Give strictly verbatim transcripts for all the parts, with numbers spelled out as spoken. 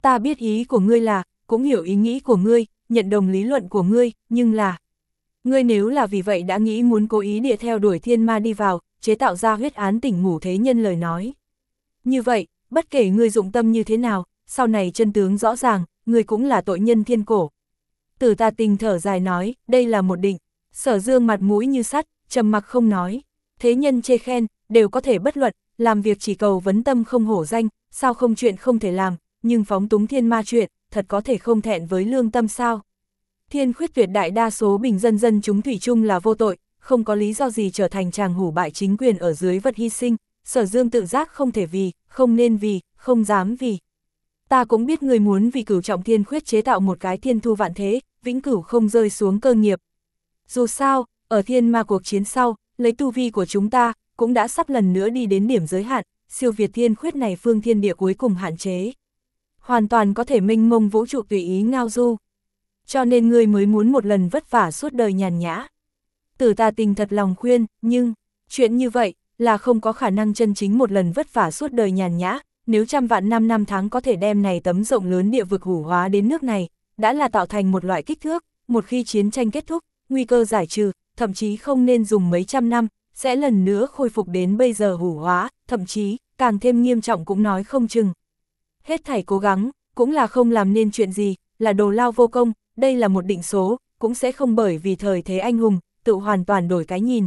ta biết ý của ngươi là, cũng hiểu ý nghĩ của ngươi, nhận đồng lý luận của ngươi, nhưng là... Ngươi nếu là vì vậy đã nghĩ muốn cố ý địa theo đuổi thiên ma đi vào, chế tạo ra huyết án tỉnh ngủ thế nhân lời nói. Như vậy, bất kể ngươi dụng tâm như thế nào, sau này chân tướng rõ ràng, ngươi cũng là tội nhân thiên cổ. Tử Tà Tình thở dài nói, đây là một định. Sở Dương mặt mũi như sắt, trầm mặc không nói. Thế nhân chê khen, đều có thể bất luận, làm việc chỉ cầu vấn tâm không hổ danh, sao không chuyện không thể làm, nhưng phóng túng thiên ma chuyện, thật có thể không thẹn với lương tâm sao. Thiên khuyết tuyệt đại đa số bình dân dân chúng thủy chung là vô tội, không có lý do gì trở thành chàng hủ bại chính quyền ở dưới vật hy sinh. Sở Dương tự giác không thể vì, không nên vì, không dám vì. Ta cũng biết người muốn vì cửu trọng thiên khuyết chế tạo một cái thiên thu vạn thế, vĩnh cửu không rơi xuống cơ nghiệp. Dù sao, ở thiên ma cuộc chiến sau, lấy tu vi của chúng ta, cũng đã sắp lần nữa đi đến điểm giới hạn, siêu việt thiên khuyết này phương thiên địa cuối cùng hạn chế. Hoàn toàn có thể mênh mông vũ trụ tùy ý ngao du. Cho nên ngươi mới muốn một lần vất vả suốt đời nhàn nhã. Tử Tà Tình thật lòng khuyên, nhưng, chuyện như vậy, là không có khả năng chân chính một lần vất vả suốt đời nhàn nhã, nếu trăm vạn năm năm tháng có thể đem này tấm rộng lớn địa vực hủ hóa đến nước này, đã là tạo thành một loại kích thước, một khi chiến tranh kết thúc, nguy cơ giải trừ, thậm chí không nên dùng mấy trăm năm, sẽ lần nữa khôi phục đến bây giờ hủ hóa, thậm chí, càng thêm nghiêm trọng cũng nói không chừng. Hết thảy cố gắng, cũng là không làm nên chuyện gì, là đồ lao vô công, đây là một định số, cũng sẽ không bởi vì thời thế anh hùng, tự hoàn toàn đổi cái nhìn.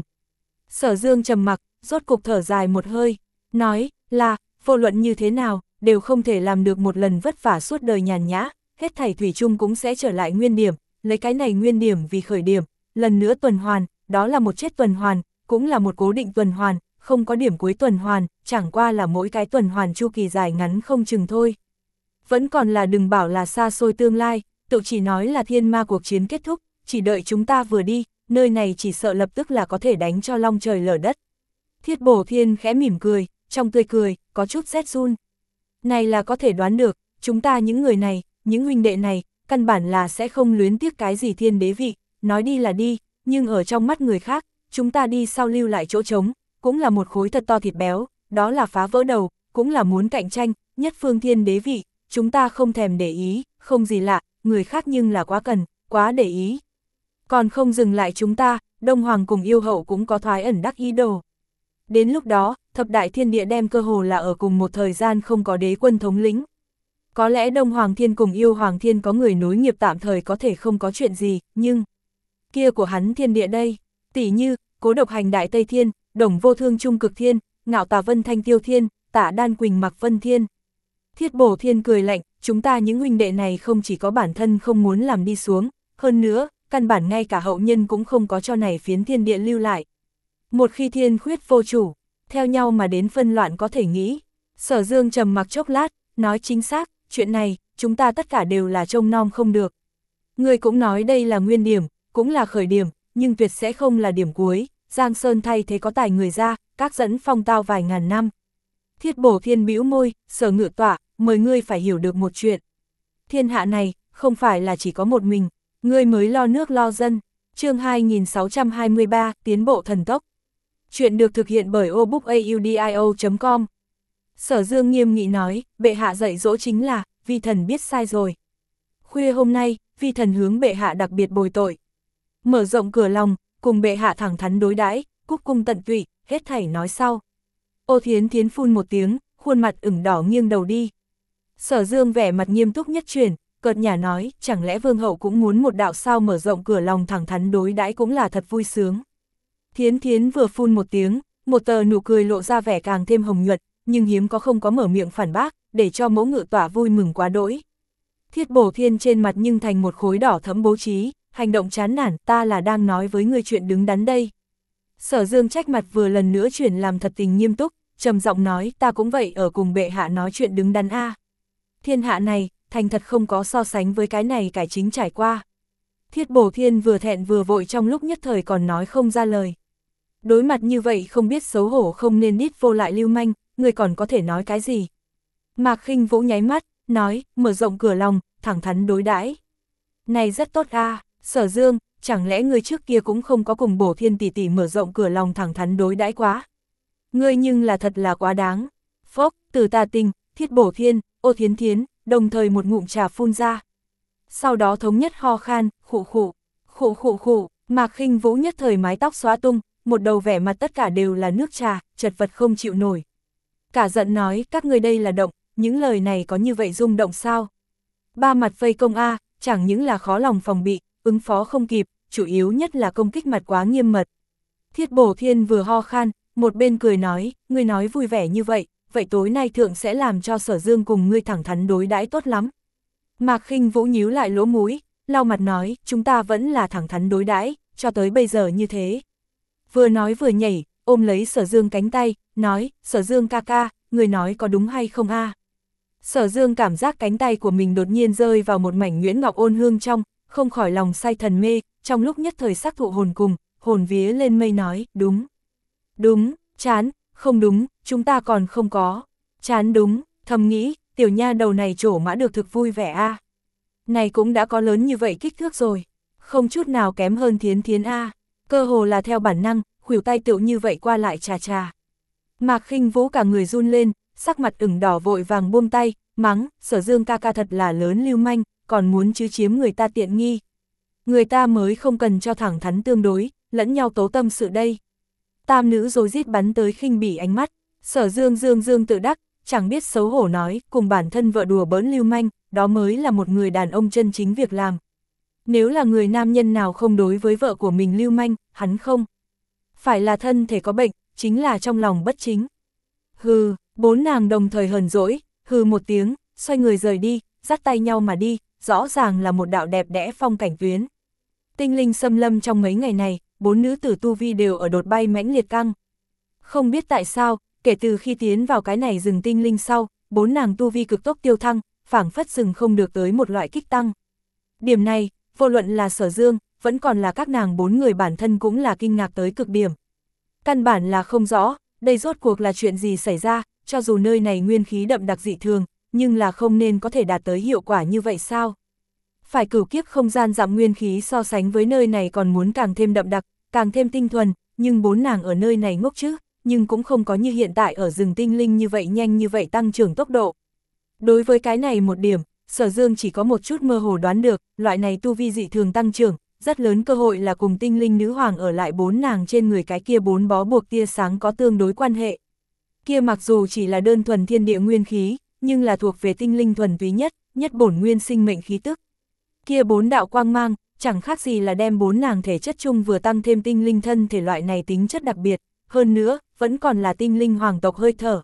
Sở Dương trầm mặc, rốt cục thở dài một hơi, nói là, vô luận như thế nào, đều không thể làm được một lần vất vả suốt đời nhàn nhã, hết thảy thủy chung cũng sẽ trở lại nguyên điểm, lấy cái này nguyên điểm vì khởi điểm, lần nữa tuần hoàn, đó là một chết tuần hoàn, cũng là một cố định tuần hoàn, không có điểm cuối tuần hoàn, chẳng qua là mỗi cái tuần hoàn chu kỳ dài ngắn không chừng thôi. Vẫn còn là đừng bảo là xa xôi tương lai, tự chỉ nói là thiên ma cuộc chiến kết thúc, chỉ đợi chúng ta vừa đi, nơi này chỉ sợ lập tức là có thể đánh cho long trời lở đất. Thiết Bổ Thiên khẽ mỉm cười, trong tươi cười, có chút rét run. Này là có thể đoán được, chúng ta những người này, những huynh đệ này, căn bản là sẽ không luyến tiếc cái gì thiên đế vị, nói đi là đi, nhưng ở trong mắt người khác, chúng ta đi sau lưu lại chỗ trống, cũng là một khối thật to thịt béo, đó là phá vỡ đầu, cũng là muốn cạnh tranh, nhất phương thiên đế vị, chúng ta không thèm để ý, không gì lạ, người khác nhưng là quá cần, quá để ý. Còn không dừng lại chúng ta, Đông Hoàng cùng yêu hậu cũng có thoái ẩn đắc ý đồ. Đến lúc đó, thập đại thiên địa đem cơ hồ là ở cùng một thời gian không có đế quân thống lĩnh. Có lẽ Đông Hoàng Thiên cùng yêu Hoàng Thiên có người nối nghiệp tạm thời có thể không có chuyện gì, nhưng kia của hắn thiên địa đây, tỷ như, Cố Độc Hành Đại Tây Thiên, Đồng Vô Thương Trung Cực Thiên, Ngạo Tà Vân Thanh Tiêu Thiên, Tả Đan Quỳnh Mặc Vân Thiên. Thiết Bổ Thiên cười lạnh, chúng ta những huynh đệ này không chỉ có bản thân không muốn làm đi xuống, hơn nữa, căn bản ngay cả hậu nhân cũng không có cho này phiến thiên địa lưu lại. Một khi thiên khuyết vô chủ, theo nhau mà đến phân loạn có thể nghĩ. Sở Dương trầm mặc chốc lát, nói chính xác, chuyện này, chúng ta tất cả đều là trông nom không được. Người cũng nói đây là nguyên điểm, cũng là khởi điểm, nhưng tuyệt sẽ không là điểm cuối, Giang Sơn thay thế có tài người ra, các dẫn phong tao vài ngàn năm. Thiết Bổ Thiên bĩu môi, Sở Ngự Tọa, mời ngươi phải hiểu được một chuyện. Thiên hạ này, không phải là chỉ có một mình, ngươi mới lo nước lo dân. Chương hai nghìn sáu trăm hai mươi ba, tiến bộ thần tốc. Chuyện được thực hiện bởi obookaudio chấm com. Sở Dương nghiêm nghị nói, bệ hạ dạy dỗ chính là, vi thần biết sai rồi. Khuya hôm nay, vi thần hướng bệ hạ đặc biệt bồi tội. Mở rộng cửa lòng, cùng bệ hạ thẳng thắn đối đãi, cúc cung tận tụy, hết thảy nói sau. Ô Thiến Thiến phun một tiếng, khuôn mặt ửng đỏ nghiêng đầu đi. Sở Dương vẻ mặt nghiêm túc nhất truyền, cợt nhả nói, chẳng lẽ vương hậu cũng muốn một đạo sao mở rộng cửa lòng thẳng thắn đối đãi cũng là thật vui sướng. Thiến Thiến vừa phun một tiếng, một tờ nụ cười lộ ra vẻ càng thêm hồng nhuận, nhưng hiếm có không có mở miệng phản bác, để cho mẫu Ngự Tọa vui mừng quá đỗi. Thiết Bổ Thiên trên mặt nhưng thành một khối đỏ thẫm bố trí, hành động chán nản, ta là đang nói với người chuyện đứng đắn đây. Sở Dương trách mặt vừa lần nữa chuyển làm thật tình nghiêm túc, trầm giọng nói, ta cũng vậy ở cùng bệ hạ nói chuyện đứng đắn a. Thiên hạ này, thành thật không có so sánh với cái này cải chính trải qua. Thiết Bổ Thiên vừa thẹn vừa vội trong lúc nhất thời còn nói không ra lời. Đối mặt như vậy không biết xấu hổ không nên đít vô lại lưu manh, người còn có thể nói cái gì. Mạc Khinh Vũ nháy mắt, nói, mở rộng cửa lòng, thẳng thắn đối đãi. Này rất tốt a, Sở Dương, chẳng lẽ người trước kia cũng không có cùng Bổ Thiên tỷ tỷ mở rộng cửa lòng thẳng thắn đối đãi quá. Ngươi nhưng là thật là quá đáng. Phốc, Tử Tà Tình, Thiết Bổ Thiên, Ô Thiến Thiến, đồng thời một ngụm trà phun ra. Sau đó thống nhất ho khan, khụ khụ, khụ khụ khụ, Mạc Khinh Vũ nhất thời mái tóc xóa tung, một đầu vẻ mặt tất cả đều là nước trà, chật vật không chịu nổi. Cả giận nói, các người đây là động, những lời này có như vậy rung động sao? Ba mặt vây công a, chẳng những là khó lòng phòng bị, ứng phó không kịp, chủ yếu nhất là công kích mặt quá nghiêm mật. Thiết Bổ Thiên vừa ho khan, một bên cười nói, ngươi nói vui vẻ như vậy, vậy tối nay thượng sẽ làm cho Sở Dương cùng ngươi thẳng thắn đối đãi tốt lắm. Mạc Khinh Vũ nhíu lại lỗ mũi, lau mặt nói, chúng ta vẫn là thẳng thắn đối đãi, cho tới bây giờ như thế. Vừa nói vừa nhảy, ôm lấy Sở Dương cánh tay, nói, Sở Dương ca ca, người nói có đúng hay không a? Sở Dương cảm giác cánh tay của mình đột nhiên rơi vào một mảnh nhuyễn ngọc ôn hương trong, không khỏi lòng say thần mê, trong lúc nhất thời sắc thụ hồn cùng, hồn vía lên mây nói, đúng, đúng, chán, không đúng, chúng ta còn không có, chán đúng, thầm nghĩ, tiểu nha đầu này trổ mã được thực vui vẻ a. Này cũng đã có lớn như vậy kích thước rồi, không chút nào kém hơn Thiến Thiến a, cơ hồ là theo bản năng, khuỷu tay tựu như vậy qua lại trà trà. Mạc Khinh Vũ cả người run lên, sắc mặt ửng đỏ vội vàng buông tay, mắng, Sở Dương ca ca thật là lớn lưu manh, còn muốn chứ chiếm người ta tiện nghi. Người ta mới không cần cho thẳng thắn tương đối, lẫn nhau tố tâm sự đây. Tam nữ rồi rít bắn tới khinh bỉ ánh mắt, Sở Dương dương dương tự đắc, chẳng biết xấu hổ nói, cùng bản thân vợ đùa bỡn lưu manh, đó mới là một người đàn ông chân chính việc làm. Nếu là người nam nhân nào không đối với vợ của mình lưu manh, hắn không phải là thân thể có bệnh, chính là trong lòng bất chính. Hừ, bốn nàng đồng thời hờn dỗi, hừ một tiếng, xoay người rời đi, dắt tay nhau mà đi, rõ ràng là một đạo đẹp đẽ phong cảnh tuyến. Tinh linh xâm lâm trong mấy ngày này, bốn nữ tử tu vi đều ở đột bay mãnh liệt căng. Không biết tại sao, kể từ khi tiến vào cái này rừng tinh linh sau, bốn nàng tu vi cực tốc tiêu thăng, phảng phất rừng không được tới một loại kích tăng. Điểm này, vô luận là Sở Dương, vẫn còn là các nàng bốn người bản thân cũng là kinh ngạc tới cực điểm. Căn bản là không rõ, đây rốt cuộc là chuyện gì xảy ra, cho dù nơi này nguyên khí đậm đặc dị thường, nhưng là không nên có thể đạt tới hiệu quả như vậy sao? Phải cửu kiếp không gian giảm nguyên khí so sánh với nơi này còn muốn càng thêm đậm đặc, càng thêm tinh thuần, nhưng bốn nàng ở nơi này ngốc chứ, nhưng cũng không có như hiện tại ở rừng tinh linh như vậy nhanh như vậy tăng trưởng tốc độ. Đối với cái này một điểm, Sở Dương chỉ có một chút mơ hồ đoán được, loại này tu vi dị thường tăng trưởng, rất lớn cơ hội là cùng tinh linh nữ hoàng ở lại bốn nàng trên người cái kia bốn bó buộc tia sáng có tương đối quan hệ. Kia mặc dù chỉ là đơn thuần thiên địa nguyên khí, nhưng là thuộc về tinh linh thuần túy nhất, nhất bổn nguyên sinh mệnh khí tức. Kia bốn đạo quang mang, chẳng khác gì là đem bốn nàng thể chất chung vừa tăng thêm tinh linh thân thể loại này tính chất đặc biệt, hơn nữa, vẫn còn là tinh linh hoàng tộc hơi thở.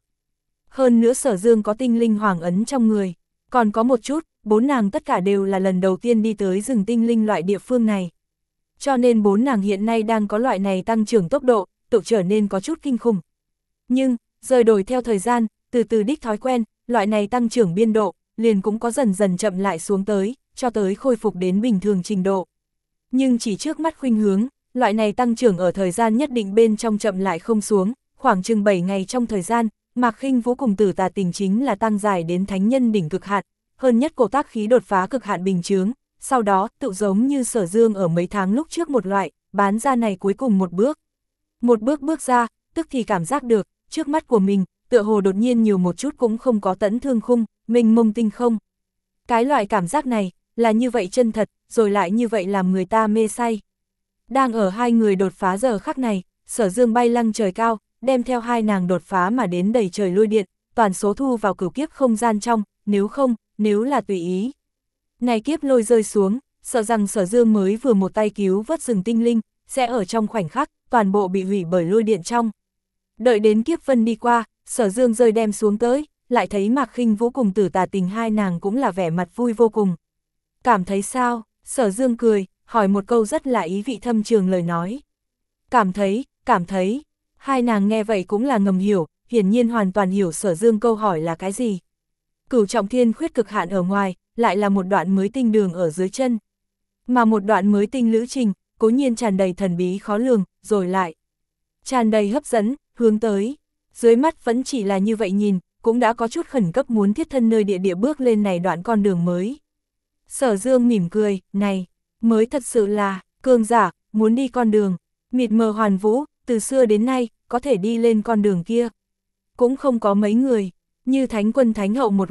Hơn nữa Sở Dương có tinh linh hoàng ấn trong người, còn có một chút, bốn nàng tất cả đều là lần đầu tiên đi tới rừng tinh linh loại địa phương này. Cho nên bốn nàng hiện nay đang có loại này tăng trưởng tốc độ, tự trở nên có chút kinh khủng. Nhưng, rời đổi theo thời gian, từ từ đích thói quen, loại này tăng trưởng biên độ, liền cũng có dần dần chậm lại xuống tới, cho tới khôi phục đến bình thường trình độ. Nhưng chỉ trước mắt khuynh hướng, loại này tăng trưởng ở thời gian nhất định bên trong chậm lại không xuống, khoảng chừng bảy ngày trong thời gian, Mạc Khinh Vũ cùng Tử Tà Tình chính là tăng dài đến thánh nhân đỉnh cực hạn, hơn nhất cổ tác khí đột phá cực hạn bình chướng, sau đó tự giống như Sở Dương ở mấy tháng lúc trước một loại, bán ra này cuối cùng một bước. Một bước bước ra, tức thì cảm giác được, trước mắt của mình, tựa hồ đột nhiên nhiều một chút cũng không có tẫn thương khung, mênh mông tinh không. Cái loại cảm giác này, là như vậy chân thật, rồi lại như vậy làm người ta mê say. Đang ở hai người đột phá giờ khắc này, Sở Dương bay lăng trời cao, đem theo hai nàng đột phá mà đến đầy trời lôi điện, toàn số thu vào cửu kiếp không gian trong, nếu không, nếu là tùy ý. Này kiếp lôi rơi xuống, sợ rằng Sở Dương mới vừa một tay cứu vớt rừng tinh linh, sẽ ở trong khoảnh khắc, toàn bộ bị hủy bởi lôi điện trong. Đợi đến kiếp vân đi qua, Sở Dương rơi đem xuống tới, lại thấy Mạc Khinh Vũ cùng Tử Tà Tình hai nàng cũng là vẻ mặt vui vô cùng. Cảm thấy sao? Sở Dương cười, hỏi một câu rất là ý vị thâm trường lời nói. Cảm thấy, cảm thấy. Hai nàng nghe vậy cũng là ngầm hiểu, hiển nhiên hoàn toàn hiểu Sở Dương câu hỏi là cái gì. Cửu trọng thiên khuyết cực hạn ở ngoài, lại là một đoạn mới tinh đường ở dưới chân. Mà một đoạn mới tinh lữ trình, cố nhiên tràn đầy thần bí khó lường, rồi lại tràn đầy hấp dẫn, hướng tới. Dưới mắt vẫn chỉ là như vậy nhìn, cũng đã có chút khẩn cấp muốn thiết thân nơi địa địa bước lên này đoạn con đường mới. Sở Dương mỉm cười, này, mới thật sự là, cường giả, muốn đi con đường, mịt mờ hoàn vũ, từ xưa đến nay, có thể đi lên con đường kia. Cũng không có mấy người, như Thánh Quân Thánh Hậu một loại,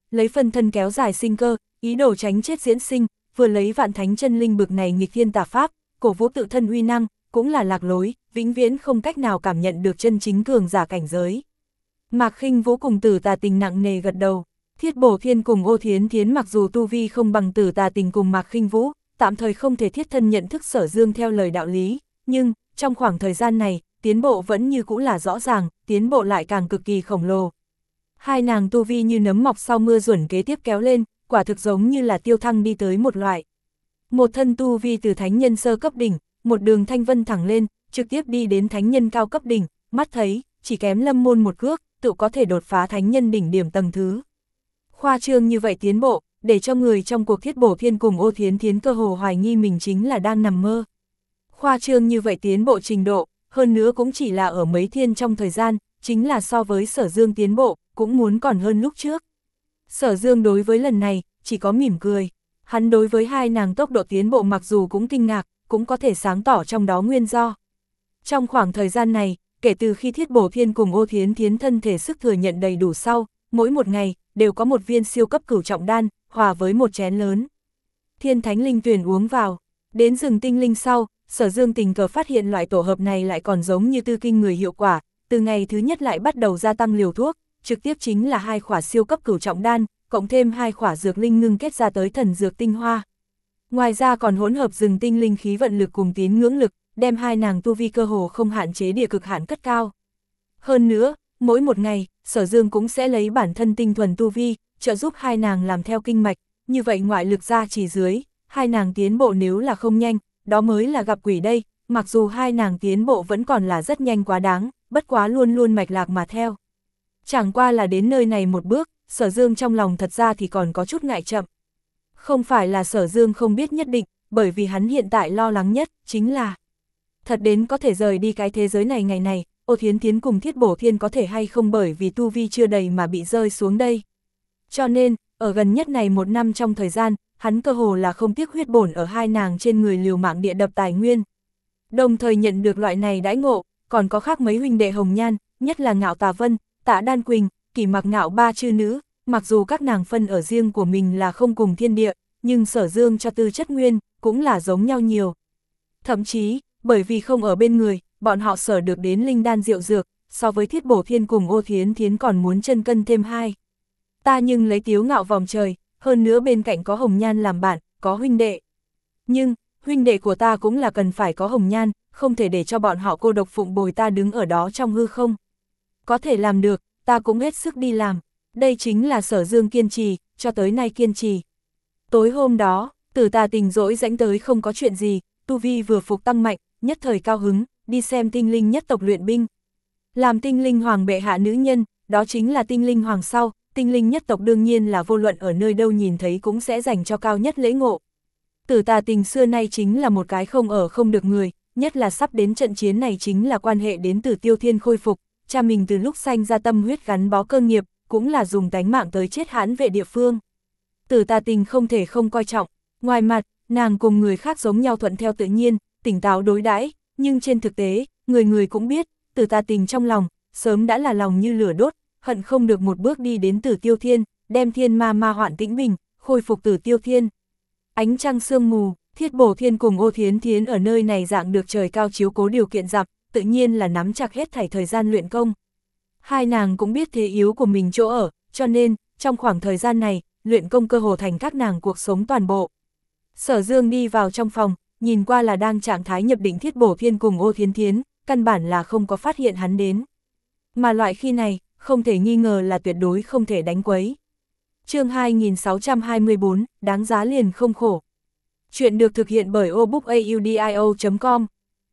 lấy phân thân kéo dài sinh cơ, ý đồ tránh chết diễn sinh, vừa lấy vạn thánh chân linh bực này nghịch thiên tà pháp, cổ vũ tự thân uy năng, cũng là lạc lối, vĩnh viễn không cách nào cảm nhận được chân chính cường giả cảnh giới. Mạc Khinh Vũ cùng Tử Tà Tình nặng nề gật đầu. Thiết Bổ Thiên cùng Ô Thiến Thiến mặc dù tu vi không bằng Tử Tà Tình cùng Mạc Khinh Vũ, tạm thời không thể thiết thân nhận thức Sở Dương theo lời đạo lý, nhưng trong khoảng thời gian này, tiến bộ vẫn như cũ là rõ ràng, tiến bộ lại càng cực kỳ khổng lồ. Hai nàng tu vi như nấm mọc sau mưa duẩn kế tiếp kéo lên, quả thực giống như là tiêu thăng đi tới một loại. Một thân tu vi từ thánh nhân sơ cấp đỉnh, một đường thanh vân thẳng lên, trực tiếp đi đến thánh nhân cao cấp đỉnh, mắt thấy, chỉ kém Lâm Môn một cước, tự có thể đột phá thánh nhân đỉnh điểm tầng thứ. Khoa trương như vậy tiến bộ, để cho người trong cuộc Thiết Bổ Thiên cùng Ô Thiến Thiến cơ hồ hoài nghi mình chính là đang nằm mơ. Khoa trương như vậy tiến bộ trình độ, hơn nữa cũng chỉ là ở mấy thiên trong thời gian, chính là so với Sở Dương tiến bộ, cũng muốn còn hơn lúc trước. Sở Dương đối với lần này, chỉ có mỉm cười. Hắn đối với hai nàng tốc độ tiến bộ mặc dù cũng kinh ngạc, cũng có thể sáng tỏ trong đó nguyên do. Trong khoảng thời gian này, kể từ khi Thiết Bổ Thiên cùng Ô Thiến Thiến thân thể sức thừa nhận đầy đủ sau, mỗi một ngày, đều có một viên siêu cấp cửu trọng đan, hòa với một chén lớn. Thiên Thánh Linh Tuyền uống vào, đến rừng tinh linh sau, Sở Dương tình cờ phát hiện loại tổ hợp này lại còn giống như tư kinh người hiệu quả, từ ngày thứ nhất lại bắt đầu gia tăng liều thuốc, trực tiếp chính là hai khỏa siêu cấp cửu trọng đan, cộng thêm hai khỏa dược linh ngưng kết ra tới thần dược tinh hoa. Ngoài ra còn hỗn hợp rừng tinh linh khí vận lực cùng tín ngưỡng lực, đem hai nàng tu vi cơ hồ không hạn chế địa cực hạn cất cao. Hơn nữa, mỗi một ngày, Sở Dương cũng sẽ lấy bản thân tinh thuần tu vi, trợ giúp hai nàng làm theo kinh mạch, như vậy ngoại lực ra chỉ dưới, hai nàng tiến bộ nếu là không nhanh, đó mới là gặp quỷ đây, mặc dù hai nàng tiến bộ vẫn còn là rất nhanh quá đáng, bất quá luôn luôn mạch lạc mà theo. Chẳng qua là đến nơi này một bước, Sở Dương trong lòng thật ra thì còn có chút ngại chậm. Không phải là Sở Dương không biết nhất định, bởi vì hắn hiện tại lo lắng nhất, chính là thật đến có thể rời đi cái thế giới này ngày này, Ô Thiến Thiến cùng Thiết Bổ Thiên có thể hay không bởi vì tu vi chưa đầy mà bị rơi xuống đây. Cho nên, ở gần nhất này một năm trong thời gian, hắn cơ hồ là không tiếc huyết bổn ở hai nàng trên người liều mạng địa đập tài nguyên. Đồng thời nhận được loại này đãi ngộ, còn có khác mấy huynh đệ hồng nhan, nhất là Ngạo Tà Vân, Tạ Đan Quỳnh, Kỷ Mặc Ngạo ba chư nữ, mặc dù các nàng phân ở riêng của mình là không cùng thiên địa, nhưng Sở Dương cho tư chất nguyên, cũng là giống nhau nhiều. Thậm chí, bởi vì không ở bên người, bọn họ sở được đến linh đan diệu dược, so với Thiết Bổ Thiên cùng Ô Thiến Thiến còn muốn chân cân thêm hai. Ta nhưng lấy Tiếu Ngạo vòng trời, hơn nữa bên cạnh có hồng nhan làm bạn, có huynh đệ. Nhưng, huynh đệ của ta cũng là cần phải có hồng nhan, không thể để cho bọn họ cô độc phụng bồi ta đứng ở đó trong hư không. Có thể làm được, ta cũng hết sức đi làm. Đây chính là Sở Dương kiên trì, cho tới nay kiên trì. Tối hôm đó, Tử Tà Tình dỗi rãnh tới không có chuyện gì, tu vi vừa phục tăng mạnh, nhất thời cao hứng, đi xem tinh linh nhất tộc luyện binh. Làm tinh linh hoàng bệ hạ nữ nhân, đó chính là tinh linh hoàng sau, tinh linh nhất tộc đương nhiên là vô luận ở nơi đâu nhìn thấy cũng sẽ dành cho cao nhất lễ ngộ. Tử Tà Tình xưa nay chính là một cái không ở không được người, nhất là sắp đến trận chiến này chính là quan hệ đến Tử Tiêu Thiên khôi phục, cha mình từ lúc sanh ra tâm huyết gắn bó cơ nghiệp, cũng là dùng tánh mạng tới chết hãn vệ địa phương. Tử Tà Tình không thể không coi trọng, ngoài mặt, nàng cùng người khác giống nhau thuận theo tự nhiên, tỉnh táo đối đãi, nhưng trên thực tế, người người cũng biết, Tử Tà Tình trong lòng, sớm đã là lòng như lửa đốt, hận không được một bước đi đến Tử Tiêu Thiên, đem thiên ma ma hoạn tĩnh bình, khôi phục Tử Tiêu Thiên. Ánh trăng sương mù, Thiết Bổ Thiên cùng Ô Thiến Thiến ở nơi này dạng được trời cao chiếu cố điều kiện dặm, tự nhiên là nắm chặt hết thảy thời gian luyện công. Hai nàng cũng biết thế yếu của mình chỗ ở, cho nên, trong khoảng thời gian này, luyện công cơ hồ thành các nàng cuộc sống toàn bộ. Sở Dương đi vào trong phòng, nhìn qua là đang trạng thái nhập định Thiết Bổ Thiên cùng Ô Thiến Thiến, căn bản là không có phát hiện hắn đến. Mà loại khi này, không thể nghi ngờ là tuyệt đối không thể đánh quấy. Chương hai nghìn sáu trăm hai mươi bốn, đáng giá liền không khổ. Chuyện được thực hiện bởi obookaudio chấm com.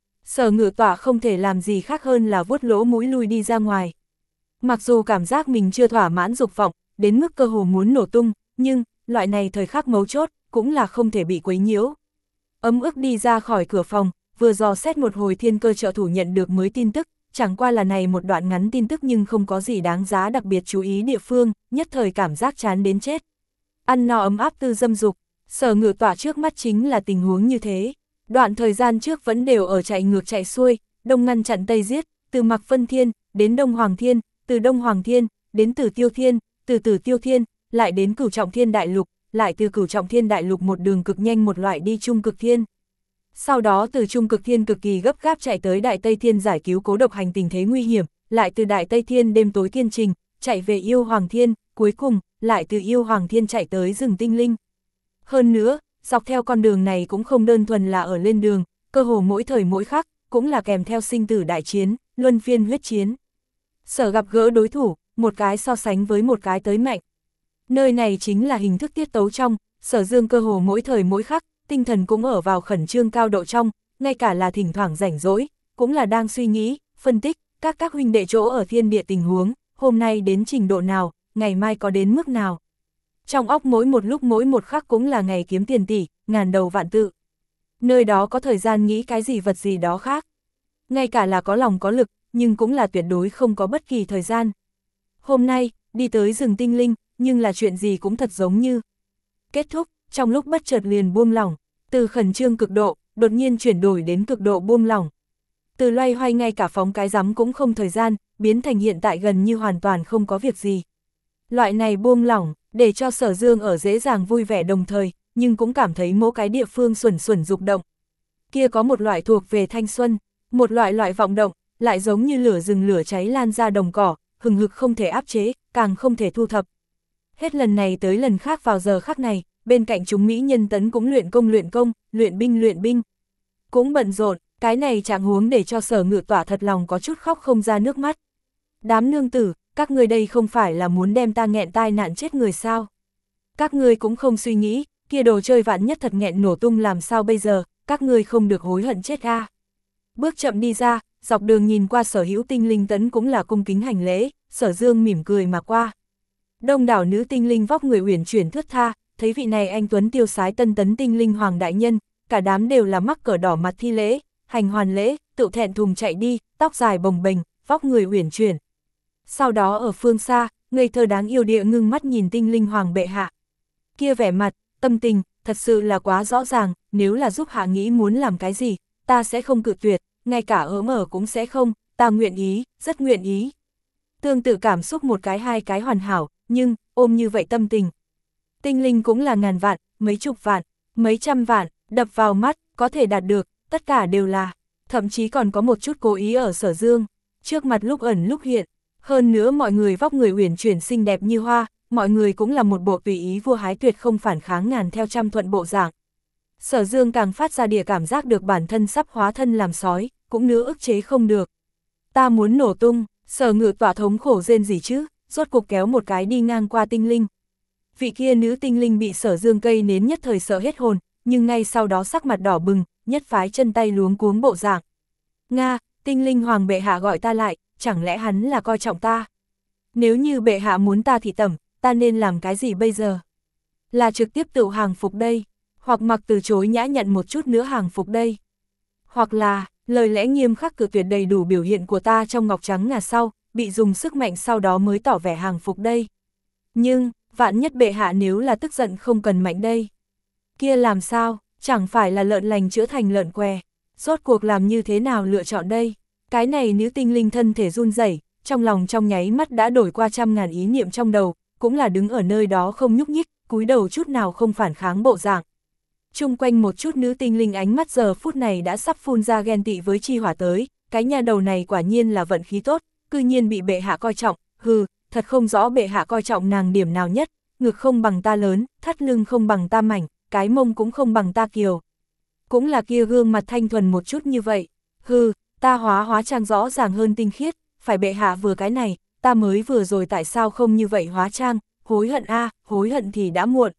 Sở Ngự Tỏa không thể làm gì khác hơn là vuốt lỗ mũi lui đi ra ngoài. Mặc dù cảm giác mình chưa thỏa mãn dục vọng, đến mức cơ hồ muốn nổ tung, nhưng, loại này thời khắc mấu chốt, cũng là không thể bị quấy nhiễu. Ấm ức đi ra khỏi cửa phòng, vừa dò xét một hồi thiên cơ trợ thủ nhận được mới tin tức, chẳng qua là này một đoạn ngắn tin tức nhưng không có gì đáng giá đặc biệt chú ý địa phương, nhất thời cảm giác chán đến chết. Ăn no ấm áp tư dâm dục, Sở Ngự Tỏa trước mắt chính là tình huống như thế. Đoạn thời gian trước vẫn đều ở chạy ngược chạy xuôi, đông ngăn chặn tây giết, từ Mạc Vân Thiên, đến Đông Hoàng Thiên, từ Đông Hoàng Thiên, đến Tử Tiêu Thiên, từ Tử Tiêu Thiên, lại đến Cửu Trọng Thiên Đại Lục, lại từ Cửu Trọng Thiên Đại Lục một đường cực nhanh một loại đi Trung Cực Thiên. Sau đó từ Trung Cực Thiên cực kỳ gấp gáp chạy tới Đại Tây Thiên giải cứu Cố Độc Hành tình thế nguy hiểm, lại từ Đại Tây Thiên đêm tối kiên trình, chạy về Yêu Hoàng Thiên, cuối cùng, lại từ Yêu Hoàng Thiên chạy tới rừng tinh linh. Hơn nữa, dọc theo con đường này cũng không đơn thuần là ở lên đường, cơ hồ mỗi thời mỗi khắc, cũng là kèm theo sinh tử đại chiến, luân phiên huyết chiến. Sở gặp gỡ đối thủ, một cái so sánh với một cái tới mạnh. Nơi này chính là hình thức tiết tấu trong, Sở Dương cơ hồ mỗi thời mỗi khắc, tinh thần cũng ở vào khẩn trương cao độ trong, ngay cả là thỉnh thoảng rảnh rỗi, cũng là đang suy nghĩ, phân tích, các các huynh đệ chỗ ở thiên địa tình huống, hôm nay đến trình độ nào, ngày mai có đến mức nào. Trong óc mỗi một lúc mỗi một khắc cũng là ngày kiếm tiền tỷ, ngàn đầu vạn tự. Nơi đó có thời gian nghĩ cái gì vật gì đó khác. Ngay cả là có lòng có lực, nhưng cũng là tuyệt đối không có bất kỳ thời gian. Hôm nay, đi tới rừng tinh linh, nhưng là chuyện gì cũng thật giống như. Kết thúc, trong lúc bất chợt liền buông lỏng, từ khẩn trương cực độ, đột nhiên chuyển đổi đến cực độ buông lỏng. Từ loay hoay ngay cả phóng cái rắm cũng không thời gian, biến thành hiện tại gần như hoàn toàn không có việc gì. Loại này buông lỏng, để cho Sở Dương ở dễ dàng vui vẻ đồng thời, nhưng cũng cảm thấy mỗi cái địa phương xuẩn xuẩn dục động. Kia có một loại thuộc về thanh xuân, một loại loại vọng động, lại giống như lửa rừng lửa cháy lan ra đồng cỏ, hừng hực không thể áp chế, càng không thể thu thập. Hết lần này tới lần khác vào giờ khắc này, bên cạnh chúng mỹ nhân tấn cũng luyện công luyện công, luyện binh luyện binh. Cũng bận rộn, cái này trạng huống để cho Sở Ngự Tỏa thật lòng có chút khóc không ra nước mắt. Đám nương tử, các người đây không phải là muốn đem ta nghẹn tai nạn chết người sao? Các người cũng không suy nghĩ, kia đồ chơi vạn nhất thật nghẹn nổ tung làm sao bây giờ, các người không được hối hận chết a. Bước chậm đi ra, dọc đường nhìn qua sở hữu tinh linh tấn cũng là cung kính hành lễ, Sở Dương mỉm cười mà qua. Đông đảo nữ tinh linh vóc người uyển chuyển thướt tha, thấy vị này anh tuấn tiêu sái tân tấn tinh linh hoàng đại nhân, cả đám đều là mắc cỡ đỏ mặt thi lễ, hành hoàn lễ, tự thẹn thùng chạy đi, tóc dài bồng bềnh, vóc người uyển chuyển. Sau đó ở phương xa, ngây thơ đáng yêu địa ngưng mắt nhìn tinh linh hoàng bệ hạ. Kia vẻ mặt, tâm tình, thật sự là quá rõ ràng, nếu là giúp hạ nghĩ muốn làm cái gì, ta sẽ không cự tuyệt, ngay cả ớm ở cũng sẽ không, ta nguyện ý, rất nguyện ý. Tương tự cảm xúc một cái hai cái hoàn hảo, nhưng, ôm như vậy tâm tình. Tinh linh cũng là ngàn vạn, mấy chục vạn, mấy trăm vạn, đập vào mắt, có thể đạt được, tất cả đều là, thậm chí còn có một chút cố ý ở Sở Dương, trước mặt lúc ẩn lúc hiện. Hơn nữa mọi người vóc người uyển chuyển xinh đẹp như hoa, mọi người cũng là một bộ tùy ý vua hái tuyệt không phản kháng ngàn theo trăm thuận bộ dạng. Sở Dương càng phát ra địa cảm giác được bản thân sắp hóa thân làm sói, cũng nữa ức chế không được. Ta muốn nổ tung, Sở Ngự Tỏa thống khổ rên gì chứ, rốt cục kéo một cái đi ngang qua tinh linh. Vị kia nữ tinh linh bị Sở Dương cây nến nhất thời sợ hết hồn, nhưng ngay sau đó sắc mặt đỏ bừng, nhất phái chân tay luống cuống bộ dạng. Nga, tinh linh hoàng bệ hạ gọi ta lại, chẳng lẽ hắn là coi trọng ta? Nếu như bệ hạ muốn ta thì tẩm, ta nên làm cái gì bây giờ? Là trực tiếp tự hàng phục đây, hoặc mặc từ chối nhã nhận một chút nữa hàng phục đây. Hoặc là, lời lẽ nghiêm khắc cự tuyệt đầy đủ biểu hiện của ta trong ngọc trắng ngà sau, bị dùng sức mạnh sau đó mới tỏ vẻ hàng phục đây. Nhưng, vạn nhất bệ hạ nếu là tức giận không cần mạnh đây. Kia làm sao, chẳng phải là lợn lành chữa thành lợn què. Rốt cuộc làm như thế nào lựa chọn đây? Cái này nữ tinh linh thân thể run rẩy, trong lòng trong nháy mắt đã đổi qua trăm ngàn ý niệm trong đầu, cũng là đứng ở nơi đó không nhúc nhích, cúi đầu chút nào không phản kháng bộ dạng. Chung quanh một chút nữ tinh linh ánh mắt giờ phút này đã sắp phun ra ghen tị với chi hỏa tới, cái nhà đầu này quả nhiên là vận khí tốt, cư nhiên bị bệ hạ coi trọng, hừ, thật không rõ bệ hạ coi trọng nàng điểm nào nhất, ngực không bằng ta lớn, thắt lưng không bằng ta mảnh, cái mông cũng không bằng ta kiều. Cũng là kia gương mặt thanh thuần một chút như vậy, hừ, ta hóa hóa trang rõ ràng hơn tinh khiết, phải bệ hạ vừa cái này, ta mới vừa rồi tại sao không như vậy hóa trang, hối hận a, hối hận thì đã muộn.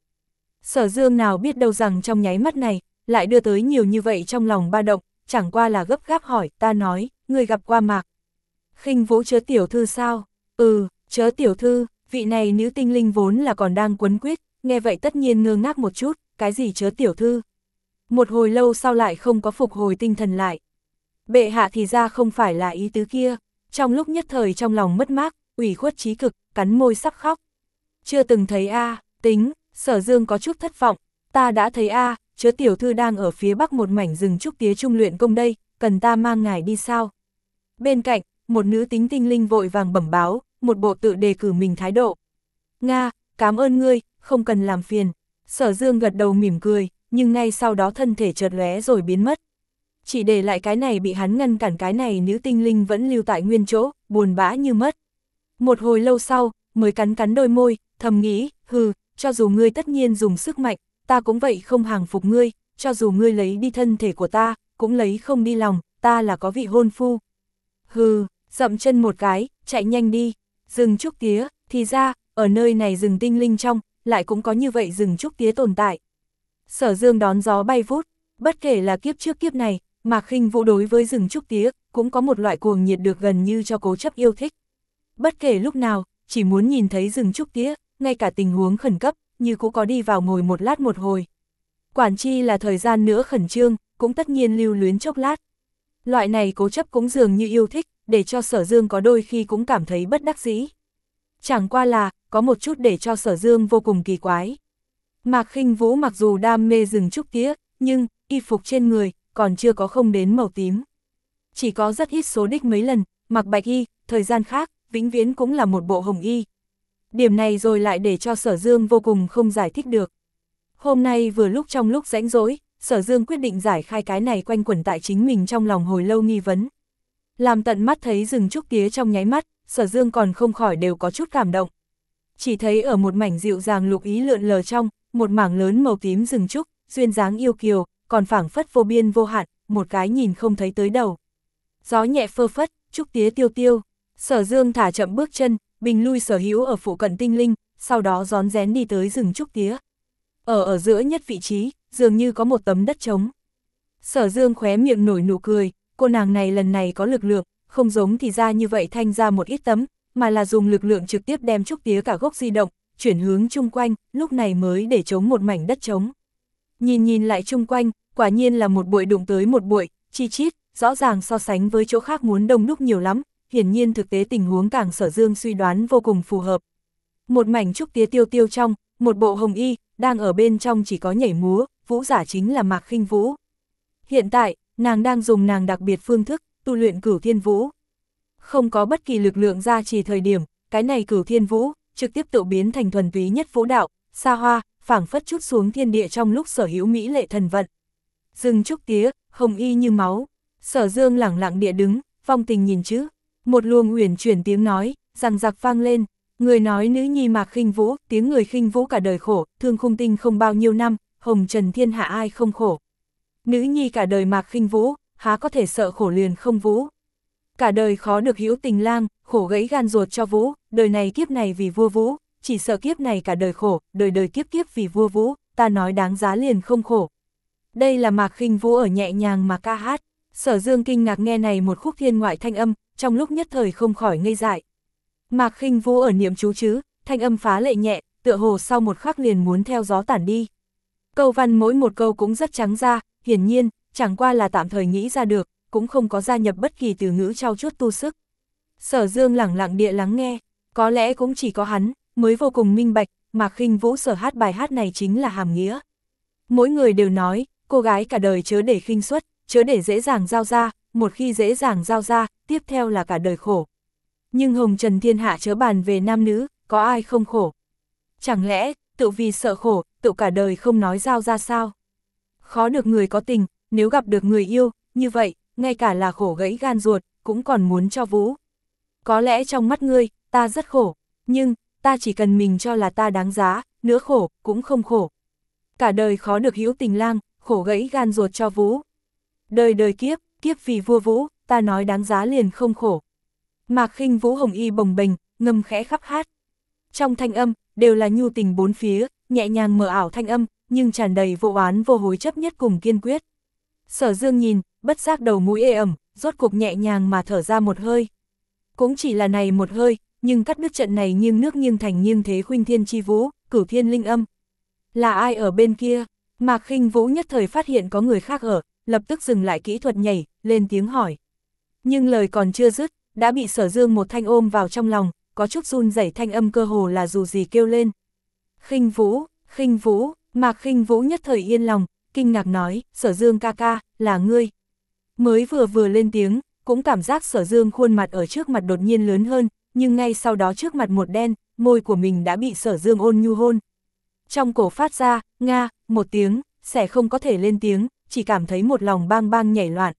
Sở Dương nào biết đâu rằng trong nháy mắt này, lại đưa tới nhiều như vậy trong lòng ba động, chẳng qua là gấp gáp hỏi, ta nói, người gặp qua Mạc Khinh Vũ Chớ tiểu thư sao? Ừ, Chớ tiểu thư, vị này nữ tinh linh vốn là còn đang quấn quýt, nghe vậy tất nhiên ngơ ngác một chút, cái gì Chớ tiểu thư? Một hồi lâu sau lại không có phục hồi tinh thần lại. Bệ hạ thì ra không phải là ý tứ kia, trong lúc nhất thời trong lòng mất mát, ủy khuất chí cực, cắn môi sắp khóc. Chưa từng thấy a, à, tính, Sở Dương có chút thất vọng, ta đã thấy a, à, Chớ tiểu thư đang ở phía bắc một mảnh rừng trúc tía trung luyện công đây, cần ta mang ngài đi sao? Bên cạnh, một nữ tính tinh linh vội vàng bẩm báo, một bộ tự đề cử mình thái độ. Nga, cảm ơn ngươi, không cần làm phiền. Sở Dương gật đầu mỉm cười, nhưng ngay sau đó thân thể chợt lóe rồi biến mất. Chỉ để lại cái này bị hắn ngăn cản, cái này nữ tinh linh vẫn lưu tại nguyên chỗ, buồn bã như mất. Một hồi lâu sau, mới cắn cắn đôi môi, thầm nghĩ, hừ, cho dù ngươi tất nhiên dùng sức mạnh, ta cũng vậy không hàng phục ngươi, cho dù ngươi lấy đi thân thể của ta, cũng lấy không đi lòng, ta là có vị hôn phu. Hừ, dậm chân một cái, chạy nhanh đi. Rừng trúc tía, thì ra, ở nơi này rừng tinh linh trong, lại cũng có như vậy rừng trúc tía tồn tại. Sở Dương đón gió bay vút, bất kể là kiếp trước kiếp này, Mạc Khinh Vũ đối với rừng trúc tía, cũng có một loại cuồng nhiệt được gần như cho cố chấp yêu thích. Bất kể lúc nào, chỉ muốn nhìn thấy rừng trúc tía, ngay cả tình huống khẩn cấp, như cũng có đi vào ngồi một lát một hồi. Quản chi là thời gian nữa khẩn trương, cũng tất nhiên lưu luyến chốc lát. Loại này cố chấp cũng dường như yêu thích, để cho Sở Dương có đôi khi cũng cảm thấy bất đắc dĩ. Chẳng qua là, có một chút để cho Sở Dương vô cùng kỳ quái. Mạc Khinh Vũ mặc dù đam mê rừng trúc tía, nhưng, y phục trên người, còn chưa có không đến màu tím. Chỉ có rất ít số đích mấy lần, mặc bạch y, thời gian khác, vĩnh viễn cũng là một bộ hồng y. Điểm này rồi lại để cho Sở Dương vô cùng không giải thích được. Hôm nay vừa lúc trong lúc rãnh rỗi, Sở Dương quyết định giải khai cái này quanh quẩn tại chính mình trong lòng hồi lâu nghi vấn. Làm tận mắt thấy rừng trúc tía trong nháy mắt, Sở Dương còn không khỏi đều có chút cảm động. Chỉ thấy ở một mảnh dịu dàng lục ý lượn lờ trong, một mảng lớn màu tím rừng trúc, duyên dáng yêu kiều, còn phảng phất vô biên vô hạn, một cái nhìn không thấy tới đầu. Gió nhẹ phơ phất, trúc tía tiêu tiêu, Sở Dương thả chậm bước chân, bình lui sở hữu ở phụ cận tinh linh, sau đó rón rén đi tới rừng trúc tía. Ở ở giữa nhất vị trí, dường như có một tấm đất trống. Sở Dương khóe miệng nổi nụ cười, cô nàng này lần này có lực lượng, không giống thì ra như vậy thanh ra một ít tấm, mà là dùng lực lượng trực tiếp đem trúc tía cả gốc di động, chuyển hướng chung quanh, lúc này mới để trống một mảnh đất trống. Nhìn nhìn lại chung quanh, quả nhiên là một bụi đụng tới một bụi, chi chít, rõ ràng so sánh với chỗ khác muốn đông đúc nhiều lắm, hiển nhiên thực tế tình huống càng Sở Dương suy đoán vô cùng phù hợp. Một mảnh trúc tía tiêu tiêu trong, một bộ hồng y, đang ở bên trong chỉ có nhảy múa, vũ giả chính là Mạc Khinh Vũ. Hiện tại, nàng đang dùng nàng đặc biệt phương thức, tu luyện Cửu Thiên Vũ. Không có bất kỳ lực lượng gia trì thời điểm, cái này Cửu Thiên Vũ, trực tiếp tự biến thành thuần túy nhất vũ đạo, xa hoa, phảng phất chút xuống thiên địa trong lúc sở hữu mỹ lệ thần vận. Rừng trúc tía, hồng y như máu, Sở Dương lẳng lặng địa đứng, vong tình nhìn chứ. Một luồng uyển chuyển tiếng nói, rằng giặc vang lên, người nói nữ nhi Mạc Khinh Vũ, tiếng người khinh vũ cả đời khổ, thương khung tinh không bao nhiêu năm, hồng trần thiên hạ ai không khổ. Nữ nhi cả đời Mạc Khinh Vũ, há có thể sợ khổ liền không vũ. Cả đời khó được hữu tình lang, khổ gãy gan ruột cho Vũ, đời này kiếp này vì vua Vũ, chỉ sợ kiếp này cả đời khổ, đời đời kiếp kiếp vì vua Vũ, ta nói đáng giá liền không khổ. Đây là Mạc Khinh Vũ ở nhẹ nhàng mà ca hát. Sở Dương kinh ngạc nghe này một khúc thiên ngoại thanh âm, trong lúc nhất thời không khỏi ngây dại. Mạc Khinh Vũ ở niệm chú chứ, thanh âm phá lệ nhẹ, tựa hồ sau một khắc liền muốn theo gió tản đi. Câu văn mỗi một câu cũng rất trắng ra, hiển nhiên, chẳng qua là tạm thời nghĩ ra được, cũng không có gia nhập bất kỳ từ ngữ trau chuốt tu sức. Sở Dương lẳng lặng địa lắng nghe, có lẽ cũng chỉ có hắn, mới vô cùng minh bạch, Mạc Khinh Vũ sở hát bài hát này chính là hàm nghĩa. Mỗi người đều nói, cô gái cả đời chớ để khinh suất, chớ để dễ dàng giao ra, một khi dễ dàng giao ra, tiếp theo là cả đời khổ. Nhưng hồng trần thiên hạ chớ bàn về nam nữ, có ai không khổ? Chẳng lẽ, tự vì sợ khổ, tự cả đời không nói giao ra sao? Khó được người có tình, nếu gặp được người yêu, như vậy, ngay cả là khổ gãy gan ruột, cũng còn muốn cho Vũ. Có lẽ trong mắt ngươi, ta rất khổ, nhưng, ta chỉ cần mình cho là ta đáng giá, nữa khổ, cũng không khổ. Cả đời khó được hữu tình lang, khổ gãy gan ruột cho Vũ. Đời đời kiếp, kiếp vì vua Vũ, ta nói đáng giá liền không khổ. Mạc Khinh Vũ hồng y bồng bềnh, ngâm khẽ khắp hát. Trong thanh âm, đều là nhu tình bốn phía, nhẹ nhàng mờ ảo thanh âm, nhưng tràn đầy vô oán vô hối chấp nhất cùng kiên quyết. Sở Dương nhìn, bất giác đầu mũi ê ẩm, rốt cục nhẹ nhàng mà thở ra một hơi. Cũng chỉ là này một hơi, nhưng cắt đứt trận này nghiêng nước nghiêng thành nghiêng thế khuynh thiên chi vũ, cửu thiên linh âm. Là ai ở bên kia? Mạc Khinh Vũ nhất thời phát hiện có người khác ở, lập tức dừng lại kỹ thuật nhảy, lên tiếng hỏi. Nhưng lời còn chưa dứt, đã bị Sở Dương một thanh ôm vào trong lòng, có chút run rẩy thanh âm cơ hồ là dù gì kêu lên. Khinh Vũ, Khinh Vũ, Mạc Khinh Vũ nhất thời yên lòng, kinh ngạc nói, Sở Dương ca ca, là ngươi. Mới vừa vừa lên tiếng, cũng cảm giác Sở Dương khuôn mặt ở trước mặt đột nhiên lớn hơn, nhưng ngay sau đó trước mặt một đen, môi của mình đã bị Sở Dương ôn nhu hôn. Trong cổ phát ra, nga, một tiếng, sẽ không có thể lên tiếng, chỉ cảm thấy một lòng bang bang nhảy loạn.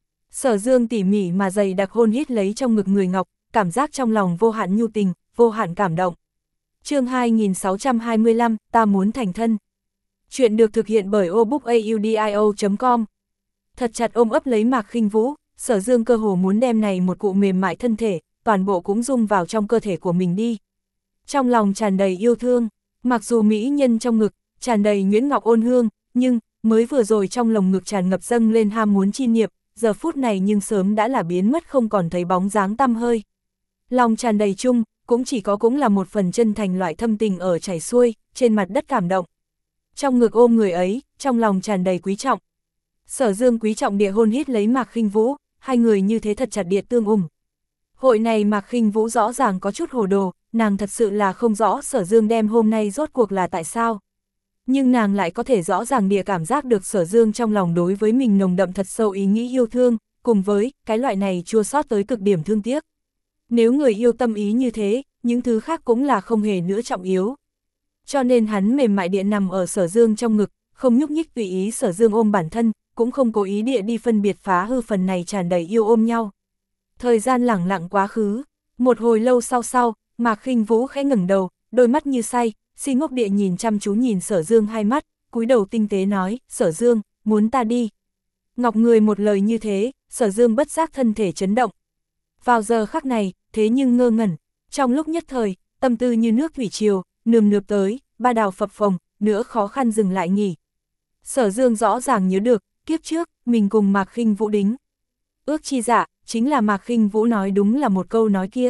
Sở Dương tỉ mỉ mà dày đặc hôn hít lấy trong ngực người ngọc, cảm giác trong lòng vô hạn nhu tình, vô hạn cảm động. Chương hai nghìn sáu trăm hai mươi lăm, ta muốn thành thân. Chuyện được thực hiện bởi obookaudio chấm com. Thật chặt ôm ấp lấy Mạc Khinh Vũ, Sở Dương cơ hồ muốn đem này một cụ mềm mại thân thể, toàn bộ cũng dung vào trong cơ thể của mình đi. Trong lòng tràn đầy yêu thương, mặc dù mỹ nhân trong ngực, tràn đầy nhuyễn ngọc ôn hương, nhưng, mới vừa rồi trong lồng ngực tràn ngập dâng lên ham muốn chi niệm, giờ phút này nhưng sớm đã là biến mất không còn thấy bóng dáng tăm hơi. Lòng tràn đầy chung, cũng chỉ có cũng là một phần chân thành loại thâm tình ở chảy xuôi, trên mặt đất cảm động. Trong ngực ôm người ấy, trong lòng tràn đầy quý trọng. Sở Dương quý trọng địa hôn hít lấy Mạc Khinh Vũ, hai người như thế thật chặt địa tương ủng. Hội này Mạc Khinh Vũ rõ ràng có chút hồ đồ, nàng thật sự là không rõ Sở Dương đem hôm nay rốt cuộc là tại sao. Nhưng nàng lại có thể rõ ràng địa cảm giác được Sở Dương trong lòng đối với mình nồng đậm thật sâu ý nghĩ yêu thương, cùng với cái loại này chua xót tới cực điểm thương tiếc. Nếu người yêu tâm ý như thế, những thứ khác cũng là không hề nữa trọng yếu. Cho nên hắn mềm mại địa nằm ở Sở Dương trong ngực, không nhúc nhích tùy ý Sở Dương ôm bản thân, cũng không cố ý địa đi phân biệt phá hư phần này tràn đầy yêu ôm nhau. Thời gian lẳng lặng quá khứ, một hồi lâu sau sau, Mạc Khinh Vũ khẽ ngẩng đầu, đôi mắt như say, si ngốc địa nhìn chăm chú nhìn Sở Dương hai mắt, cúi đầu tinh tế nói, Sở Dương, muốn ta đi. Ngọc người một lời như thế, Sở Dương bất giác thân thể chấn động. Vào giờ khắc này, thế nhưng ngơ ngẩn, trong lúc nhất thời, tâm tư như nước thủy triều, nườm nượp tới, ba đào phập phồng, nữa khó khăn dừng lại nghỉ. Sở Dương rõ ràng nhớ được, kiếp trước, mình cùng Mạc Khinh Vũ đính. Ước chi dạ, chính là Mạc Khinh Vũ nói đúng là một câu nói kia.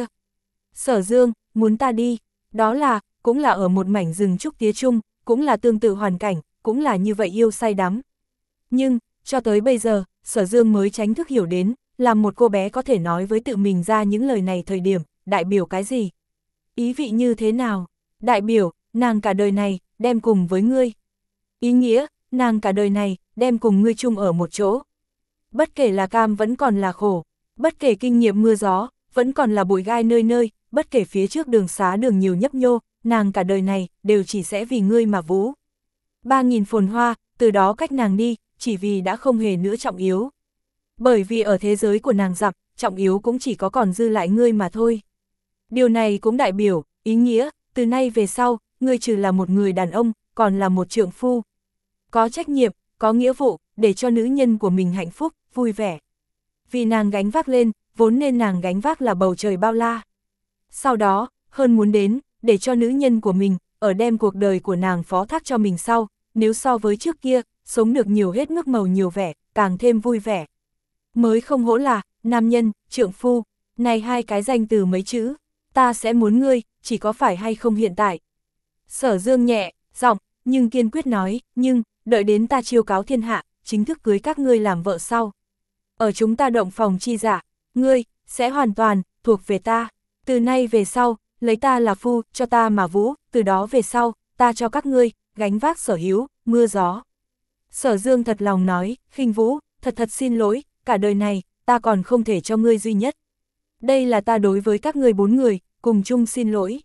Sở Dương, muốn ta đi, đó là, cũng là ở một mảnh rừng trúc tía chung, cũng là tương tự hoàn cảnh, cũng là như vậy yêu say đắm. Nhưng, cho tới bây giờ, Sở Dương mới tránh thức hiểu đến, làm một cô bé có thể nói với tự mình ra những lời này thời điểm, đại biểu cái gì? Ý vị như thế nào? Đại biểu, nàng cả đời này, đem cùng với ngươi. Ý nghĩa, nàng cả đời này, đem cùng ngươi chung ở một chỗ. Bất kể là cam vẫn còn là khổ, bất kể kinh nghiệm mưa gió, vẫn còn là bụi gai nơi nơi, bất kể phía trước đường xá đường nhiều nhấp nhô, nàng cả đời này, đều chỉ sẽ vì ngươi mà vũ. Ba nghìn phồn hoa, từ đó cách nàng đi, chỉ vì đã không hề nữa trọng yếu. Bởi vì ở thế giới của nàng dặm, trọng yếu cũng chỉ có còn dư lại ngươi mà thôi. Điều này cũng đại biểu, ý nghĩa, từ nay về sau, ngươi trừ là một người đàn ông, còn là một trượng phu. Có trách nhiệm, có nghĩa vụ, để cho nữ nhân của mình hạnh phúc, vui vẻ. Vì nàng gánh vác lên, vốn nên nàng gánh vác là bầu trời bao la. Sau đó, hơn muốn đến, để cho nữ nhân của mình, ở đem cuộc đời của nàng phó thác cho mình sau, nếu so với trước kia, sống được nhiều hết mức màu nhiều vẻ, càng thêm vui vẻ. Mới không hổ là, nam nhân, trượng phu, này hai cái danh từ mấy chữ, ta sẽ muốn ngươi, chỉ có phải hay không hiện tại. Sở Dương nhẹ, giọng, nhưng kiên quyết nói, nhưng, đợi đến ta chiêu cáo thiên hạ, chính thức cưới các ngươi làm vợ sau. Ở chúng ta động phòng chi dạ, ngươi, sẽ hoàn toàn, thuộc về ta. Từ nay về sau, lấy ta là phu, cho ta mà vũ, từ đó về sau, ta cho các ngươi, gánh vác sở hữu, mưa gió. Sở Dương thật lòng nói, Khinh Vũ, thật thật xin lỗi, cả đời này, ta còn không thể cho ngươi duy nhất. Đây là ta đối với các ngươi bốn người, cùng chung xin lỗi.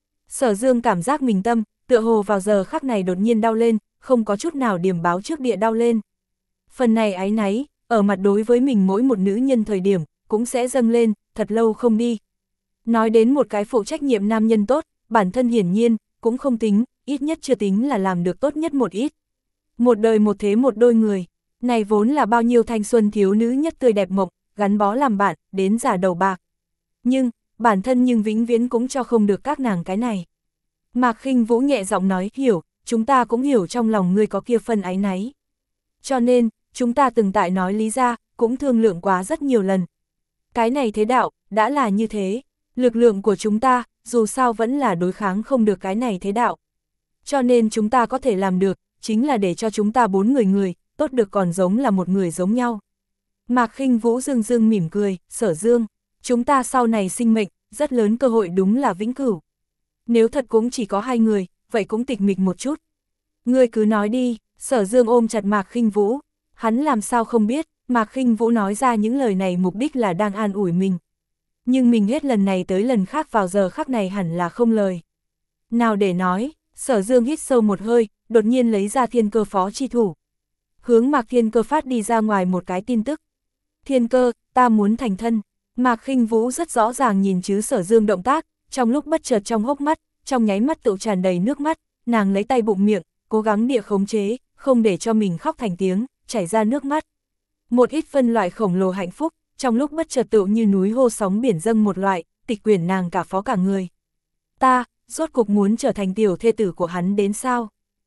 Sở Dương cảm giác mình tâm, tựa hồ vào giờ khắc này đột nhiên đau lên, không có chút nào điểm báo trước địa đau lên. Phần này áy náy, ở mặt đối với mình mỗi một nữ nhân thời điểm, cũng sẽ dâng lên, thật lâu không đi. Nói đến một cái phụ trách nhiệm nam nhân tốt, bản thân hiển nhiên, cũng không tính, ít nhất chưa tính là làm được tốt nhất một ít. Một đời một thế một đôi người, này vốn là bao nhiêu thanh xuân thiếu nữ nhất tươi đẹp mộng, gắn bó làm bạn, đến già đầu bạc. Nhưng, bản thân nhưng vĩnh viễn cũng cho không được các nàng cái này. Mạc Khinh Vũ nhẹ giọng nói, hiểu, chúng ta cũng hiểu trong lòng ngươi có kia phân áy náy. Cho nên, chúng ta từng tại nói lý ra, cũng thương lượng quá rất nhiều lần. Cái này thế đạo, đã là như thế, lực lượng của chúng ta, dù sao vẫn là đối kháng không được cái này thế đạo. Cho nên chúng ta có thể làm được, chính là để cho chúng ta bốn người người, tốt được còn giống là một người giống nhau. Mạc Khinh Vũ dương dương mỉm cười, Sở Dương, chúng ta sau này sinh mệnh, rất lớn cơ hội đúng là vĩnh cửu. Nếu thật cũng chỉ có hai người, vậy cũng tịch mịch một chút. Ngươi cứ nói đi, Sở Dương ôm chặt Mạc Khinh Vũ, hắn làm sao không biết, Mạc Khinh Vũ nói ra những lời này mục đích là đang an ủi mình. Nhưng mình hết lần này tới lần khác vào giờ khắc này hẳn là không lời. Nào để nói, Sở Dương hít sâu một hơi, đột nhiên lấy ra thiên cơ phó chi thủ. Hướng Mạc Thiên Cơ phát đi ra ngoài một cái tin tức. Thiên Cơ, ta muốn thành thân. Mạc Khinh Vũ rất rõ ràng nhìn chứ Sở Dương động tác, trong lúc bất chợt trong hốc mắt, trong nháy mắt tự tràn đầy nước mắt, nàng lấy tay bụng miệng, cố gắng địa khống chế, không để cho mình khóc thành tiếng, chảy ra nước mắt. Một ít phân loại khổng lồ hạnh phúc, trong lúc bất chợt tự như núi hô sóng biển dâng một loại, tịch quyển nàng cả phó cả người. Ta, rốt cục muốn trở thành tiểu thê tử của hắn đến sao?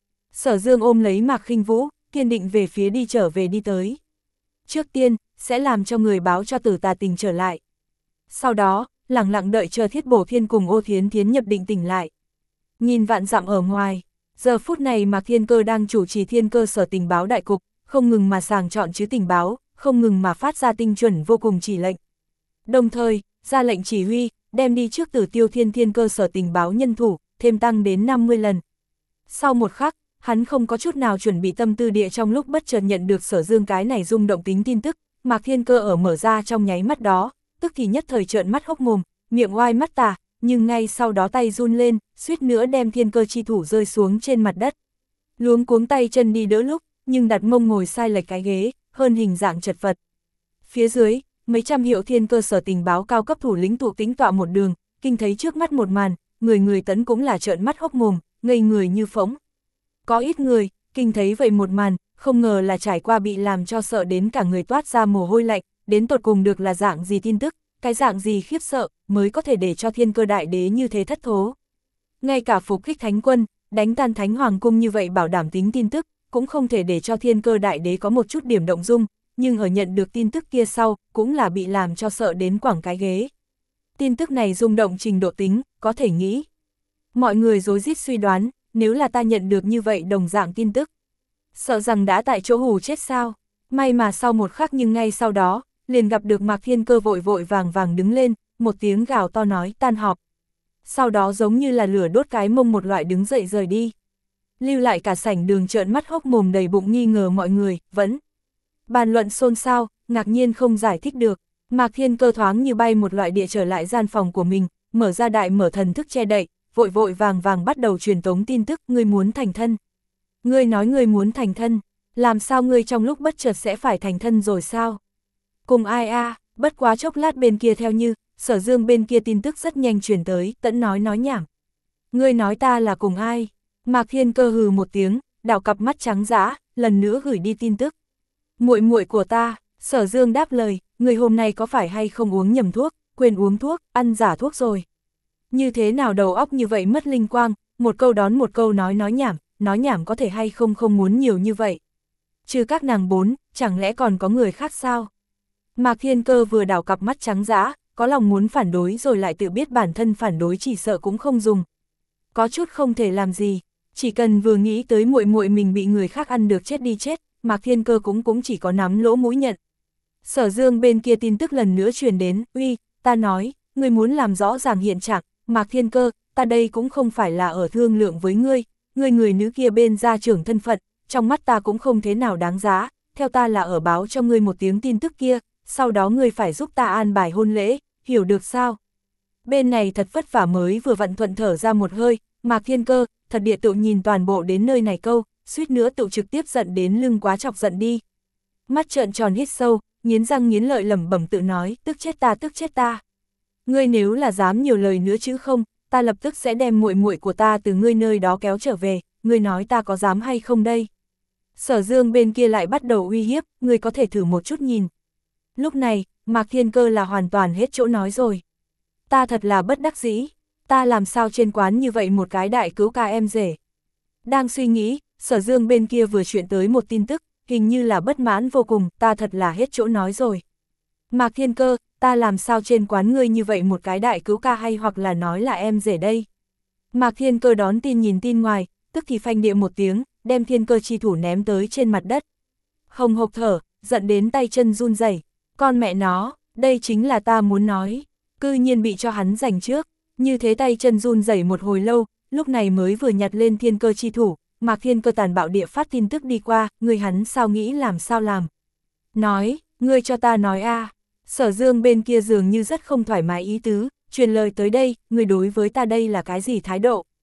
Sở Dương ôm lấy Mạc Khinh Vũ, kiên định về phía đi trở về đi tới. Trước tiên, sẽ làm cho người báo cho Tử Tà Tình trở lại. Sau đó, lặng lặng đợi chờ Thiết Bổ Thiên cùng Ô Thiến Thiến nhập định tỉnh lại. Nhìn vạn dặm ở ngoài, giờ phút này Mạc Thiên Cơ đang chủ trì Thiên Cơ Sở Tình báo đại cục, không ngừng mà sàng chọn chứ tình báo, không ngừng mà phát ra tinh chuẩn vô cùng chỉ lệnh. Đồng thời, ra lệnh chỉ huy, đem đi trước Tử Tiêu Thiên Thiên Cơ Sở Tình báo nhân thủ, thêm tăng đến năm mươi lần. Sau một khắc, hắn không có chút nào chuẩn bị tâm tư địa trong lúc bất chợt nhận được Sở Dương cái này rung động tính tin tức, Mạc Thiên Cơ ở mở ra trong nháy mắt đó, tức thì nhất thời trợn mắt hốc mồm, miệng oai mắt tà, nhưng ngay sau đó tay run lên, suýt nữa đem thiên cơ chi thủ rơi xuống trên mặt đất. Luống cuống tay chân đi đỡ lúc, nhưng đặt mông ngồi sai lệch cái ghế, hơn hình dạng chật vật. Phía dưới, mấy trăm hiệu thiên cơ sở tình báo cao cấp thủ lĩnh tụ tĩnh tọa một đường, kinh thấy trước mắt một màn, người người tấn cũng là trợn mắt hốc mồm, ngây người như phỗng. Có ít người, kinh thấy vậy một màn, không ngờ là trải qua bị làm cho sợ đến cả người toát ra mồ hôi lạnh, đến tột cùng được là dạng gì tin tức, cái dạng gì khiếp sợ, mới có thể để cho thiên cơ đại đế như thế thất thố. Ngay cả phục kích thánh quân, đánh tan thánh hoàng cung như vậy bảo đảm tính tin tức, cũng không thể để cho thiên cơ đại đế có một chút điểm động dung, nhưng ở nhận được tin tức kia sau, cũng là bị làm cho sợ đến quẳng cái ghế. Tin tức này rung động trình độ tính, có thể nghĩ. Mọi người rối rít suy đoán, nếu là ta nhận được như vậy đồng dạng tin tức, sợ rằng đã tại chỗ hù chết sao. May mà sau một khắc nhưng ngay sau đó, liền gặp được Mạc Thiên Cơ vội vội vàng vàng đứng lên, một tiếng gào to nói tan họp. Sau đó giống như là lửa đốt cái mông một loại đứng dậy rời đi. Lưu lại cả sảnh đường trợn mắt hốc mồm đầy bụng nghi ngờ mọi người, vẫn bàn luận xôn xao, ngạc nhiên không giải thích được. Mạc Thiên Cơ thoáng như bay một loại địa trở lại gian phòng của mình, mở ra đại mở thần thức che đậy, vội vội vàng vàng bắt đầu truyền tống tin tức, ngươi muốn thành thân. Ngươi nói ngươi muốn thành thân, làm sao ngươi trong lúc bất chợt sẽ phải thành thân rồi sao? Cùng ai a? À, bất quá chốc lát bên kia theo như, Sở Dương bên kia tin tức rất nhanh truyền tới, tẫn nói nói nhảm. Ngươi nói ta là cùng ai? Mạc Thiên Cơ hừ một tiếng, đảo cặp mắt trắng dã, lần nữa gửi đi tin tức. Muội muội của ta, Sở Dương đáp lời, người hôm nay có phải hay không uống nhầm thuốc, quên uống thuốc, ăn giả thuốc rồi. Như thế nào đầu óc như vậy mất linh quang, một câu đón một câu nói nói nhảm, nói nhảm có thể hay không không muốn nhiều như vậy. Trừ các nàng bốn, chẳng lẽ còn có người khác sao? Mạc Thiên Cơ vừa đảo cặp mắt trắng dã, có lòng muốn phản đối rồi lại tự biết bản thân phản đối chỉ sợ cũng không dùng. Có chút không thể làm gì, chỉ cần vừa nghĩ tới muội muội mình bị người khác ăn được chết đi chết, Mạc Thiên Cơ cũng cũng chỉ có nắm lỗ mũi nhận. Sở Dương bên kia tin tức lần nữa truyền đến, uy, ta nói, ngươi muốn làm rõ ràng hiện trạng, Mạc Thiên Cơ, ta đây cũng không phải là ở thương lượng với ngươi, ngươi người nữ kia bên gia trưởng thân phận, trong mắt ta cũng không thế nào đáng giá, theo ta là ở báo cho ngươi một tiếng tin tức kia, sau đó ngươi phải giúp ta an bài hôn lễ, hiểu được sao? Bên này thật vất vả mới vừa vặn thuận thở ra một hơi, Mạc Thiên Cơ, thật địa tự nhìn toàn bộ đến nơi này câu, suýt nữa tự trực tiếp giận đến lưng quá chọc giận đi. Mắt trợn tròn hít sâu, nghiến răng nghiến lợi lẩm bẩm tự nói, tức chết ta tức chết ta. Ngươi nếu là dám nhiều lời nữa chứ không, ta lập tức sẽ đem muội muội của ta từ ngươi nơi đó kéo trở về, ngươi nói ta có dám hay không đây? Sở Dương bên kia lại bắt đầu uy hiếp, ngươi có thể thử một chút nhìn. Lúc này, Mạc Thiên Cơ là hoàn toàn hết chỗ nói rồi. Ta thật là bất đắc dĩ, ta làm sao trên quán như vậy một cái đại cứu ca em rể. Đang suy nghĩ, Sở Dương bên kia vừa chuyện tới một tin tức, hình như là bất mãn vô cùng, ta thật là hết chỗ nói rồi. Mạc Thiên Cơ, ta làm sao trên quán ngươi như vậy một cái đại cứu ca hay hoặc là nói là em rể đây. Mạc Thiên Cơ đón tin nhìn tin ngoài, tức thì phanh địa một tiếng, đem thiên cơ chi thủ ném tới trên mặt đất. Hồng hộc thở, giận đến tay chân run rẩy. Con mẹ nó, đây chính là ta muốn nói. Cư nhiên bị cho hắn giành trước, như thế tay chân run rẩy một hồi lâu, lúc này mới vừa nhặt lên thiên cơ chi thủ, Mạc Thiên Cơ tàn bạo địa phát tin tức đi qua, người hắn sao nghĩ làm sao làm. Nói, ngươi cho ta nói a. À. Sở Dương bên kia dường như rất không thoải mái ý tứ, truyền lời tới đây, ngươi đối với ta đây là cái gì thái độ.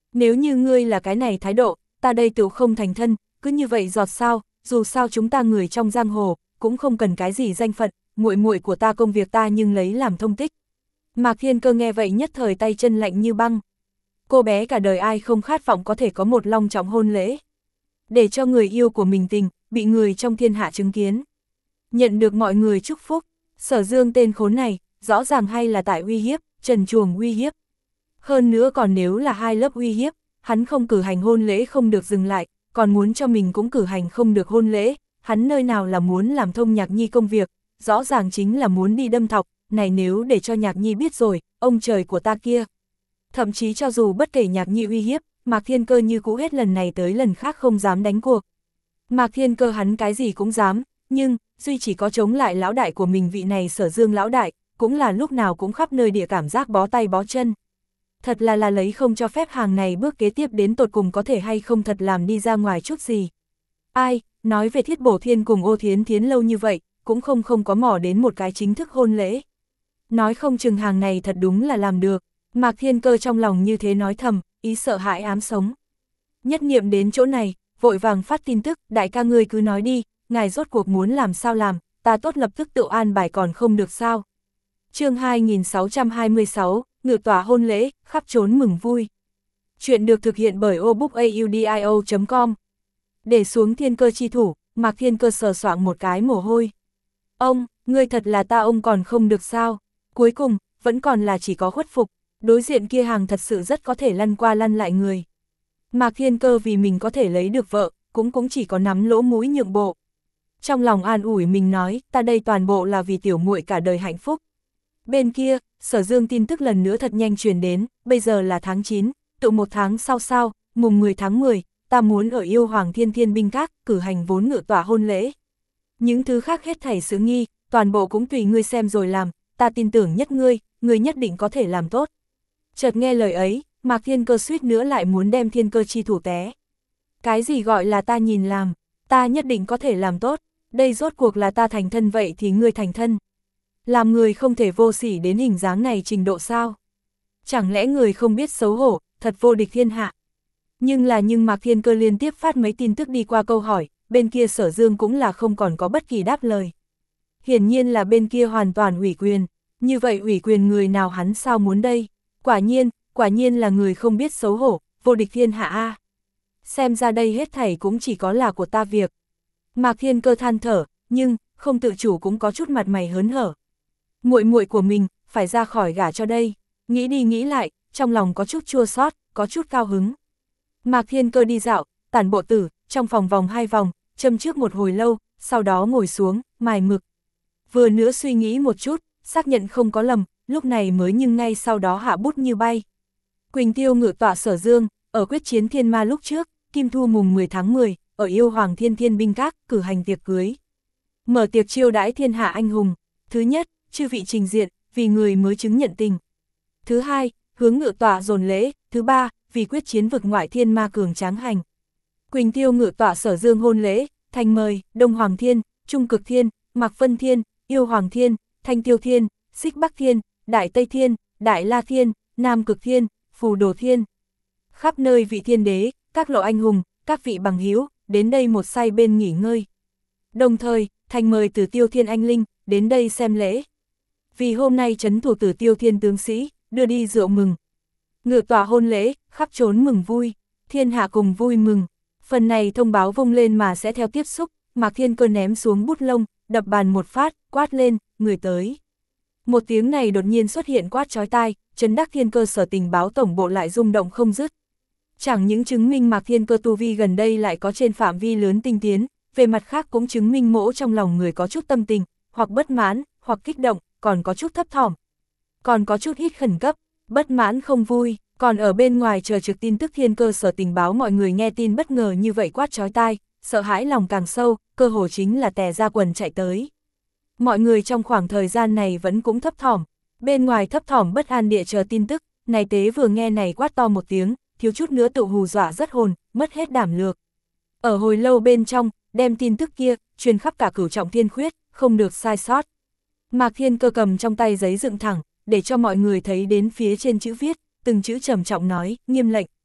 Nếu như ngươi là cái này thái độ, ta đây tự không thành thân, cứ như vậy giọt sao, dù sao chúng ta người trong giang hồ, cũng không cần cái gì danh phận, muội muội của ta công việc ta nhưng lấy làm thông tích. Mạc Thiên Cơ nghe vậy nhất thời tay chân lạnh như băng. Cô bé cả đời ai không khát vọng có thể có một long trọng hôn lễ. Để cho người yêu của mình tình, bị người trong thiên hạ chứng kiến. Nhận được mọi người chúc phúc, Sở Dương tên khốn này, rõ ràng hay là tại uy hiếp, trần truồng uy hiếp. Hơn nữa còn nếu là hai lớp uy hiếp, hắn không cử hành hôn lễ không được dừng lại, còn muốn cho mình cũng cử hành không được hôn lễ, hắn nơi nào là muốn làm thông Nhạc Nhi công việc, rõ ràng chính là muốn đi đâm thọc, này nếu để cho Nhạc Nhi biết rồi, ông trời của ta kia. Thậm chí cho dù bất kể Nhạc Nhi uy hiếp, Mạc Thiên Cơ như cũ hết lần này tới lần khác không dám đánh cuộc. Mạc Thiên Cơ hắn cái gì cũng dám, nhưng, duy chỉ có chống lại lão đại của mình vị này Sở Dương lão đại, cũng là lúc nào cũng khắp nơi địa cảm giác bó tay bó chân. Thật là là lấy không cho phép hàng này bước kế tiếp đến tột cùng có thể hay không thật làm đi ra ngoài chút gì. Ai, nói về Thiết Bổ Thiên cùng Ô Thiến Thiến lâu như vậy, cũng không không có mỏ đến một cái chính thức hôn lễ. Nói không chừng hàng này thật đúng là làm được, Mạc Thiên Cơ trong lòng như thế nói thầm, ý sợ hãi ám sống. Nhất niệm đến chỗ này, vội vàng phát tin tức, đại ca ngươi cứ nói đi, ngài rốt cuộc muốn làm sao làm, ta tốt lập tức tự an bài còn không được sao. Chương hai nghìn sáu trăm hai mươi sáu, ngự tỏa hôn lễ, khắp trốn mừng vui. Chuyện được thực hiện bởi obookaudio chấm com. Để xuống Thiên Cơ chi thủ, Mạc Thiên Cơ sờ soạng một cái mồ hôi. Ông, ngươi thật là ta ông còn không được sao? Cuối cùng, vẫn còn là chỉ có khuất phục, đối diện kia hàng thật sự rất có thể lăn qua lăn lại người. Mạc Thiên Cơ vì mình có thể lấy được vợ, cũng cũng chỉ có nắm lỗ mũi nhượng bộ. Trong lòng an ủi mình nói, ta đây toàn bộ là vì tiểu muội cả đời hạnh phúc. Bên kia, Sở Dương tin tức lần nữa thật nhanh truyền đến, bây giờ là tháng chín, tự một tháng sau sao, mùng mười tháng mười, ta muốn ở Yêu Hoàng Thiên Thiên Binh Các, cử hành vốn ngự tỏa hôn lễ. Những thứ khác hết thảy sự nghi, toàn bộ cũng tùy ngươi xem rồi làm, ta tin tưởng nhất ngươi, ngươi nhất định có thể làm tốt. Chợt nghe lời ấy, Mạc Thiên Cơ suýt nữa lại muốn đem Thiên Cơ chi thủ té. Cái gì gọi là ta nhìn làm, ta nhất định có thể làm tốt, đây rốt cuộc là ta thành thân vậy thì ngươi thành thân. Làm người không thể vô sỉ đến hình dáng này trình độ sao? Chẳng lẽ người không biết xấu hổ, thật vô địch thiên hạ? Nhưng là nhưng Mạc Thiên Cơ liên tiếp phát mấy tin tức đi qua câu hỏi, bên kia Sở Dương cũng là không còn có bất kỳ đáp lời. Hiển nhiên là bên kia hoàn toàn ủy quyền, như vậy ủy quyền người nào hắn sao muốn đây? Quả nhiên, quả nhiên là người không biết xấu hổ, vô địch thiên hạ a. Xem ra đây hết thảy cũng chỉ có là của ta việc. Mạc Thiên Cơ than thở, nhưng không tự chủ cũng có chút mặt mày hớn hở. Muội muội của mình phải ra khỏi gả cho đây, nghĩ đi nghĩ lại, trong lòng có chút chua xót, có chút cao hứng. Mạc Thiên Cơ đi dạo, tản bộ tử, trong phòng vòng hai vòng, châm trước một hồi lâu, sau đó ngồi xuống, mài mực. Vừa nữa suy nghĩ một chút, xác nhận không có lầm, lúc này mới nhưng ngay sau đó hạ bút như bay. Quỳnh Tiêu ngự tọa Sở Dương, ở quyết chiến thiên ma lúc trước, Kim Thu mùng mười tháng mười, ở Yêu Hoàng Thiên Thiên Binh Các, cử hành tiệc cưới. Mở tiệc chiêu đãi thiên hạ anh hùng. Thứ nhất, chư vị trình diện, vì người mới chứng nhận tình. Thứ hai, hướng ngự tọa dồn lễ. Thứ ba, vì quyết chiến vực ngoại thiên ma cường tráng hành. Quỳnh Tiêu ngự tọa Sở Dương hôn lễ, thành mời, Đông Hoàng Thiên, Trung Cực Thiên, Mạc Vân Thiên, Yêu Hoàng Thiên, Thanh Tiêu Thiên, Xích Bắc Thiên, Đại Tây Thiên, Đại La Thiên, Nam Cực Thiên, Phù Đồ Thiên. Khắp nơi vị thiên đế, các lộ anh hùng, các vị bằng hữu đến đây một say bên nghỉ ngơi. Đồng thời, thành mời Tử Tiêu Thiên anh linh, đến đây xem lễ. Vì hôm nay trấn thủ Tử Tiêu Thiên tướng sĩ, đưa đi rượu mừng. Ngự tỏa hôn lễ, khắp trốn mừng vui, thiên hạ cùng vui mừng. Phần này thông báo vung lên mà sẽ theo tiếp xúc, Mạc Thiên Cơ ném xuống bút lông, đập bàn một phát, quát lên, người tới. Một tiếng này đột nhiên xuất hiện quát chói tai, Trấn Đắc Thiên Cơ sở tình báo tổng bộ lại rung động không dứt. Chẳng những chứng minh Mạc Thiên Cơ tu vi gần đây lại có trên phạm vi lớn tinh tiến, về mặt khác cũng chứng minh mỗ trong lòng người có chút tâm tình, hoặc bất mãn, hoặc kích động, còn có chút thấp thỏm. Còn có chút hít khẩn cấp, bất mãn không vui, còn ở bên ngoài chờ trực tin tức Thiên Cơ sở tình báo mọi người nghe tin bất ngờ như vậy quát chói tai, sợ hãi lòng càng sâu, cơ hồ chính là tè ra quần chạy tới. Mọi người trong khoảng thời gian này vẫn cũng thấp thỏm, bên ngoài thấp thỏm bất an địa chờ tin tức, này tế vừa nghe này quát to một tiếng, thiếu chút nữa tự hù dọa rất hồn, mất hết đảm lược. Ở hồi lâu bên trong, đem tin tức kia, truyền khắp cả Cửu Trọng Thiên Khuyết, không được sai sót. Mạc Thiên Cơ cầm trong tay giấy dựng thẳng, để cho mọi người thấy đến phía trên chữ viết, từng chữ trầm trọng nói, nghiêm lệnh.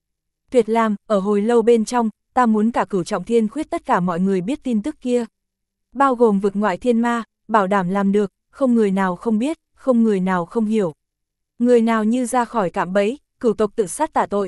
Tuyệt làm, ở hồi lâu bên trong, ta muốn cả Cửu Trọng Thiên Khuyết tất cả mọi người biết tin tức kia. Bao gồm vực ngoại thiên ma, bảo đảm làm được, không người nào không biết, không người nào không hiểu. Người nào như ra khỏi cạm bẫy, cửu tộc tự sát tạ tội.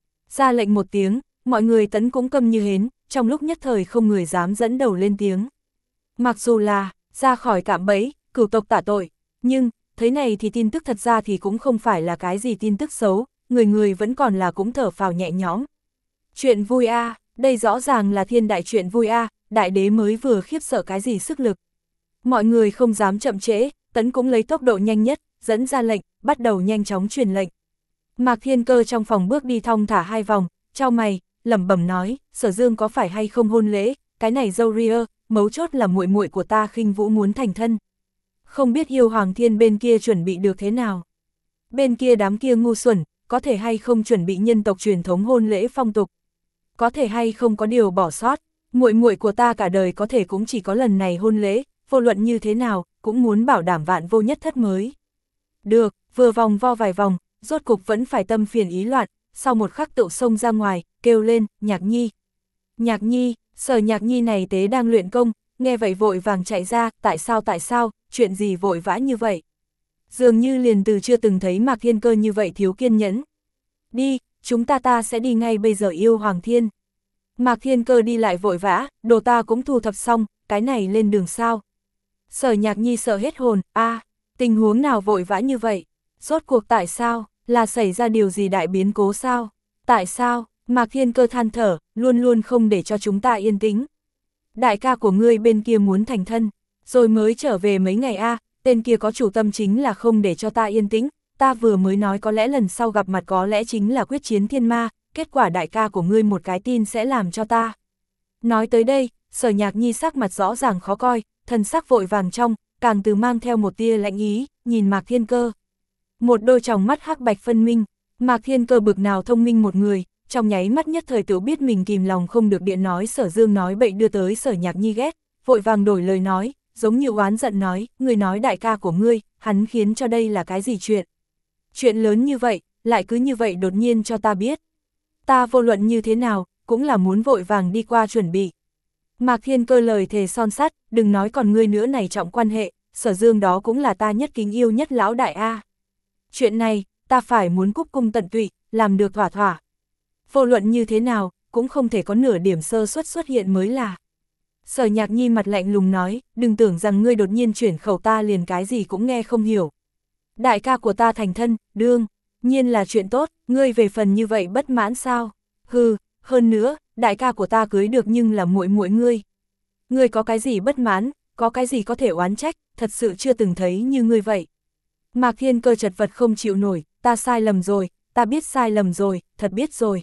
Ra lệnh một tiếng, mọi người tấn cũng câm như hến, trong lúc nhất thời không người dám dẫn đầu lên tiếng. Mặc dù là, ra khỏi cạm bẫy, cửu tộc tạ tội, nhưng, thế này thì tin tức thật ra thì cũng không phải là cái gì tin tức xấu, người người vẫn còn là cũng thở phào nhẹ nhõm. Chuyện vui a, à, đây rõ ràng là thiên đại chuyện vui a, à, đại đế mới vừa khiếp sợ cái gì sức lực. Mọi người không dám chậm trễ, tấn cũng lấy tốc độ nhanh nhất, dẫn ra lệnh, bắt đầu nhanh chóng truyền lệnh. Mạc Thiên Cơ trong phòng bước đi thong thả hai vòng, chau mày, lẩm bẩm nói, Sở Dương có phải hay không hôn lễ, cái này dâu ria, mấu chốt là muội muội của ta Khinh Vũ muốn thành thân. Không biết Yêu Hoàng Thiên bên kia chuẩn bị được thế nào. Bên kia đám kia ngu xuẩn, có thể hay không chuẩn bị nhân tộc truyền thống hôn lễ phong tục. Có thể hay không có điều bỏ sót, muội muội của ta cả đời có thể cũng chỉ có lần này hôn lễ, vô luận như thế nào, cũng muốn bảo đảm vạn vô nhất thất mới. Được, vừa vòng vo vài vòng, rốt cục vẫn phải tâm phiền ý loạn, sau một khắc tự xông ra ngoài, kêu lên, Nhạc Nhi. Nhạc Nhi, Sở Nhạc Nhi này tế đang luyện công, nghe vậy vội vàng chạy ra, tại sao tại sao, chuyện gì vội vã như vậy? Dường như liền từ chưa từng thấy Mạc Thiên Cơ như vậy thiếu kiên nhẫn. Đi, chúng ta ta sẽ đi ngay bây giờ Yêu Hoàng Thiên. Mạc Thiên Cơ đi lại vội vã, đồ ta cũng thu thập xong, cái này lên đường sao? Sở Nhạc Nhi sợ hết hồn, a à, tình huống nào vội vã như vậy? Rốt cuộc tại sao? Là xảy ra điều gì đại biến cố sao? Tại sao? Mạc Thiên Cơ than thở, luôn luôn không để cho chúng ta yên tĩnh. Đại ca của ngươi bên kia muốn thành thân, rồi mới trở về mấy ngày a, à, tên kia có chủ tâm chính là không để cho ta yên tĩnh, ta vừa mới nói có lẽ lần sau gặp mặt có lẽ chính là quyết chiến thiên ma, kết quả đại ca của ngươi một cái tin sẽ làm cho ta. Nói tới đây, Sở Nhạc Nhi sắc mặt rõ ràng khó coi, thần sắc vội vàng trong, càng từ mang theo một tia lạnh ý, nhìn Mạc Thiên Cơ. Một đôi tròng mắt hắc bạch phân minh, Mạc Thiên Cơ bực nào thông minh một người, trong nháy mắt nhất thời tự biết mình kìm lòng không được điện nói Sở Dương nói bậy đưa tới Sở Nhạc Nhi ghét, vội vàng đổi lời nói, giống như oán giận nói, người nói đại ca của ngươi, hắn khiến cho đây là cái gì chuyện. Chuyện lớn như vậy, lại cứ như vậy đột nhiên cho ta biết. Ta vô luận như thế nào, cũng là muốn vội vàng đi qua chuẩn bị. Mạc Thiên Cơ lời thề son sắt, đừng nói còn ngươi nữa này trọng quan hệ, Sở Dương đó cũng là ta nhất kính yêu nhất lão đại A. Chuyện này, ta phải muốn cúc cung tận tụy, làm được thỏa thỏa. Vô luận như thế nào, cũng không thể có nửa điểm sơ suất xuất hiện mới là. Sở Nhạc Nhi mặt lạnh lùng nói, đừng tưởng rằng ngươi đột nhiên chuyển khẩu ta liền cái gì cũng nghe không hiểu. Đại ca của ta thành thân, đương, nhiên là chuyện tốt, ngươi về phần như vậy bất mãn sao? Hừ, hơn nữa, đại ca của ta cưới được nhưng là muội muội ngươi. Ngươi có cái gì bất mãn, có cái gì có thể oán trách, thật sự chưa từng thấy như ngươi vậy. Mạc Thiên Cơ chật vật không chịu nổi, ta sai lầm rồi, ta biết sai lầm rồi, thật biết rồi.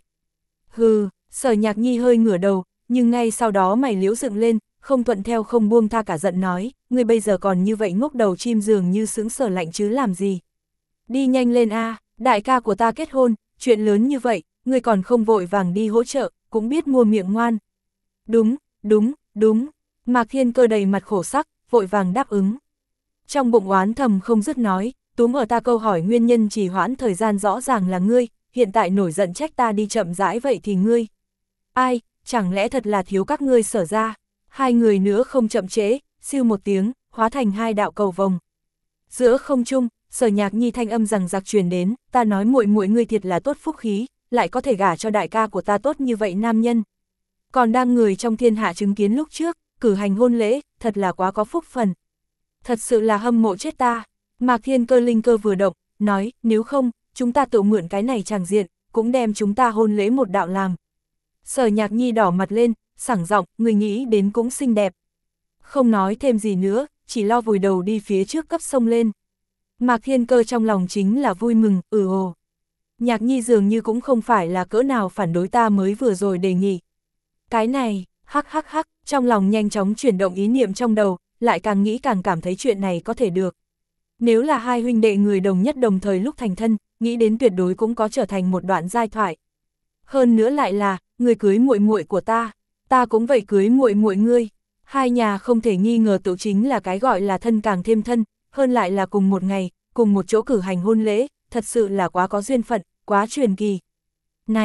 Hừ, Sở Nhạc Nhi hơi ngửa đầu, nhưng ngay sau đó mày liễu dựng lên, không thuận theo không buông tha cả giận nói, ngươi bây giờ còn như vậy ngốc đầu chim dường như sướng sở lạnh chứ làm gì. Đi nhanh lên a, à, đại ca của ta kết hôn, chuyện lớn như vậy, ngươi còn không vội vàng đi hỗ trợ, cũng biết mua miệng ngoan. Đúng, đúng, đúng, Mạc Thiên Cơ đầy mặt khổ sắc, vội vàng đáp ứng. Trong bụng oán thầm không dứt nói, túm ở ta câu hỏi nguyên nhân trì hoãn thời gian rõ ràng là ngươi, hiện tại nổi giận trách ta đi chậm rãi vậy thì ngươi. Ai, chẳng lẽ thật là thiếu các ngươi Sở ra, hai người nữa không chậm trễ, siêu một tiếng, hóa thành hai đạo cầu vồng. Giữa không trung, Sở Nhạc Nhi thanh âm rằng giặc truyền đến, ta nói muội muội ngươi thiệt là tốt phúc khí, lại có thể gả cho đại ca của ta tốt như vậy nam nhân. Còn đang người trong thiên hạ chứng kiến lúc trước, cử hành hôn lễ, thật là quá có phúc phần. Thật sự là hâm mộ chết ta. Mạc Thiên Cơ linh cơ vừa động, nói, nếu không, chúng ta tự mượn cái này tràng diện, cũng đem chúng ta hôn lễ một đạo làm. Sở Nhạc Nhi đỏ mặt lên, sảng giọng, người nghĩ đến cũng xinh đẹp. Không nói thêm gì nữa, chỉ lo vùi đầu đi phía trước cấp sông lên. Mạc Thiên Cơ trong lòng chính là vui mừng, ừ ồ. Nhạc Nhi dường như cũng không phải là cỡ nào phản đối ta mới vừa rồi đề nghị. Cái này, hắc hắc hắc, trong lòng nhanh chóng chuyển động ý niệm trong đầu, lại càng nghĩ càng cảm thấy chuyện này có thể được. Nếu là hai huynh đệ người đồng nhất đồng thời lúc thành thân, nghĩ đến tuyệt đối cũng có trở thành một đoạn giai thoại. Hơn nữa lại là, người cưới muội muội của ta, ta cũng vậy cưới muội muội ngươi. Hai nhà không thể nghi ngờ tự chính là cái gọi là thân càng thêm thân, hơn lại là cùng một ngày, cùng một chỗ cử hành hôn lễ, thật sự là quá có duyên phận, quá truyền kỳ. Này,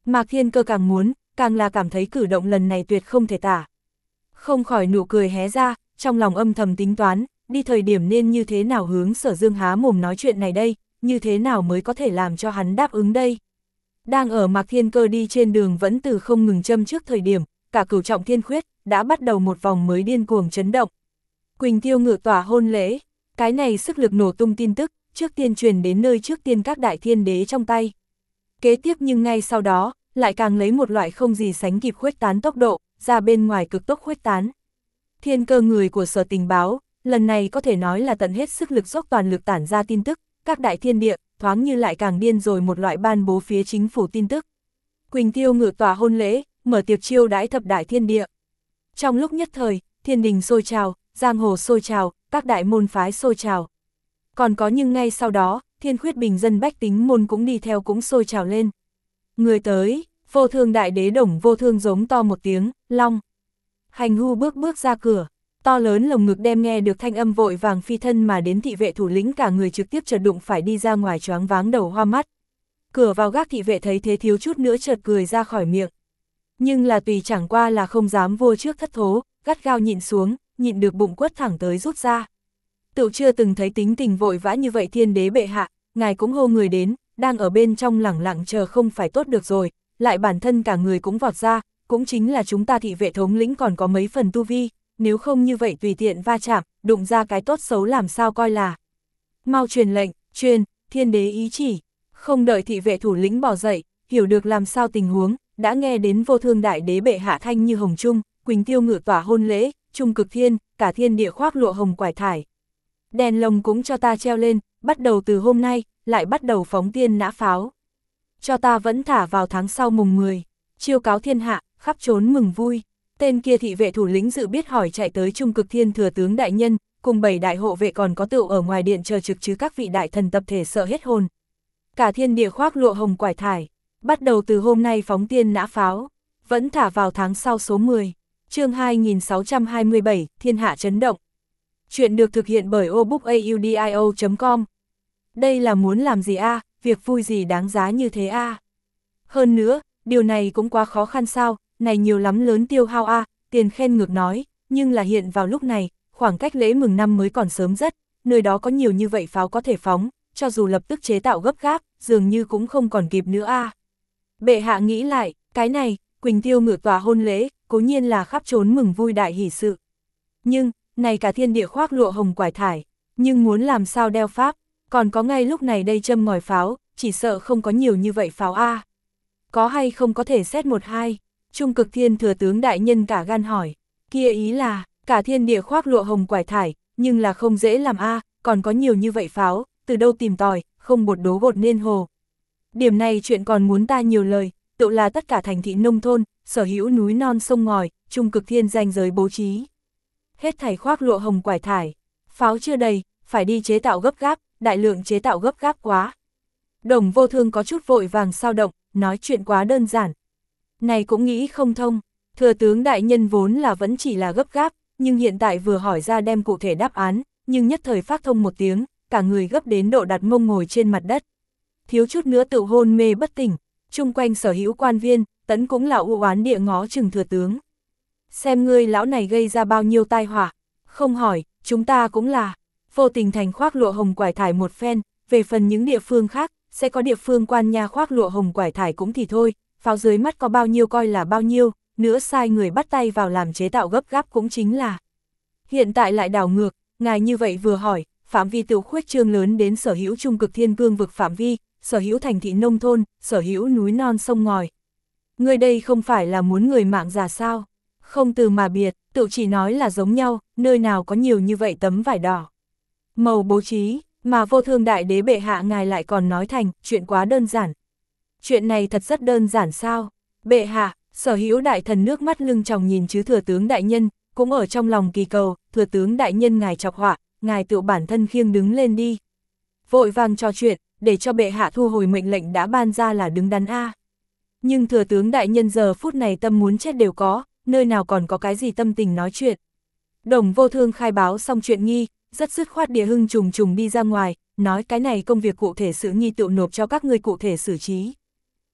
Mạc Thiên Cơ càng muốn, càng là cảm thấy cử động lần này tuyệt không thể tả. Không khỏi nụ cười hé ra, trong lòng âm thầm tính toán, đi thời điểm nên như thế nào hướng Sở Dương há mồm nói chuyện này đây, như thế nào mới có thể làm cho hắn đáp ứng đây. Đang ở Mạc Thiên Cơ đi trên đường vẫn từ không ngừng châm trước thời điểm, cả cửu trọng thiên khuyết, đã bắt đầu một vòng mới điên cuồng chấn động. Quỳnh Tiêu ngự tỏa hôn lễ, cái này sức lực nổ tung tin tức, trước tiên truyền đến nơi trước tiên các đại thiên đế trong tay. Kế tiếp nhưng ngay sau đó, lại càng lấy một loại không gì sánh kịp khuếch tán tốc độ, ra bên ngoài cực tốc khuếch tán. Thiên Cơ người của Sở Tình báo, lần này có thể nói là tận hết sức lực dốc toàn lực tản ra tin tức, các đại thiên địa, thoáng như lại càng điên rồi một loại ban bố phía chính phủ tin tức. Quỳnh Tiêu ngự tòa hôn lễ, mở tiệc chiêu đãi thập đại thiên địa. Trong lúc nhất thời, thiên đình sôi trào, giang hồ sôi trào, các đại môn phái sôi trào. Còn có nhưng ngay sau đó, thiên khuyết bình dân bách tính môn cũng đi theo cũng sôi trào lên. Người tới, vô thương đại đế Đồng Vô Thương giống to một tiếng, long. Hành hưu bước bước ra cửa, to lớn lồng ngực đem nghe được thanh âm vội vàng phi thân mà đến thị vệ thủ lĩnh cả người trực tiếp chợt đụng phải đi ra ngoài choáng váng đầu hoa mắt. Cửa vào gác thị vệ thấy thế thiếu chút nữa chợt cười ra khỏi miệng. Nhưng là tùy chẳng qua là không dám vua trước thất thố, gắt gao nhịn xuống, nhịn được bụng quất thẳng tới rút ra. Tự chưa từng thấy tính tình vội vã như vậy thiên đế bệ hạ, ngài cũng hô người đến, đang ở bên trong lẳng lặng chờ không phải tốt được rồi, lại bản thân cả người cũng vọt ra, cũng chính là chúng ta thị vệ thống lĩnh còn có mấy phần tu vi, nếu không như vậy tùy tiện va chạm, đụng ra cái tốt xấu làm sao coi là. Mau truyền lệnh, truyền, thiên đế ý chỉ, không đợi thị vệ thủ lĩnh bỏ dậy, hiểu được làm sao tình huống, đã nghe đến vô thương đại đế bệ hạ thanh như hồng trung, Quỳnh Tiêu ngự tỏa hôn lễ, trung cực thiên, cả thiên địa khoác lụa hồng quải thải. Đèn lồng cũng cho ta treo lên, bắt đầu từ hôm nay, lại bắt đầu phóng tiên nã pháo. Cho ta vẫn thả vào tháng sau mùng mười, chiêu cáo thiên hạ, khắp trốn mừng vui. Tên kia thị vệ thủ lĩnh dự biết hỏi chạy tới trung cực thiên thừa tướng đại nhân, cùng bảy đại hộ vệ còn có tựu ở ngoài điện chờ trực chứ các vị đại thần tập thể sợ hết hồn. Cả thiên địa khoác lụa hồng quải thải, bắt đầu từ hôm nay phóng tiên nã pháo, vẫn thả vào tháng sau số mười, chương hai nghìn sáu trăm hai mươi bảy, thiên hạ chấn động. Chuyện được thực hiện bởi obookaudio chấm com. Đây là muốn làm gì a, à? Việc vui gì đáng giá như thế a? À? Hơn nữa, điều này cũng quá khó khăn sao, này nhiều lắm lớn tiêu hao a, à? Tiền khen ngược nói, nhưng là hiện vào lúc này, khoảng cách lễ mừng năm mới còn sớm rất, nơi đó có nhiều như vậy pháo có thể phóng, cho dù lập tức chế tạo gấp gáp, dường như cũng không còn kịp nữa a. À? Bệ hạ nghĩ lại, cái này, Quỳnh Tiêu ngự tòa hôn lễ, cố nhiên là khắp trốn mừng vui đại hỷ sự. Nhưng, này cả thiên địa khoác lụa hồng quải thải, nhưng muốn làm sao đeo pháp, còn có ngay lúc này đây châm ngòi pháo, chỉ sợ không có nhiều như vậy pháo a. À. Có hay không có thể xét một hai, trung cực thiên thừa tướng đại nhân cả gan hỏi, kia ý là, cả thiên địa khoác lụa hồng quải thải, nhưng là không dễ làm a, à, còn có nhiều như vậy pháo, từ đâu tìm tòi, không bột đố gột nên hồ. Điểm này chuyện còn muốn ta nhiều lời, tự là tất cả thành thị nông thôn, sở hữu núi non sông ngòi, trung cực thiên danh giới bố trí. Hết thảy khoác lụa hồng quải thải, pháo chưa đầy, phải đi chế tạo gấp gáp, đại lượng chế tạo gấp gáp quá. Đồng Vô Thương có chút vội vàng sao động, nói chuyện quá đơn giản. Này cũng nghĩ không thông, thừa tướng đại nhân vốn là vẫn chỉ là gấp gáp, nhưng hiện tại vừa hỏi ra đem cụ thể đáp án, nhưng nhất thời phát thông một tiếng, cả người gấp đến độ đặt mông ngồi trên mặt đất. Thiếu chút nữa tự hôn mê bất tỉnh, chung quanh sở hữu quan viên, tấn cũng là u oán địa ngó chừng thừa tướng. Xem ngươi lão này gây ra bao nhiêu tai họa, không hỏi, chúng ta cũng là, vô tình thành khoác lụa hồng quải thải một phen, về phần những địa phương khác, sẽ có địa phương quan nha khoác lụa hồng quải thải cũng thì thôi, pháo dưới mắt có bao nhiêu coi là bao nhiêu, nữa sai người bắt tay vào làm chế tạo gấp gáp cũng chính là. Hiện tại lại đảo ngược, ngài như vậy vừa hỏi, phạm vi tự khuếch trương lớn đến sở hữu trung cực thiên cương vực phạm vi, sở hữu thành thị nông thôn, sở hữu núi non sông ngòi. Người đây không phải là muốn người mạng già sao? Không từ mà biệt, tự chỉ nói là giống nhau, nơi nào có nhiều như vậy tấm vải đỏ. Màu bố trí, mà Vô Thương đại đế bệ hạ ngài lại còn nói thành, chuyện quá đơn giản. Chuyện này thật rất đơn giản sao? Bệ hạ, sở hữu đại thần nước mắt lưng tròng nhìn chứ thừa tướng đại nhân, cũng ở trong lòng kỳ cầu, thừa tướng đại nhân ngài chọc họa, ngài tự bản thân khiêng đứng lên đi. Vội vàng trò chuyện, để cho bệ hạ thu hồi mệnh lệnh đã ban ra là đứng đắn a. Nhưng thừa tướng đại nhân giờ phút này tâm muốn chết đều có, nơi nào còn có cái gì tâm tình nói chuyện. Đồng Vô Thương khai báo xong chuyện nghi, rất dứt khoát địa hưng trùng trùng đi ra ngoài, nói cái này công việc cụ thể sự nghi tự nộp cho các ngươi cụ thể xử trí.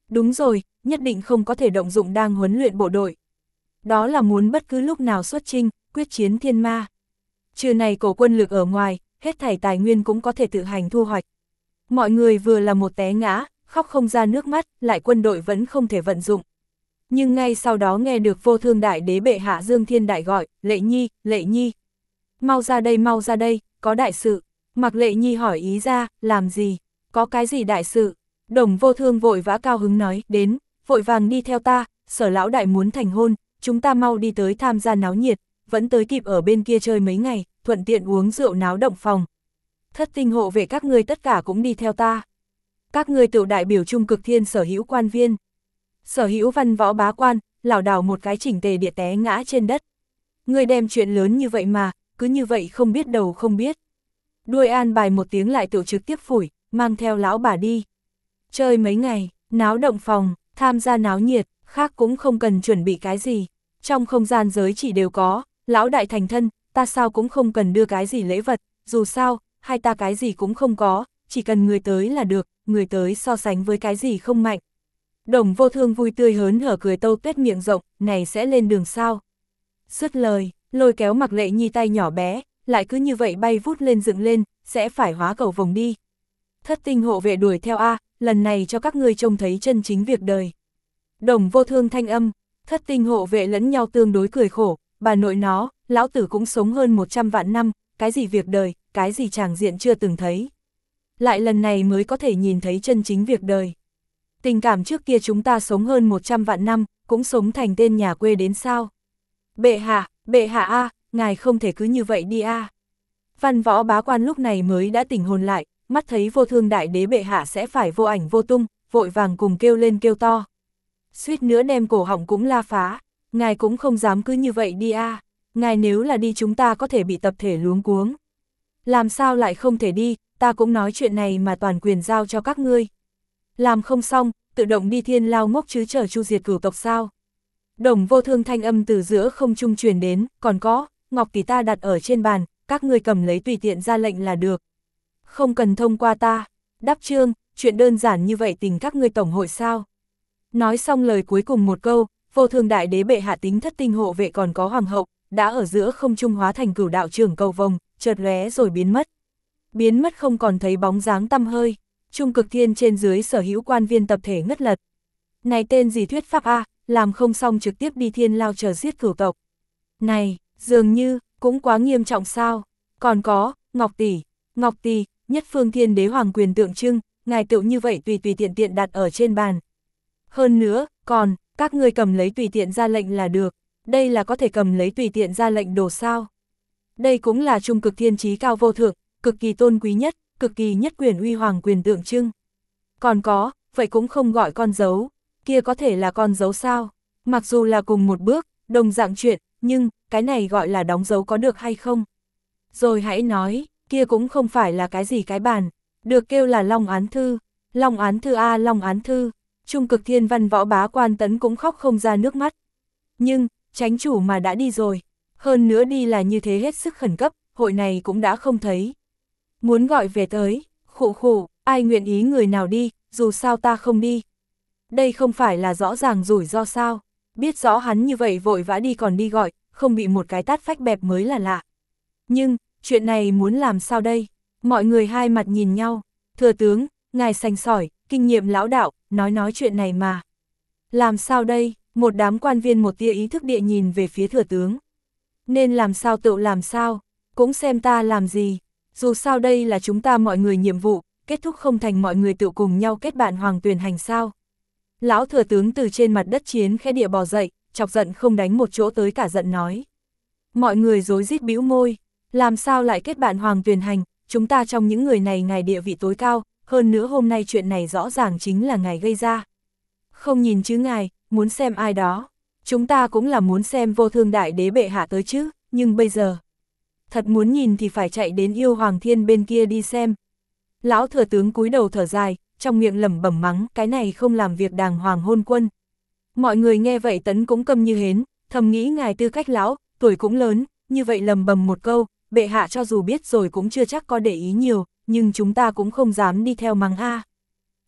Đúng rồi, nhất định không có thể động dụng đang huấn luyện bộ đội. Đó là muốn bất cứ lúc nào xuất chinh, quyết chiến thiên ma. Trừ này cổ quân lực ở ngoài, hết thảy tài nguyên cũng có thể tự hành thu hoạch. Mọi người vừa là một té ngã, khóc không ra nước mắt, lại quân đội vẫn không thể vận dụng. Nhưng ngay sau đó nghe được Vô Thương Đại Đế bệ hạ Dương Thiên Đại gọi, Lệ Nhi, Lệ Nhi. Mau ra đây, mau ra đây, có đại sự. Mặc Lệ Nhi hỏi ý ra, làm gì, có cái gì đại sự. Đồng Vô Thương vội vã cao hứng nói, đến, vội vàng đi theo ta, Sở lão đại muốn thành hôn, chúng ta mau đi tới tham gia náo nhiệt, vẫn tới kịp ở bên kia chơi mấy ngày, thuận tiện uống rượu náo động phòng. Thất tinh hộ vệ các ngươi tất cả cũng đi theo ta. Các ngươi tự đại biểu Trung Cực Thiên sở hữu quan viên. Sở hữu văn võ bá quan, lảo đảo một cái chỉnh tề địa té ngã trên đất. Ngươi đem chuyện lớn như vậy mà, cứ như vậy không biết đầu không biết. Đuôi an bài một tiếng lại tự trực tiếp phủi, mang theo lão bà đi. Chơi mấy ngày, náo động phòng, tham gia náo nhiệt, khác cũng không cần chuẩn bị cái gì. Trong không gian giới chỉ đều có, lão đại thành thân, ta sao cũng không cần đưa cái gì lễ vật, dù sao, hai ta cái gì cũng không có, chỉ cần người tới là được, người tới so sánh với cái gì không mạnh. Đồng Vô Thương vui tươi hớn hở cười tâu tuyết miệng rộng, này sẽ lên đường sao. Dứt lời, lôi kéo Mặc Lệ Nhi tay nhỏ bé, lại cứ như vậy bay vút lên dựng lên, sẽ phải hóa cầu vồng đi. Thất tinh hộ vệ đuổi theo A, lần này cho các ngươi trông thấy chân chính việc đời. Đồng Vô Thương thanh âm, thất tinh hộ vệ lẫn nhau tương đối cười khổ, bà nội nó, lão tử cũng sống hơn một trăm vạn năm, cái gì việc đời, cái gì tràng diện chưa từng thấy. Lại lần này mới có thể nhìn thấy chân chính việc đời. Tình cảm trước kia chúng ta sống hơn một trăm vạn năm, cũng sống thành tên nhà quê đến sao. Bệ hạ, bệ hạ A, ngài không thể cứ như vậy đi A. Văn võ bá quan lúc này mới đã tỉnh hồn lại, mắt thấy Vô Thương Đại Đế bệ hạ sẽ phải vô ảnh vô tung, vội vàng cùng kêu lên kêu to. Suýt nữa đem cổ họng cũng la phá, ngài cũng không dám cứ như vậy đi A, ngài nếu là đi chúng ta có thể bị tập thể luống cuống. Làm sao lại không thể đi, ta cũng nói chuyện này mà toàn quyền giao cho các ngươi. Làm không xong, tự động đi thiên lao ngốc chứ chờ chu diệt cửu tộc sao. Đồng Vô Thương thanh âm từ giữa không trung truyền đến, còn có, ngọc tỷ ta đặt ở trên bàn, các ngươi cầm lấy tùy tiện ra lệnh là được. Không cần thông qua ta, đáp trương, chuyện đơn giản như vậy tình các ngươi tổng hội sao. Nói xong lời cuối cùng một câu, Vô Thương Đại Đế bệ hạ tính thất tinh hộ vệ còn có hoàng hậu, đã ở giữa không trung hóa thành cửu đạo trưởng cầu vồng, chợt lóe rồi biến mất. Biến mất không còn thấy bóng dáng tăm hơi, Trung Cực Thiên trên dưới sở hữu quan viên tập thể ngất lật. Này tên gì thuyết pháp A, làm không xong trực tiếp đi thiên lao chờ giết cửu tộc. Này, dường như, cũng quá nghiêm trọng sao, còn có, Ngọc Tỷ, Ngọc Tỷ, nhất phương thiên đế hoàng quyền tượng trưng, ngài tự như vậy tùy tùy tiện tiện đặt ở trên bàn. Hơn nữa, còn, các ngươi cầm lấy tùy tiện ra lệnh là được, đây là có thể cầm lấy tùy tiện ra lệnh đồ sao. Đây cũng là Trung Cực Thiên chí cao vô thượng, cực kỳ tôn quý nhất, cực kỳ nhất quyền uy hoàng quyền tượng trưng. Còn có, vậy cũng không gọi con dấu, kia có thể là con dấu sao, mặc dù là cùng một bước, đồng dạng chuyện, nhưng, cái này gọi là đóng dấu có được hay không? Rồi hãy nói, kia cũng không phải là cái gì cái bàn, được kêu là Long Án Thư, Long Án Thư A Long Án Thư, Trung Cực Thiên văn võ bá quan tấn cũng khóc không ra nước mắt. Nhưng, chánh chủ mà đã đi rồi, hơn nữa đi là như thế hết sức khẩn cấp, hội này cũng đã không thấy. Muốn gọi về tới, khụ khụ, ai nguyện ý người nào đi, dù sao ta không đi. Đây không phải là rõ ràng rủi ro sao, biết rõ hắn như vậy vội vã đi còn đi gọi, không bị một cái tát phách bẹp mới là lạ. Nhưng, chuyện này muốn làm sao đây? Mọi người hai mặt nhìn nhau, thừa tướng, ngài sành sỏi, kinh nghiệm lão đạo, nói nói chuyện này mà. Làm sao đây? Một đám quan viên một tia ý thức địa nhìn về phía thừa tướng. Nên làm sao tự làm sao, cũng xem ta làm gì. Dù sao đây là chúng ta mọi người nhiệm vụ, kết thúc không thành mọi người tự cùng nhau kết bạn hoàng tuyển hành sao. Lão thừa tướng từ trên mặt đất chiến khẽ địa bò dậy, chọc giận không đánh một chỗ tới cả giận nói. Mọi người rối rít bĩu môi, làm sao lại kết bạn hoàng tuyển hành, chúng ta trong những người này ngài địa vị tối cao, hơn nữa hôm nay chuyện này rõ ràng chính là ngài gây ra. Không nhìn chứ ngài, muốn xem ai đó, chúng ta cũng là muốn xem Vô Thương Đại Đế bệ hạ tới chứ, nhưng bây giờ, thật muốn nhìn thì phải chạy đến Yêu Hoàng Thiên bên kia đi xem. Lão thừa tướng cúi đầu thở dài, trong miệng lẩm bẩm mắng, cái này không làm việc đàng hoàng hôn quân. Mọi người nghe vậy tấn cũng câm như hến, thầm nghĩ ngài tư cách lão, tuổi cũng lớn, như vậy lầm bầm một câu, bệ hạ cho dù biết rồi cũng chưa chắc có để ý nhiều, nhưng chúng ta cũng không dám đi theo mắng a.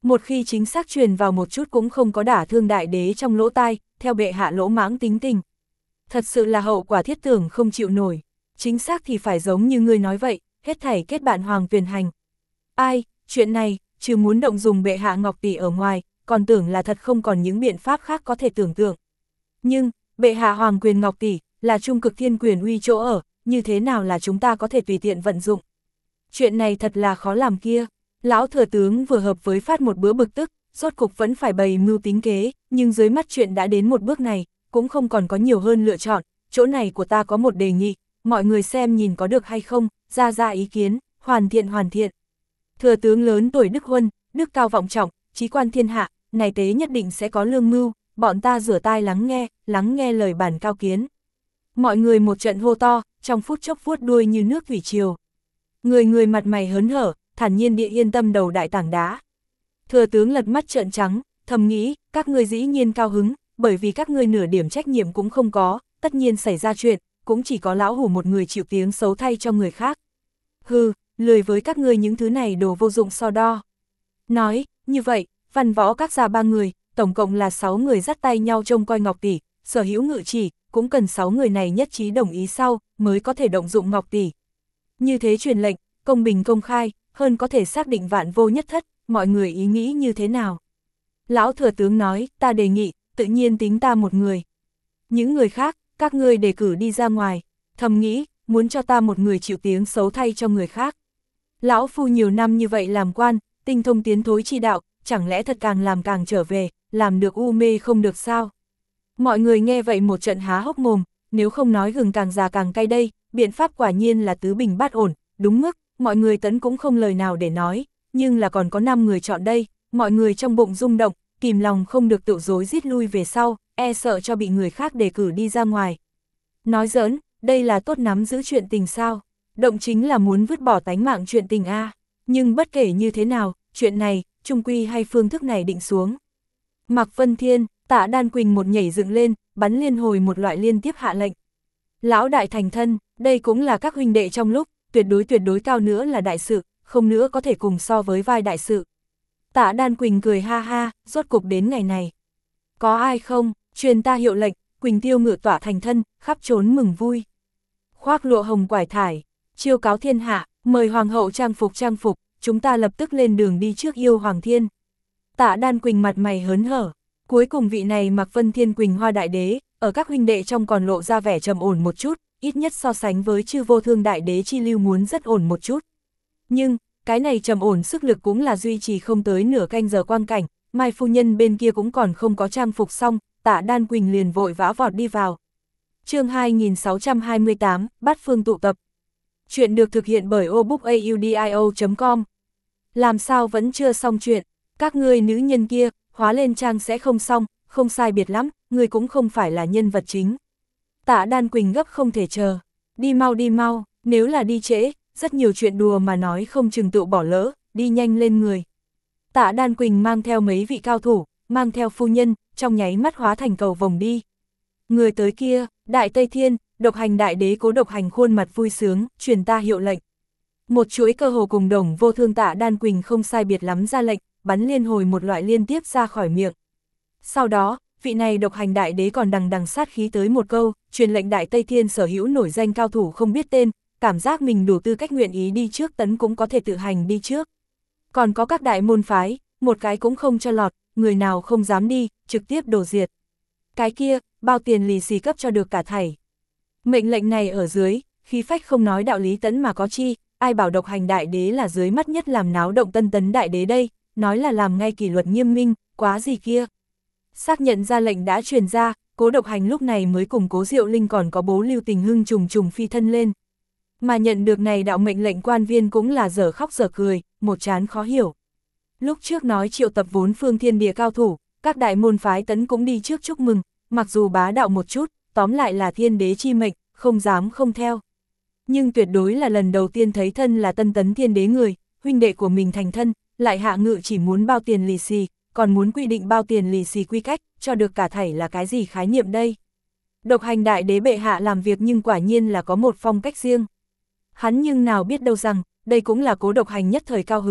Một khi chính xác truyền vào một chút cũng không có đả thương đại đế trong lỗ tai, theo bệ hạ lỗ mãng tính tình. Thật sự là hậu quả thiết tưởng không chịu nổi. Chính xác thì phải giống như ngươi nói vậy, hết thảy kết bạn hoàng tuyền hành. Ai, chuyện này, trừ muốn động dùng bệ hạ Ngọc Tỷ ở ngoài, còn tưởng là thật không còn những biện pháp khác có thể tưởng tượng. Nhưng, bệ hạ hoàng quyền Ngọc Tỷ, là trung cực thiên quyền uy chỗ ở, như thế nào là chúng ta có thể tùy tiện vận dụng. Chuyện này thật là khó làm kia. Lão thừa tướng vừa hợp với phát một bữa bực tức, rốt cục vẫn phải bày mưu tính kế, nhưng dưới mắt chuyện đã đến một bước này, cũng không còn có nhiều hơn lựa chọn, chỗ này của ta có một đề nghị, mọi người xem nhìn có được hay không, ra ra ý kiến, hoàn thiện hoàn thiện. Thừa tướng lớn tuổi Đức Huân, đức cao vọng trọng, chí quan thiên hạ, này tế nhất định sẽ có lương mưu, bọn ta rửa tai lắng nghe, lắng nghe lời bản cao kiến. Mọi người một trận hô to, trong phút chốc vuốt đuôi như nước thủy triều. Người người mặt mày hớn hở, thản nhiên địa yên tâm đầu đại tảng đá. Thừa tướng lật mắt trợn trắng, thầm nghĩ, các ngươi dĩ nhiên cao hứng, bởi vì các ngươi nửa điểm trách nhiệm cũng không có, tất nhiên xảy ra chuyện, cũng chỉ có lão hủ một người chịu tiếng xấu thay cho người khác. Hừ, lười với các ngươi những thứ này đồ vô dụng so đo. Nói, như vậy, văn võ các gia ba người, tổng cộng là sáu người dắt tay nhau trông coi Ngọc Tỷ, sở hữu ngự chỉ, cũng cần sáu người này nhất trí đồng ý sau, mới có thể động dụng Ngọc Tỷ. Như thế truyền lệnh, công bình công khai, hơn có thể xác định vạn vô nhất thất, mọi người ý nghĩ như thế nào. Lão thừa tướng nói, ta đề nghị, tự nhiên tính ta một người. Những người khác, các ngươi đề cử đi ra ngoài, thầm nghĩ, muốn cho ta một người chịu tiếng xấu thay cho người khác. Lão phu nhiều năm như vậy làm quan, tinh thông tiến thối chi đạo, chẳng lẽ thật càng làm càng trở về, làm được u mê không được sao? Mọi người nghe vậy một trận há hốc mồm, nếu không nói gừng càng già càng cay đây, biện pháp quả nhiên là tứ bình bát ổn, đúng mức, mọi người tấn cũng không lời nào để nói, nhưng là còn có năm người chọn đây, mọi người trong bụng rung động, kìm lòng không được tự dối rít lui về sau, e sợ cho bị người khác đề cử đi ra ngoài. Nói giỡn, đây là tốt nắm giữ chuyện tình sao? Động chính là muốn vứt bỏ tánh mạng chuyện tình a. Nhưng bất kể như thế nào, chuyện này, trung quy hay phương thức này định xuống. Mạc Vân Thiên, Tạ Đan Quỳnh một nhảy dựng lên, bắn liên hồi một loại liên tiếp hạ lệnh. Lão đại thành thân, đây cũng là các huynh đệ trong lúc, tuyệt đối tuyệt đối cao nữa là đại sự, không nữa có thể cùng so với vai đại sự. Tạ Đan Quỳnh cười ha ha, rốt cục đến ngày này. Có ai không, truyền ta hiệu lệnh, Quỳnh tiêu ngự tỏa thành thân, khắp trốn mừng vui. Khoác lụa hồng quải thải, chiêu cáo thiên hạ, mời hoàng hậu trang phục trang phục, chúng ta lập tức lên đường đi trước yêu hoàng thiên. Tạ Đan Quỳnh mặt mày hớn hở, cuối cùng vị này Mạc Vân Thiên Quỳnh Hoa đại đế, ở các huynh đệ trong còn lộ ra vẻ trầm ổn một chút, ít nhất so sánh với chư vô thương đại đế chi lưu muốn rất ổn một chút. Nhưng, cái này trầm ổn sức lực cũng là duy trì không tới nửa canh giờ quang cảnh, Mai phu nhân bên kia cũng còn không có trang phục xong, Tạ Đan Quỳnh liền vội vã vọt đi vào. Chương hai nghìn sáu trăm hai mươi tám, Bát Phương tụ tập. Chuyện được thực hiện bởi obookaudio chấm com. Làm sao vẫn chưa xong chuyện, các ngươi nữ nhân kia, hóa lên trang sẽ không xong, không sai biệt lắm, ngươi cũng không phải là nhân vật chính. Tạ Đan Quỳnh gấp không thể chờ, đi mau đi mau, nếu là đi trễ, rất nhiều chuyện đùa mà nói không chừng tự bỏ lỡ, đi nhanh lên người. Tạ Đan Quỳnh mang theo mấy vị cao thủ, mang theo phu nhân, trong nháy mắt hóa thành cầu vồng đi. Người tới kia, Đại Tây Thiên, độc hành đại đế Cố Độc Hành khuôn mặt vui sướng, truyền ta hiệu lệnh. Một chuỗi cơ hồ cùng đồng vô thương Tạ Đan Quỳnh không sai biệt lắm ra lệnh, bắn liên hồi một loại liên tiếp ra khỏi miệng. Sau đó, vị này độc hành đại đế còn đằng đằng sát khí tới một câu, truyền lệnh Đại Tây Thiên sở hữu nổi danh cao thủ không biết tên, cảm giác mình đủ tư cách nguyện ý đi trước tấn cũng có thể tự hành đi trước. Còn có các đại môn phái, một cái cũng không cho lọt, người nào không dám đi, trực tiếp đổ diệt. Cái kia, bao tiền lì xì cấp cho được cả thảy. Mệnh lệnh này ở dưới, khí phách không nói đạo lý tấn mà có chi, ai bảo độc hành đại đế là dưới mắt nhất làm náo động tân tấn đại đế đây, nói là làm ngay kỷ luật nghiêm minh, quá gì kia. Xác nhận ra lệnh đã truyền ra, Cố Độc Hành lúc này mới cùng Cố Diệu Linh còn có bố Lưu Tình Hưng trùng trùng phi thân lên. Mà nhận được này đạo mệnh lệnh quan viên cũng là dở khóc dở cười, một chán khó hiểu. Lúc trước nói triệu tập vốn phương thiên địa cao thủ, các đại môn phái tấn cũng đi trước chúc mừng, mặc dù bá đạo một chút, tóm lại là thiên đế chi mệnh, không dám không theo. Nhưng tuyệt đối là lần đầu tiên thấy thân là tân tấn thiên đế người, huynh đệ của mình thành thân, lại hạ ngự chỉ muốn bao tiền lì xì, còn muốn quy định bao tiền lì xì quy cách, cho được cả thảy là cái gì khái niệm đây. Độc hành đại đế bệ hạ làm việc nhưng quả nhiên là có một phong cách riêng. Hắn nhưng nào biết đâu rằng, đây cũng là Cố Độc Hành nhất thời cao hứng,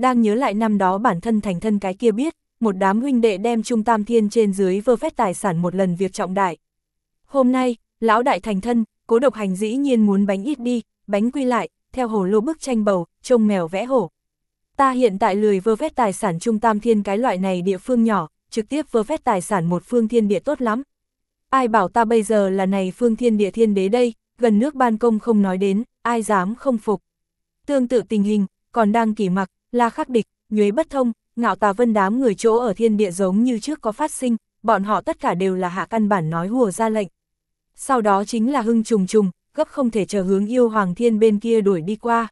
đang nhớ lại năm đó bản thân thành thân cái kia biết, một đám huynh đệ đem Trung Tam Thiên trên dưới vơ vét tài sản một lần việc trọng đại. Hôm nay, lão đại thành thân, Cố Độc Hành dĩ nhiên muốn bánh ít đi, bánh quy lại, theo hồ lô bức tranh bầu, trông mèo vẽ hổ. Ta hiện tại lười vơ vét tài sản Trung Tam Thiên cái loại này địa phương nhỏ, trực tiếp vơ vét tài sản một phương thiên địa tốt lắm. Ai bảo ta bây giờ là này phương thiên địa thiên đế đây, gần nước ban công không nói đến, ai dám không phục. Tương tự tình hình, còn đang Kỷ Mặc, La Khắc Địch, Nhuế Bất Thông, Ngạo Tà Vân đám người chỗ ở thiên địa giống như trước có phát sinh, bọn họ tất cả đều là hạ căn bản nói hùa ra lệnh. Sau đó chính là hưng trùng trùng, gấp không thể chờ hướng Yêu Hoàng Thiên bên kia đuổi đi qua.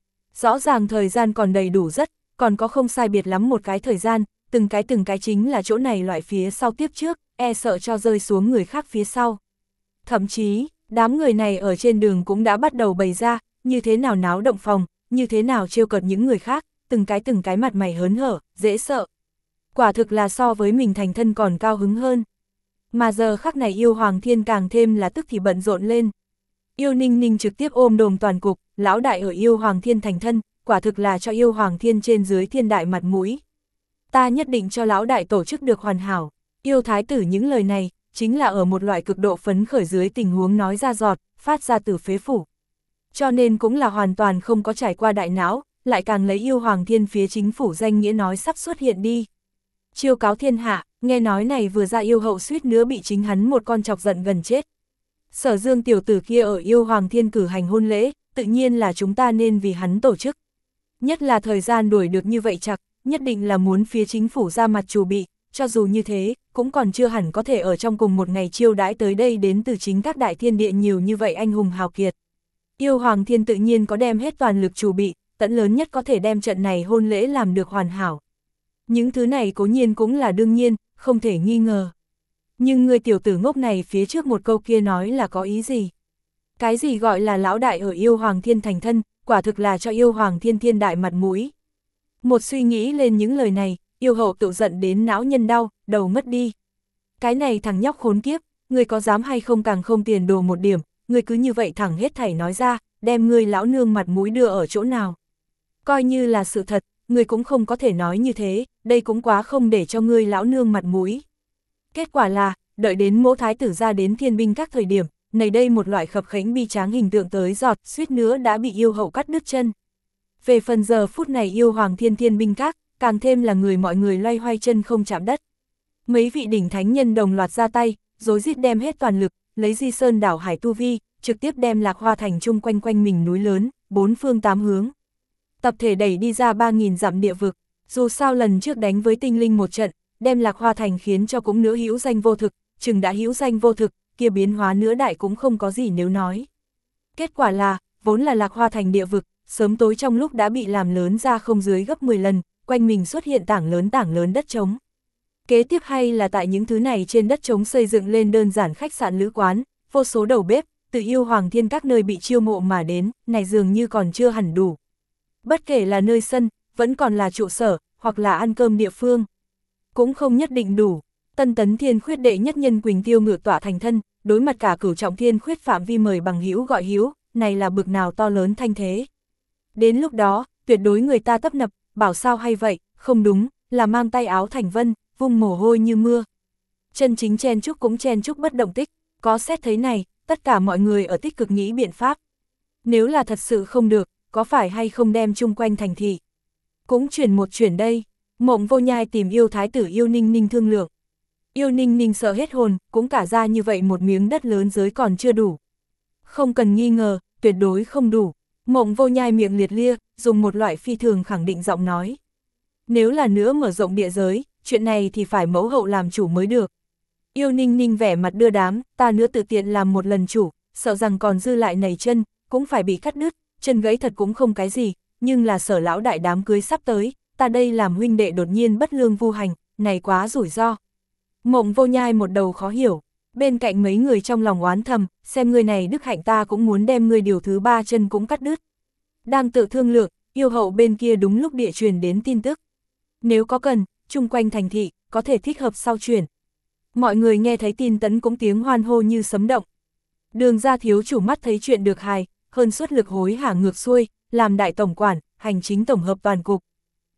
Rõ ràng thời gian còn đầy đủ rất, còn có không sai biệt lắm một cái thời gian, từng cái từng cái chính là chỗ này loại phía sau tiếp trước, e sợ cho rơi xuống người khác phía sau. Thậm chí, đám người này ở trên đường cũng đã bắt đầu bày ra, như thế nào náo động phòng, như thế nào trêu cợt những người khác, từng cái từng cái mặt mày hớn hở, dễ sợ. Quả thực là so với mình thành thân còn cao hứng hơn. Mà giờ khắc này Yêu Hoàng Thiên càng thêm là tức thì bận rộn lên. Yêu Ninh Ninh trực tiếp ôm đồm toàn cục, lão đại ở Yêu Hoàng Thiên thành thân, quả thực là cho Yêu Hoàng Thiên trên dưới thiên đại mặt mũi. Ta nhất định cho lão đại tổ chức được hoàn hảo. Yêu thái tử những lời này, chính là ở một loại cực độ phấn khởi dưới tình huống nói ra giọt, phát ra từ phế phủ. Cho nên cũng là hoàn toàn không có trải qua đại não, lại càng lấy Yêu Hoàng Thiên phía chính phủ danh nghĩa nói sắp xuất hiện đi. Chiêu cáo thiên hạ, nghe nói này vừa ra yêu hậu suýt nữa bị chính hắn một con chọc giận gần chết. Sở Dương tiểu tử kia ở Yêu Hoàng Thiên cử hành hôn lễ, tự nhiên là chúng ta nên vì hắn tổ chức. Nhất là thời gian đuổi được như vậy chặt, nhất định là muốn phía chính phủ ra mặt chủ bị, cho dù như thế, cũng còn chưa hẳn có thể ở trong cùng một ngày chiêu đãi tới đây đến từ chính các đại thiên địa nhiều như vậy anh hùng hào kiệt. Yêu Hoàng Thiên tự nhiên có đem hết toàn lực chủ bị, tận lớn nhất có thể đem trận này hôn lễ làm được hoàn hảo. Những thứ này cố nhiên cũng là đương nhiên, không thể nghi ngờ. Nhưng người tiểu tử ngốc này phía trước một câu kia nói là có ý gì? Cái gì gọi là lão đại ở Yêu Hoàng Thiên thành thân, quả thực là cho Yêu Hoàng Thiên thiên đại mặt mũi. Một suy nghĩ lên những lời này, yêu hậu tự giận đến não nhân đau, đầu mất đi. Cái này thằng nhóc khốn kiếp, người có dám hay không càng không tiền đồ một điểm, người cứ như vậy thẳng hết thảy nói ra, đem người lão nương mặt mũi đưa ở chỗ nào. Coi như là sự thật, người cũng không có thể nói như thế, đây cũng quá không để cho ngươi lão nương mặt mũi. Kết quả là, đợi đến Mỗ thái tử ra đến thiên binh các thời điểm, này đây một loại khập khánh bi tráng hình tượng tới giọt, suýt nữa đã bị yêu hậu cắt đứt chân. Về phần giờ phút này Yêu Hoàng Thiên thiên binh các, càng thêm là người mọi người loay hoay chân không chạm đất. Mấy vị đỉnh thánh nhân đồng loạt ra tay, rối rít đem hết toàn lực, lấy Di Sơn đảo hải tu vi, trực tiếp đem Lạc Hoa thành chung quanh quanh mình núi lớn, bốn phương tám hướng. Tập thể đẩy đi ra ba nghìn dặm địa vực, dù sao lần trước đánh với tinh linh một trận, đem Lạc Hoa thành khiến cho cũng nữa hữu danh vô thực, chừng đã hữu danh vô thực, kia biến hóa nữa đại cũng không có gì nếu nói. Kết quả là, vốn là Lạc Hoa thành địa vực, sớm tối trong lúc đã bị làm lớn ra không dưới gấp mười lần, quanh mình xuất hiện tảng lớn tảng lớn đất trống. Kế tiếp hay là tại những thứ này trên đất trống xây dựng lên đơn giản khách sạn lữ quán, vô số đầu bếp, từ Yêu Hoàng Thiên các nơi bị chiêu mộ mà đến, này dường như còn chưa hẳn đủ. Bất kể là nơi sân, vẫn còn là trụ sở, hoặc là ăn cơm địa phương. Cũng không nhất định đủ. Tân tấn thiên khuyết đệ nhất nhân Quỳnh Tiêu ngự tọa thành thân, đối mặt cả cửu trọng thiên khuyết phạm vi mời bằng hữu gọi hữu, này là bực nào to lớn thanh thế. Đến lúc đó, tuyệt đối người ta tấp nập, bảo sao hay vậy, không đúng, là mang tay áo thành vân, vung mồ hôi như mưa. Chân chính chen chúc cũng chen chúc bất động tích, có xét thấy này, tất cả mọi người ở tích cực nghĩ biện pháp. Nếu là thật sự không được, có phải hay không đem chung quanh thành thị. Cũng chuyển một chuyển đây, Mộng Vô Nhai tìm Yêu thái tử Yêu Ninh Ninh thương lượng. Yêu Ninh Ninh sợ hết hồn, cũng cả ra như vậy một miếng đất lớn giới còn chưa đủ. Không cần nghi ngờ, tuyệt đối không đủ. Mộng Vô Nhai miệng liệt lia, dùng một loại phi thường khẳng định giọng nói. Nếu là nữa mở rộng địa giới, chuyện này thì phải mẫu hậu làm chủ mới được. Yêu Ninh Ninh vẻ mặt đưa đám, ta nữa tự tiện làm một lần chủ, sợ rằng còn dư lại nảy chân, cũng phải bị cắt đứt, chân gãy thật cũng không cái gì, nhưng là Sở lão đại đám cưới sắp tới, ta đây làm huynh đệ đột nhiên bất lương vu hành, này quá rủi ro. Mộng Vô Nhai một đầu khó hiểu, bên cạnh mấy người trong lòng oán thầm, xem người này đức hạnh ta cũng muốn đem người điều thứ ba chân cũng cắt đứt. Đang tự thương lượng, yêu hậu bên kia đúng lúc địa truyền đến tin tức. Nếu có cần, chung quanh thành thị, có thể thích hợp sau chuyển. Mọi người nghe thấy tin tấn cũng tiếng hoan hô như sấm động. Đường ra thiếu chủ mắt thấy chuyện được hài, hơn suất lực hối hả ngược xuôi, làm đại tổng quản, hành chính tổng hợp toàn cục.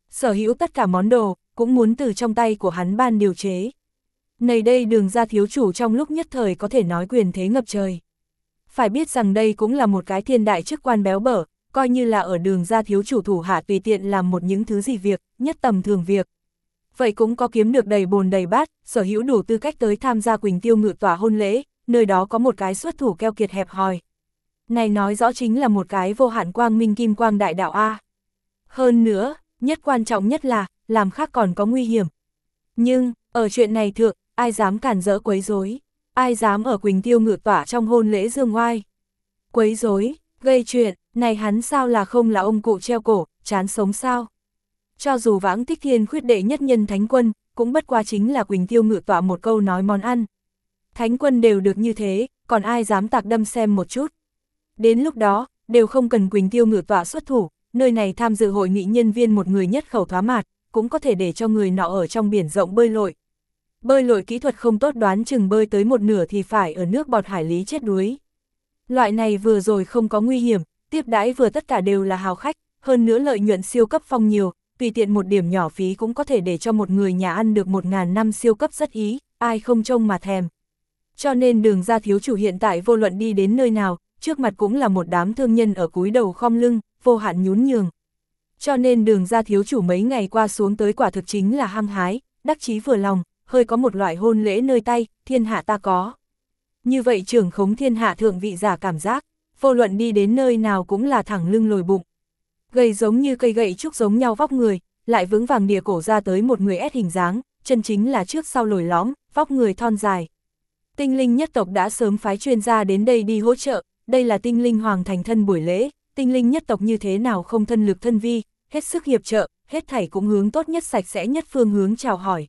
Sở hữu tất cả món đồ, cũng muốn từ trong tay của hắn ban điều chế. Này đây Đường gia thiếu chủ trong lúc nhất thời có thể nói quyền thế ngập trời. Phải biết rằng đây cũng là một cái thiên đại chức quan béo bở, coi như là ở Đường gia thiếu chủ thủ hạ tùy tiện làm một những thứ gì việc, nhất tầm thường việc. Vậy cũng có kiếm được đầy bồn đầy bát, sở hữu đủ tư cách tới tham gia Quỳnh Tiêu Ngự Tỏa hôn lễ, nơi đó có một cái xuất thủ keo kiệt hẹp hòi. Này nói rõ chính là một cái vô hạn quang minh kim quang đại đạo A. Hơn nữa, nhất quan trọng nhất là, làm khác còn có nguy hiểm. Nhưng, ở chuyện này thượng, ai dám cản rỡ quấy rối, ai dám ở Quỳnh Tiêu Ngự Tỏa trong hôn lễ dương oai. Quấy rối, gây chuyện, này hắn sao là không là ông cụ treo cổ, chán sống sao? Cho dù Vãng Tích Thiên khuyết đệ nhất nhân Thánh Quân, cũng bất quá chính là Quỳnh Tiêu Ngự Tỏa một câu nói món ăn. Thánh Quân đều được như thế, còn ai dám tạc đâm xem một chút. Đến lúc đó, đều không cần Quỳnh Tiêu Ngự Tỏa xuất thủ, nơi này tham dự hội nghị nhân viên một người nhất khẩu thoá mạt, cũng có thể để cho người nọ ở trong biển rộng bơi lội. Bơi lội kỹ thuật không tốt đoán chừng bơi tới một nửa thì phải ở nước bọt hải lý chết đuối. Loại này vừa rồi không có nguy hiểm, tiếp đãi vừa tất cả đều là hào khách, hơn nữa lợi nhuận siêu cấp phong nhiều, tùy tiện một điểm nhỏ phí cũng có thể để cho một người nhà ăn được một ngàn năm siêu cấp rất ý, ai không trông mà thèm. Cho nên Đường gia thiếu chủ hiện tại vô luận đi đến nơi nào, trước mặt cũng là một đám thương nhân ở cúi đầu khom lưng, vô hạn nhún nhường. Cho nên Đường gia thiếu chủ mấy ngày qua xuống tới quả thực chính là hăng hái, đắc chí vừa lòng, hơi có một loại hôn lễ nơi tay, thiên hạ ta có. Như vậy trưởng khống thiên hạ thượng vị giả cảm giác, vô luận đi đến nơi nào cũng là thẳng lưng lồi bụng. Gầy giống như cây gậy trúc giống nhau vóc người, lại vững vàng đìa cổ ra tới một người ép hình dáng, chân chính là trước sau lồi lõm, vóc người thon dài. Tinh linh nhất tộc đã sớm phái chuyên gia đến đây đi hỗ trợ, đây là tinh linh hoàng thành thân buổi lễ, tinh linh nhất tộc như thế nào không thân lực thân vi, hết sức hiệp trợ, hết thảy cũng hướng tốt nhất sạch sẽ nhất phương hướng chào hỏi.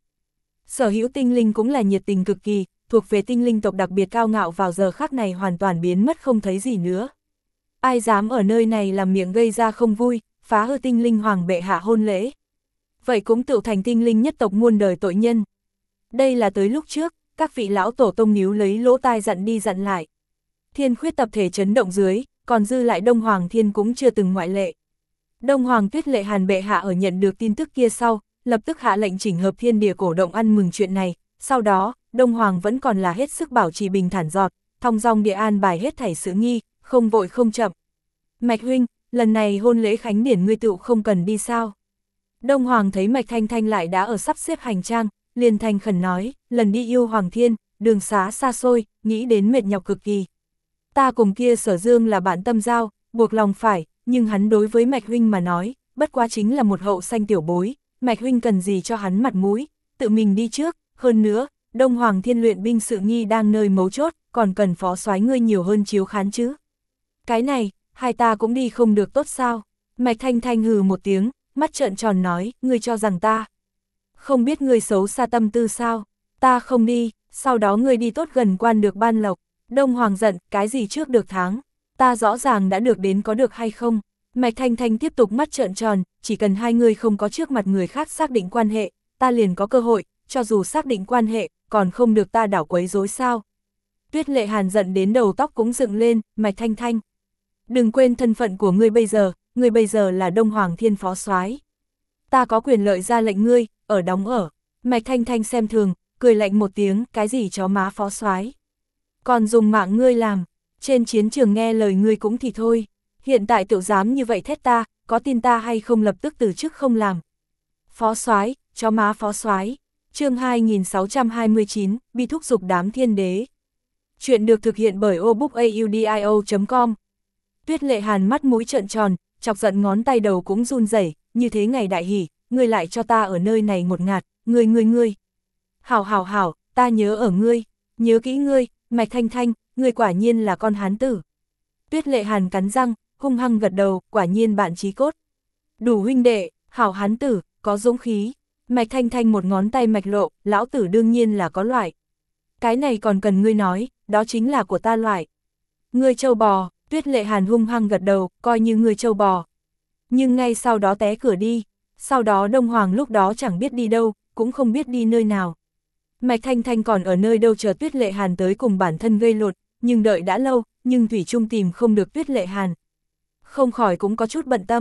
Sở hữu tinh linh cũng là nhiệt tình cực kỳ, thuộc về tinh linh tộc đặc biệt cao ngạo vào giờ khắc này hoàn toàn biến mất không thấy gì nữa. Ai dám ở nơi này làm miệng gây ra không vui, phá hư tinh linh hoàng bệ hạ hôn lễ. Vậy cũng tự thành tinh linh nhất tộc muôn đời tội nhân. Đây là tới lúc trước, các vị lão tổ tông níu lấy lỗ tai dặn đi dặn lại. Thiên khuyết tập thể chấn động dưới, còn dư lại Đông Hoàng Thiên cũng chưa từng ngoại lệ. Đông Hoàng Tuyết Lệ Hàn bệ hạ ở nhận được tin tức kia sau, lập tức hạ lệnh chỉnh hợp thiên địa cổ động ăn mừng chuyện này, sau đó, Đông Hoàng vẫn còn là hết sức bảo trì bình thản giọt, thong dong địa an bài hết thảy sự nghi, không vội không chậm. Mạch huynh, lần này hôn lễ khánh điển ngươi tựu không cần đi sao? Đông Hoàng thấy Mạch Thanh Thanh lại đã ở sắp xếp hành trang, liền thành khẩn nói, lần đi yêu Hoàng Thiên, đường xá xa xôi, nghĩ đến mệt nhọc cực kỳ. Ta cùng kia Sở Dương là bạn tâm giao, buộc lòng phải, nhưng hắn đối với Mạch huynh mà nói, bất quá chính là một hậu sanh tiểu bối, Mạch huynh cần gì cho hắn mặt mũi, tự mình đi trước, hơn nữa, Đông Hoàng Thiên luyện binh sự nghi đang nơi mấu chốt, còn cần phó soái ngươi nhiều hơn chiếu khán chứ. Cái này, hai ta cũng đi không được tốt sao? Mạch Thanh Thanh hừ một tiếng, mắt trợn tròn nói, ngươi cho rằng ta không biết ngươi xấu xa tâm tư sao? Ta không đi, sau đó ngươi đi tốt gần quan được ban lộc. Đông Hoàng giận, cái gì trước được tháng? Ta rõ ràng đã được đến có được hay không? Mạch Thanh Thanh tiếp tục mắt trợn tròn, chỉ cần hai người không có trước mặt người khác xác định quan hệ, ta liền có cơ hội, cho dù xác định quan hệ, còn không được ta đảo quấy rối sao? Tuyết Lệ Hàn giận đến đầu tóc cũng dựng lên, Mạch Thanh Thanh. Đừng quên thân phận của ngươi bây giờ, ngươi bây giờ là Đông Hoàng Thiên phó soái. Ta có quyền lợi ra lệnh ngươi, ở đóng ở. Mạch Thanh Thanh xem thường, cười lạnh một tiếng, cái gì chó má phó soái, còn dùng mạng ngươi làm, trên chiến trường nghe lời ngươi cũng thì thôi, hiện tại tiểu dám như vậy thét ta, có tin ta hay không lập tức từ chức không làm. Phó soái, chó má phó soái. Chương hai nghìn sáu trăm hai mươi chín, bi thúc dục đám thiên đế. Chuyện được thực hiện bởi obookaudio chấm com. Tuyết Lệ Hàn mắt mũi trợn tròn, chọc giận ngón tay đầu cũng run rẩy, như thế ngày đại hỉ, ngươi lại cho ta ở nơi này ngột ngạt, ngươi ngươi ngươi. Hảo hảo hảo, ta nhớ ở ngươi, nhớ kỹ ngươi, Mạch Thanh Thanh, ngươi quả nhiên là con hán tử. Tuyết Lệ Hàn cắn răng, hung hăng gật đầu, quả nhiên bạn chí cốt. Đủ huynh đệ, hảo hán tử, có dũng khí. Mạch Thanh Thanh một ngón tay mạch lộ, lão tử đương nhiên là có loại. Cái này còn cần ngươi nói, đó chính là của ta loại. Ngươi trâu bò, Tuyết Lệ Hàn hung hăng gật đầu, coi như ngươi trâu bò. Nhưng ngay sau đó té cửa đi, sau đó Đông Hoàng lúc đó chẳng biết đi đâu, cũng không biết đi nơi nào. Mạch Thanh Thanh còn ở nơi đâu chờ Tuyết Lệ Hàn tới cùng bản thân gây lột, nhưng đợi đã lâu, nhưng thủy chung tìm không được Tuyết Lệ Hàn. Không khỏi cũng có chút bận tâm,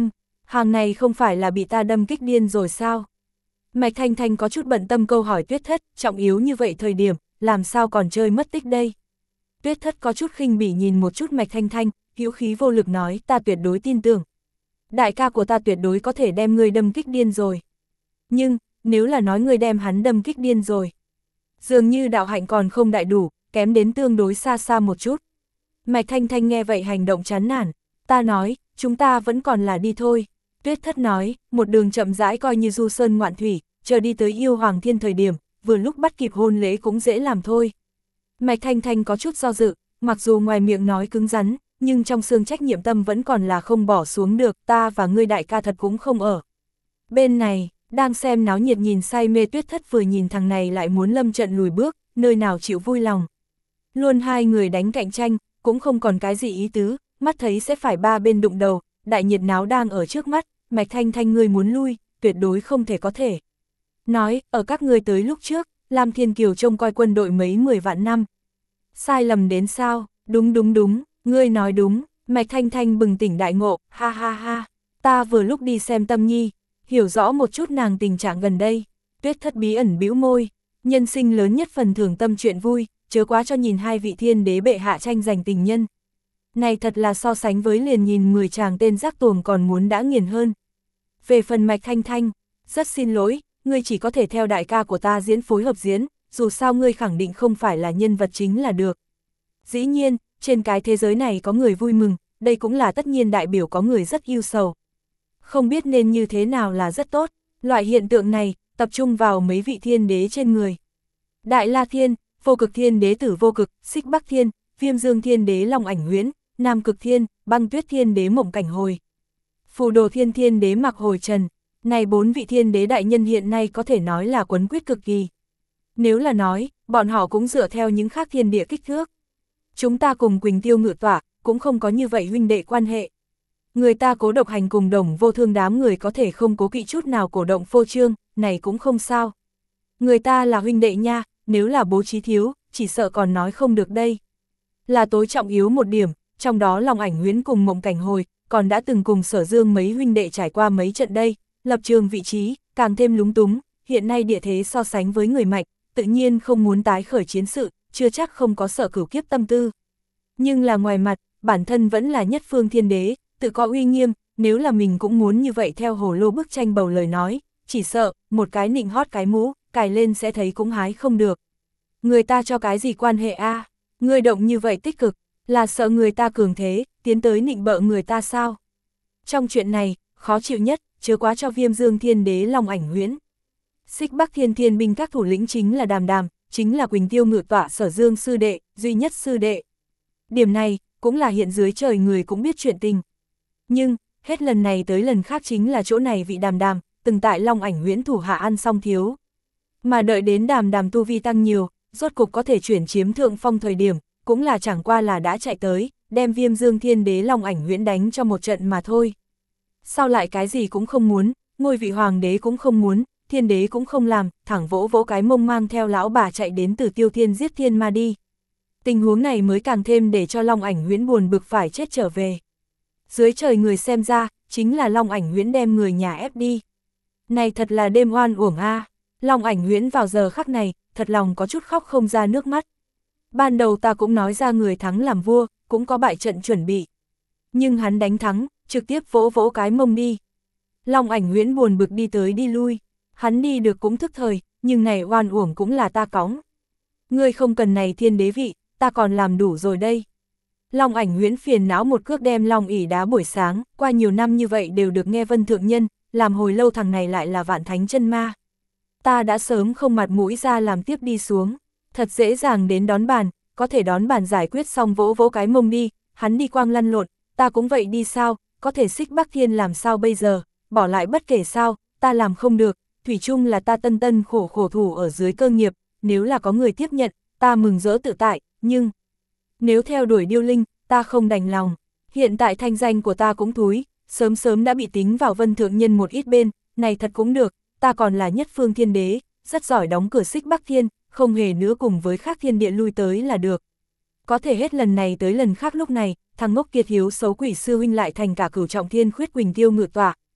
Hàng này không phải là bị ta đâm kích điên rồi sao? Mạch Thanh Thanh có chút bận tâm câu hỏi Tuyết Thất, trọng yếu như vậy thời điểm, làm sao còn chơi mất tích đây? Tuyết Thất có chút khinh bỉ nhìn một chút Mạch Thanh Thanh, hữu khí vô lực nói, ta tuyệt đối tin tưởng. Đại ca của ta tuyệt đối có thể đem ngươi đâm kích điên rồi. Nhưng, nếu là nói ngươi đem hắn đâm kích điên rồi, dường như đạo hạnh còn không đại đủ, kém đến tương đối xa xa một chút. Mạch Thanh Thanh nghe vậy hành động chán nản, ta nói, chúng ta vẫn còn là đi thôi. Tuyết Thất nói, một đường chậm rãi coi như du sơn ngoạn thủy, chờ đi tới yêu hoàng thiên thời điểm, vừa lúc bắt kịp hôn lễ cũng dễ làm thôi. Mạch Thanh Thanh có chút do dự, mặc dù ngoài miệng nói cứng rắn, nhưng trong xương trách nhiệm tâm vẫn còn là không bỏ xuống được, ta và ngươi đại ca thật cũng không ở. Bên này, đang xem náo nhiệt nhìn say mê Tuyết Thất vừa nhìn thằng này lại muốn lâm trận lùi bước, nơi nào chịu vui lòng. Luôn hai người đánh cạnh tranh, cũng không còn cái gì ý tứ, mắt thấy sẽ phải ba bên đụng đầu, đại nhiệt náo đang ở trước mắt, Mạch Thanh Thanh ngươi muốn lui, tuyệt đối không thể có thể. Nói, ở các ngươi tới lúc trước, Lam Thiên Kiều trông coi quân đội mấy mười vạn năm. Sai lầm đến sao, đúng đúng đúng, ngươi nói đúng, Mạch Thanh Thanh bừng tỉnh đại ngộ, ha ha ha, ta vừa lúc đi xem Tâm Nhi, hiểu rõ một chút nàng tình trạng gần đây. Tuyết Thất bí ẩn bĩu môi, nhân sinh lớn nhất phần thưởng tâm chuyện vui, chớ quá cho nhìn hai vị thiên đế bệ hạ tranh giành tình nhân. Này thật là so sánh với liền nhìn mười chàng tên rác tuồng còn muốn đã nghiền hơn. Về phần Mạch Thanh Thanh, rất xin lỗi, ngươi chỉ có thể theo đại ca của ta diễn phối hợp diễn, dù sao ngươi khẳng định không phải là nhân vật chính là được. Dĩ nhiên, trên cái thế giới này có người vui mừng, đây cũng là tất nhiên đại biểu có người rất yêu sầu. Không biết nên như thế nào là rất tốt, loại hiện tượng này, tập trung vào mấy vị thiên đế trên người. Đại La Thiên, Vô Cực Thiên Đế Tử Vô Cực, Xích Bắc Thiên, Viêm Dương Thiên Đế Long Ảnh Huyễn, Nam Cực Thiên, Băng Tuyết Thiên Đế Mộng Cảnh Hồi, Phù Đồ Thiên Thiên Đế Mặc Hồi Trần. Này bốn vị thiên đế đại nhân hiện nay có thể nói là quấn quýt cực kỳ. Nếu là nói, bọn họ cũng dựa theo những khác thiên địa kích thước. Chúng ta cùng Quỳnh Tiêu Ngự Tỏa, cũng không có như vậy huynh đệ quan hệ. Người ta cố độc hành cùng Đồng Vô Thương đám người có thể không cố kỵ chút nào cổ động phô trương, này cũng không sao. Người ta là huynh đệ nha, nếu là bố trí thiếu, chỉ sợ còn nói không được đây. Là tối trọng yếu một điểm, trong đó Long Ảnh Huyễn cùng Mộng Cảnh Hồi, còn đã từng cùng Sở Dương mấy huynh đệ trải qua mấy trận đây, lập trường vị trí, càng thêm lúng túng, hiện nay địa thế so sánh với người mạnh, tự nhiên không muốn tái khởi chiến sự, chưa chắc không có sở cửu kiếp tâm tư. Nhưng là ngoài mặt, bản thân vẫn là nhất phương thiên đế, tự có uy nghiêm, nếu là mình cũng muốn như vậy theo hồ lô bức tranh bầu lời nói, chỉ sợ, một cái nịnh hót cái mũ, cài lên sẽ thấy cũng hái không được. Người ta cho cái gì quan hệ a? Người động như vậy tích cực, là sợ người ta cường thế, tiến tới nịnh bợ người ta sao? Trong chuyện này, khó chịu nhất, chớ quá cho Viêm Dương Thiên Đế Long Ảnh Huyễn. Xích Bắc Thiên Thiên binh các thủ lĩnh chính là Đàm Đàm, chính là Quỳnh Tiêu Ngự Tọa Sở Dương sư đệ, duy nhất sư đệ. Điểm này, cũng là hiện dưới trời người cũng biết chuyện tình. Nhưng, hết lần này tới lần khác chính là chỗ này vị Đàm Đàm, từng tại Long Ảnh Huyễn thủ hạ ăn xong thiếu. Mà đợi đến Đàm Đàm tu vi tăng nhiều, rốt cục có thể chuyển chiếm thượng phong thời điểm, cũng là chẳng qua là đã chạy tới, đem Viêm Dương Thiên Đế Long Ảnh Huyễn đánh cho một trận mà thôi. Sao lại cái gì cũng không muốn, ngôi vị hoàng đế cũng không muốn, thiên đế cũng không làm, thẳng vỗ vỗ cái mông mang theo lão bà chạy đến từ Tiêu Thiên giết thiên ma đi. Tình huống này mới càng thêm để cho Long Ảnh Huyễn buồn bực phải chết trở về. Dưới trời người xem ra, chính là Long Ảnh Huyễn đem người nhà ép đi. Này thật là đêm oan uổng a. Long Ảnh Huyễn vào giờ khắc này, thật lòng có chút khóc không ra nước mắt. Ban đầu ta cũng nói ra người thắng làm vua, cũng có bại trận chuẩn bị. Nhưng hắn đánh thắng, trực tiếp vỗ vỗ cái mông đi. Long Ảnh Huyễn buồn bực đi tới đi lui. Hắn đi được cũng thức thời, nhưng này oan uổng cũng là ta cóng. Ngươi không cần này thiên đế vị, ta còn làm đủ rồi đây. Long Ảnh Huyễn phiền não một cước đem Long ỉ đá buổi sáng, qua nhiều năm như vậy đều được nghe Vân Thượng Nhân, làm hồi lâu thằng này lại là vạn thánh chân ma. Ta đã sớm không mặt mũi ra làm tiếp đi xuống, thật dễ dàng đến đón bàn, có thể đón bàn giải quyết xong vỗ vỗ cái mông đi, hắn đi quang lăn lộn, ta cũng vậy đi sao, có thể Xích Bắc Thiên làm sao bây giờ, bỏ lại bất kể sao, ta làm không được, thủy chung là ta tân tân khổ khổ thủ ở dưới cơ nghiệp, nếu là có người tiếp nhận, ta mừng rỡ tự tại, nhưng nếu theo đuổi điêu linh, ta không đành lòng, hiện tại thanh danh của ta cũng thúi, sớm sớm đã bị tính vào Vân Thượng Nhân một ít bên, này thật cũng được, ta còn là nhất phương thiên đế, rất giỏi đóng cửa Xích Bắc Thiên, không hề nữa cùng với khác thiên địa lui tới là được. Có thể hết lần này tới lần khác lúc này, thằng ngốc kiệt hiếu xấu quỷ sư huynh lại thành cả cửu trọng thiên khuyết Quỳnh Tiêu Ngự Tọa.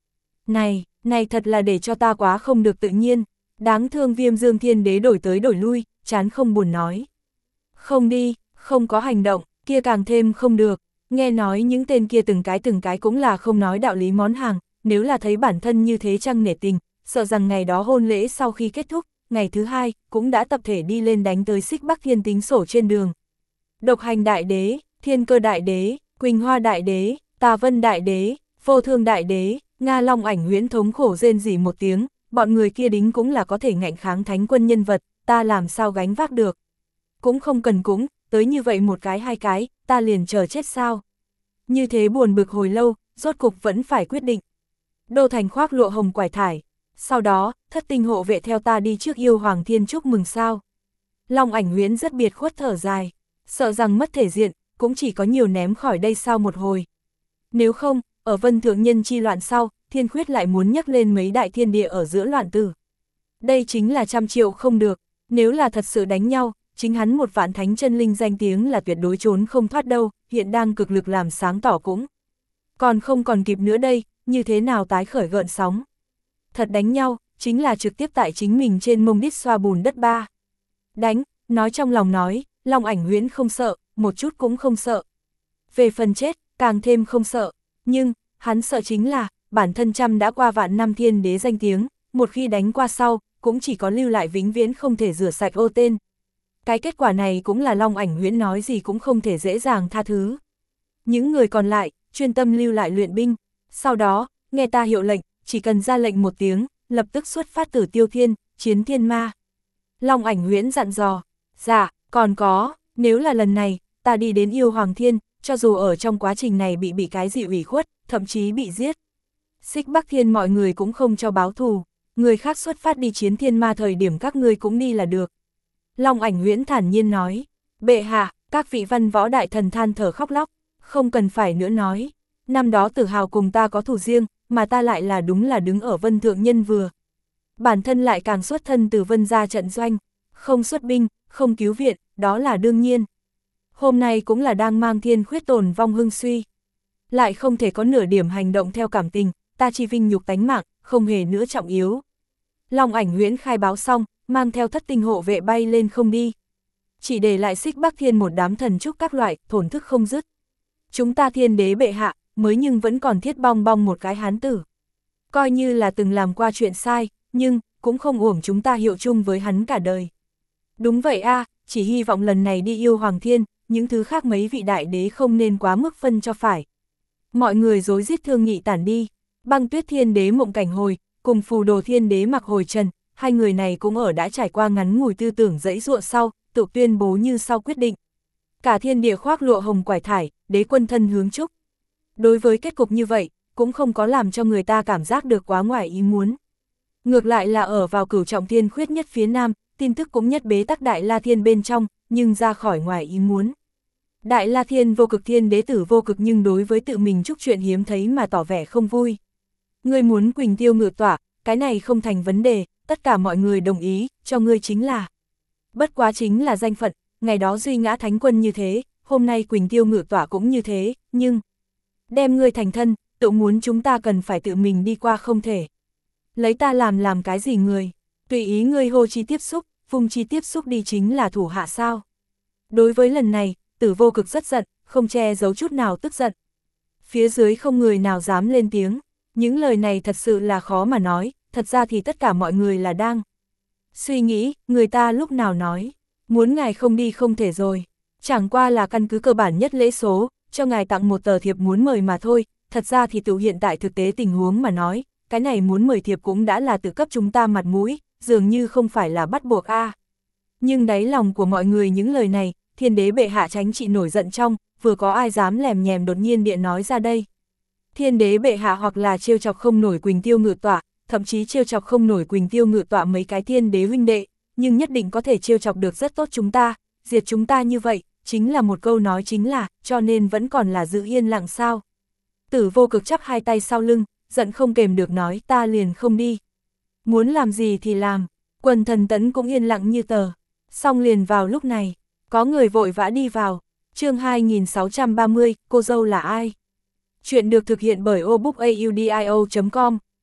Này, này thật là để cho ta quá không được tự nhiên, đáng thương Viêm Dương Thiên Đế đổi tới đổi lui, chán không buồn nói. Không đi, không có hành động, kia càng thêm không được, nghe nói những tên kia từng cái từng cái cũng là không nói đạo lý món hàng, nếu là thấy bản thân như thế chăng nể tình, sợ rằng ngày đó hôn lễ sau khi kết thúc, ngày thứ hai, cũng đã tập thể đi lên đánh tới Xích Bắc Thiên tính sổ trên đường. Độc Hành Đại Đế, Thiên Cơ Đại Đế, Quỳnh Hoa Đại Đế, Tà Vân Đại Đế, Vô Thương Đại Đế, Nga Long Ảnh Huyễn thống khổ rên rỉ một tiếng, bọn người kia đính cũng là có thể ngạnh kháng thánh quân nhân vật, ta làm sao gánh vác được. Cũng không cần cũng, tới như vậy một cái hai cái, ta liền chờ chết sao. Như thế buồn bực hồi lâu, rốt cục vẫn phải quyết định. Đô Thành khoác lụa hồng quải thải, sau đó, thất tinh hộ vệ theo ta đi trước yêu Hoàng Thiên chúc mừng sao. Long Ảnh Huyễn rất biệt khuất thở dài, sợ rằng mất thể diện, cũng chỉ có nhiều ném khỏi đây sau một hồi. Nếu không, ở Vân Thượng Nhân chi loạn sau, Thiên Khuyết lại muốn nhắc lên mấy đại thiên địa ở giữa loạn tử. Đây chính là trăm triệu không được, nếu là thật sự đánh nhau, chính hắn một vạn thánh chân linh danh tiếng là tuyệt đối trốn không thoát đâu, hiện đang cực lực làm sáng tỏ cũng. Còn không còn kịp nữa đây, như thế nào tái khởi gợn sóng. Thật đánh nhau, chính là trực tiếp tại chính mình trên mông đít xoa bùn đất ba. Đánh, nói trong lòng nói, Long Ảnh Huyễn không sợ, một chút cũng không sợ. Về phần chết, càng thêm không sợ, nhưng, hắn sợ chính là, bản thân trăm đã qua vạn năm thiên đế danh tiếng, một khi đánh qua sau, cũng chỉ có lưu lại vĩnh viễn không thể rửa sạch ô tên. Cái kết quả này cũng là Long Ảnh Huyễn nói gì cũng không thể dễ dàng tha thứ. Những người còn lại, chuyên tâm lưu lại luyện binh, sau đó, nghe ta hiệu lệnh, chỉ cần ra lệnh một tiếng, lập tức xuất phát Tử Tiêu Thiên, chiến thiên ma. Long Ảnh Huyễn dặn dò, dạ, còn có, nếu là lần này, ta đi đến yêu Hoàng Thiên, cho dù ở trong quá trình này bị bị cái gì ủy khuất, thậm chí bị giết. Xích Bắc Thiên mọi người cũng không cho báo thù, người khác xuất phát đi chiến thiên ma thời điểm các ngươi cũng đi là được. Long Ảnh Huyễn thản nhiên nói, bệ hạ, các vị văn võ đại thần than thở khóc lóc, không cần phải nữa nói. Năm đó Tử Hào cùng ta có thù riêng, mà ta lại là đúng là đứng ở Vân Thượng Nhân vừa. Bản thân lại càng xuất thân từ Vân gia trận doanh, không xuất binh, không cứu viện, đó là đương nhiên. Hôm nay cũng là đang mang Thiên Khuyết tồn vong hưng suy. Lại không thể có nửa điểm hành động theo cảm tình, ta chỉ vinh nhục tánh mạng, không hề nữa trọng yếu. Long Ảnh Huyễn khai báo xong, mang theo thất tinh hộ vệ bay lên không đi. Chỉ để lại Xích Bắc Thiên một đám thần trúc các loại, thổn thức không dứt. Chúng ta thiên đế bệ hạ, mới nhưng vẫn còn thiết bong bong một cái hán tử. Coi như là từng làm qua chuyện sai, nhưng, cũng không uổng chúng ta hiệu chung với hắn cả đời. Đúng vậy a, chỉ hy vọng lần này đi yêu Hoàng Thiên, những thứ khác mấy vị đại đế không nên quá mức phân cho phải. Mọi người rối rít thương nghị tản đi, Băng Tuyết Thiên Đế Mộng Cảnh Hồi, cùng Phù Đồ Thiên Đế Mặc Hồi Trần, hai người này cũng ở đã trải qua ngắn ngủi tư tưởng dẫy dụa sau, tự tuyên bố như sau quyết định. Cả thiên địa khoác lụa hồng quải thải, đế quân thân hướng chúc. Đối với kết cục như vậy, cũng không có làm cho người ta cảm giác được quá ngoài ý muốn. Ngược lại là ở vào Cửu Trọng Thiên Khuyết nhất phía nam, tin tức cũng nhất bế tắc Đại La Thiên bên trong, nhưng ra khỏi ngoài ý muốn. Đại La Thiên Vô Cực Thiên Đế tử Vô Cực nhưng đối với tự mình chúc chuyện hiếm thấy mà tỏ vẻ không vui. Ngươi muốn Quỳnh Tiêu ngự tỏa, cái này không thành vấn đề, tất cả mọi người đồng ý, cho ngươi chính là. Bất quá chính là danh phận, ngày đó duy ngã thánh quân như thế, hôm nay Quỳnh Tiêu ngự tỏa cũng như thế, nhưng đem ngươi thành thân, tự muốn chúng ta cần phải tự mình đi qua không thể. Lấy ta làm làm cái gì người, tùy ý ngươi hô chi tiếp xúc, phung chi tiếp xúc đi chính là thủ hạ sao. Đối với lần này, Tử Vô Cực rất giận, không che giấu chút nào tức giận. Phía dưới không người nào dám lên tiếng, những lời này thật sự là khó mà nói, thật ra thì tất cả mọi người là đang suy nghĩ, người ta lúc nào nói, muốn ngài không đi không thể rồi, chẳng qua là căn cứ cơ bản nhất lễ số, cho ngài tặng một tờ thiệp muốn mời mà thôi, thật ra thì từ hiện tại thực tế tình huống mà nói, cái này muốn mời thiệp cũng đã là tự cấp chúng ta mặt mũi, dường như không phải là bắt buộc a. À. Nhưng đáy lòng của mọi người những lời này, thiên đế bệ hạ tránh trị nổi giận trong, vừa có ai dám lèm nhèm đột nhiên địa nói ra đây. Thiên đế bệ hạ hoặc là trêu chọc không nổi Quỳnh Tiêu ngự tọa, thậm chí trêu chọc không nổi Quỳnh Tiêu ngự tọa mấy cái thiên đế huynh đệ, nhưng nhất định có thể trêu chọc được rất tốt chúng ta, diệt chúng ta như vậy, chính là một câu nói chính là, cho nên vẫn còn là giữ yên lặng sao. Tử Vô Cực chắp hai tay sau lưng, giận không kềm được nói ta liền không đi. Muốn làm gì thì làm, quần thần tấn cũng yên lặng như tờ. Xong liền vào lúc này, có người vội vã đi vào, chương hai nghìn sáu trăm ba mươi, cô dâu là ai? Chuyện được thực hiện bởi obookaudio chấm com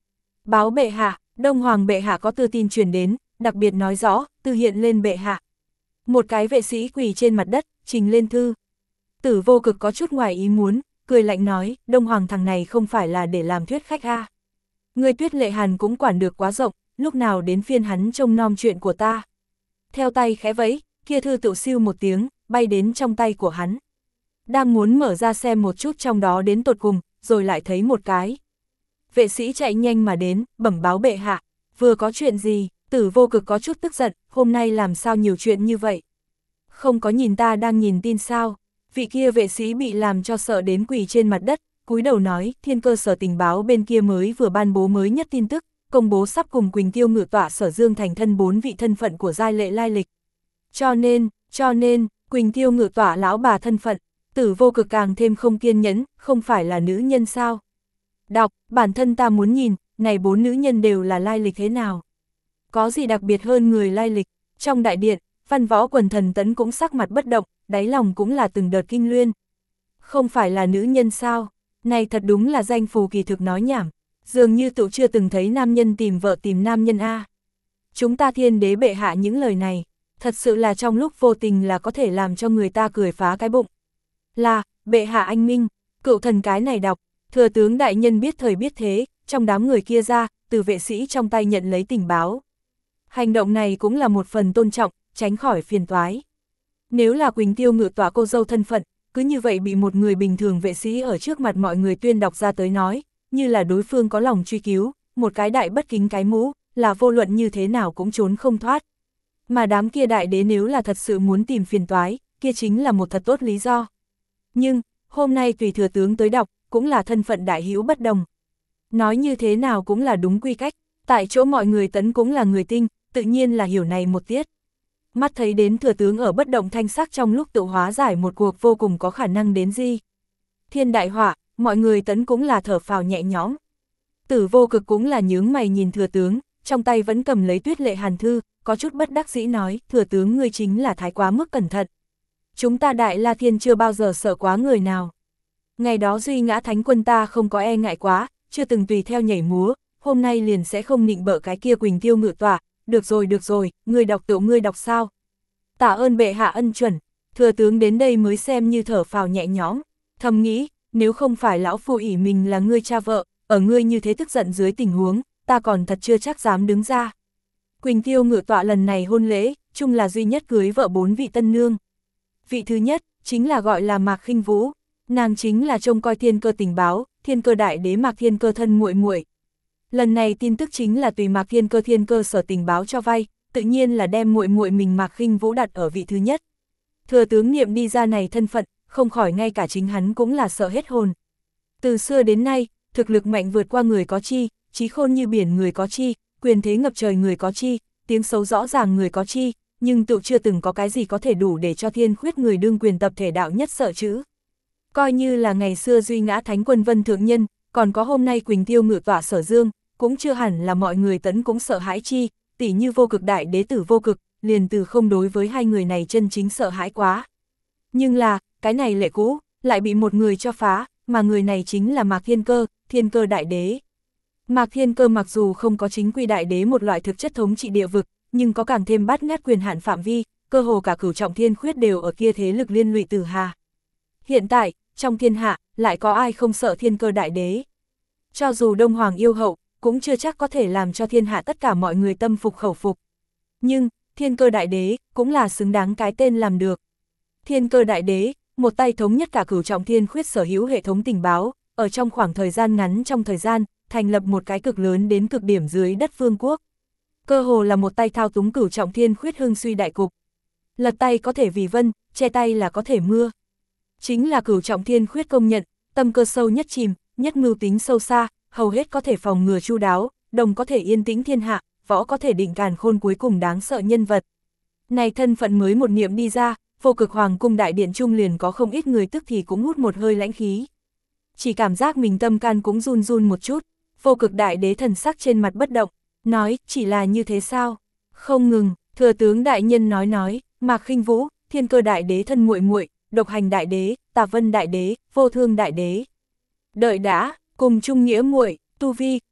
Báo bệ hạ, Đông Hoàng bệ hạ có tư tin truyền đến, đặc biệt nói rõ, tư hiện lên bệ hạ. Một cái vệ sĩ quỳ trên mặt đất, trình lên thư. Tử Vô Cực có chút ngoài ý muốn, cười lạnh nói, Đông Hoàng thằng này không phải là để làm thuyết khách a. Người Tuyết Lệ Hàn cũng quản được quá rộng, lúc nào đến phiên hắn trông nom chuyện của ta. Theo tay khẽ vẫy, kia thư tự siêu một tiếng, bay đến trong tay của hắn. Đang muốn mở ra xem một chút trong đó đến tột cùng, rồi lại thấy một cái. Vệ sĩ chạy nhanh mà đến, bẩm báo bệ hạ, vừa có chuyện gì, Tử Vô Cực có chút tức giận, hôm nay làm sao nhiều chuyện như vậy. Không có nhìn ta đang nhìn tin sao, vị kia vệ sĩ bị làm cho sợ đến quỳ trên mặt đất, cúi đầu nói, Thiên Cơ Sở tình báo bên kia mới vừa ban bố mới nhất tin tức, công bố sắp cùng Quỳnh Tiêu Ngự Tọa Sở Dương thành thân bốn vị thân phận của giai lệ lai lịch. Cho nên, cho nên, Quỳnh Tiêu Ngự Tọa lão bà thân phận, Tử Vô Cực càng thêm không kiên nhẫn, không phải là nữ nhân sao? Đọc, bản thân ta muốn nhìn, này bốn nữ nhân đều là lai lịch thế nào? Có gì đặc biệt hơn người lai lịch? Trong đại điện, Văn Võ quần thần tấn cũng sắc mặt bất động, đáy lòng cũng là từng đợt kinh luyên. Không phải là nữ nhân sao? Này thật đúng là danh phù kỳ thực nói nhảm, dường như tụi chưa từng thấy nam nhân tìm vợ tìm nam nhân a. Chúng ta thiên đế bệ hạ những lời này, thật sự là trong lúc vô tình là có thể làm cho người ta cười phá cái bụng. Là, bệ hạ anh minh, cựu thần cái này đọc, thừa tướng đại nhân biết thời biết thế, trong đám người kia ra, từ vệ sĩ trong tay nhận lấy tình báo. Hành động này cũng là một phần tôn trọng, tránh khỏi phiền toái. Nếu là Quỳnh Tiêu Ngự Tọa cô dâu thân phận, cứ như vậy bị một người bình thường vệ sĩ ở trước mặt mọi người tuyên đọc ra tới nói, như là đối phương có lòng truy cứu, một cái đại bất kính cái mũ, là vô luận như thế nào cũng trốn không thoát. Mà đám kia đại đế nếu là thật sự muốn tìm phiền toái, kia chính là một thật tốt lý do. Nhưng, hôm nay tùy thừa tướng tới đọc, cũng là thân phận đại hữu bất đồng. Nói như thế nào cũng là đúng quy cách, tại chỗ mọi người tấn cũng là người tinh, tự nhiên là hiểu này một tiết. Mắt thấy đến thừa tướng ở bất động thanh sắc trong lúc tự hóa giải một cuộc vô cùng có khả năng đến gì. Thiên đại họa, mọi người tấn cũng là thở phào nhẹ nhõm. Tử Vô Cực cũng là nhướng mày nhìn thừa tướng, trong tay vẫn cầm lấy Tuyết Lệ Hàn thư, có chút bất đắc dĩ nói, thừa tướng ngươi chính là thái quá mức cẩn thận. Chúng ta Đại La Thiên chưa bao giờ sợ quá người nào. Ngày đó Duy Ngã Thánh Quân ta không có e ngại quá, chưa từng tùy theo nhảy múa, hôm nay liền sẽ không nịnh bợ cái kia Quỳnh Tiêu Ngự Tọa. Được rồi được rồi, người đọc tự ngươi đọc sao? Tạ ơn bệ hạ ân chuẩn, thừa tướng đến đây mới xem như thở phào nhẹ nhõm, thầm nghĩ, nếu không phải lão phu ỷ mình là ngươi cha vợ, ở ngươi như thế tức giận dưới tình huống, ta còn thật chưa chắc dám đứng ra. Quỳnh Tiêu Ngự Tọa lần này hôn lễ, chung là duy nhất cưới vợ bốn vị tân nương. Vị thứ nhất, chính là gọi là Mạc Khinh Vũ, nàng chính là trông coi Thiên Cơ tình báo, Thiên Cơ đại đế Mạc Thiên Cơ thân muội muội. Lần này tin tức chính là tùy Mạc Thiên Cơ Thiên Cơ sở tình báo cho vay, tự nhiên là đem muội muội mình Mạc Khinh Vũ đặt ở vị thứ nhất. Thừa tướng niệm đi ra này thân phận, không khỏi ngay cả chính hắn cũng là sợ hết hồn. Từ xưa đến nay, thực lực mạnh vượt qua người có chi, trí khôn như biển người có chi, quyền thế ngập trời người có chi, tiếng xấu rõ ràng người có chi, nhưng tự chưa từng có cái gì có thể đủ để cho thiên khuyết người đương quyền tập thể đạo nhất sợ chữ. Coi như là ngày xưa Duy Ngã Thánh Quân Vân Thượng Nhân, còn có hôm nay Quỳnh Tiêu Ngự Tọa Sở Dương, cũng chưa hẳn là mọi người tấn cũng sợ hãi chi, tỉ như Vô Cực đại đế Tử Vô Cực, liền từ không đối với hai người này chân chính sợ hãi quá. Nhưng là, cái này lệ cũ, lại bị một người cho phá, mà người này chính là Mạc Thiên Cơ, Thiên Cơ đại đế. Mạc Thiên Cơ mặc dù không có chính quy đại đế một loại thực chất thống trị địa vực, nhưng có càng thêm bát ngát quyền hạn phạm vi, cơ hồ cả cửu trọng thiên khuyết đều ở kia thế lực liên lụy Tử Hà. Hiện tại, trong thiên hạ, lại có ai không sợ Thiên Cơ đại đế? Cho dù Đông Hoàng yêu hậu, cũng chưa chắc có thể làm cho thiên hạ tất cả mọi người tâm phục khẩu phục. Nhưng, Thiên Cơ đại đế, cũng là xứng đáng cái tên làm được. Thiên Cơ đại đế, một tay thống nhất cả cửu trọng thiên khuyết sở hữu hệ thống tình báo, ở trong khoảng thời gian ngắn trong thời gian, thành lập một cái cực lớn đến cực điểm dưới đất vương quốc. Cơ hồ là một tay thao túng cửu trọng thiên khuyết hưng suy đại cục. Lật tay có thể vì vân, che tay là có thể mưa. Chính là cửu trọng thiên khuyết công nhận, tâm cơ sâu nhất chìm, nhất mưu tính sâu xa, hầu hết có thể phòng ngừa chu đáo, đồng có thể yên tĩnh thiên hạ, võ có thể định càn khôn cuối cùng đáng sợ nhân vật. Này thân phận mới một niệm đi ra, Vô Cực Hoàng cung đại điện trung liền có không ít người tức thì cũng hút một hơi lãnh khí. Chỉ cảm giác mình tâm can cũng run run một chút, Vô Cực đại đế thần sắc trên mặt bất động, nói, chỉ là như thế sao? Không ngừng, thừa tướng đại nhân nói nói, Mạc Khinh Vũ, Thiên Cơ đại đế thân muội muội, Độc Hành đại đế, Tà Vân đại đế, Vô Thương đại đế. Đợi đã, cùng chung nghĩa muội, tu vi,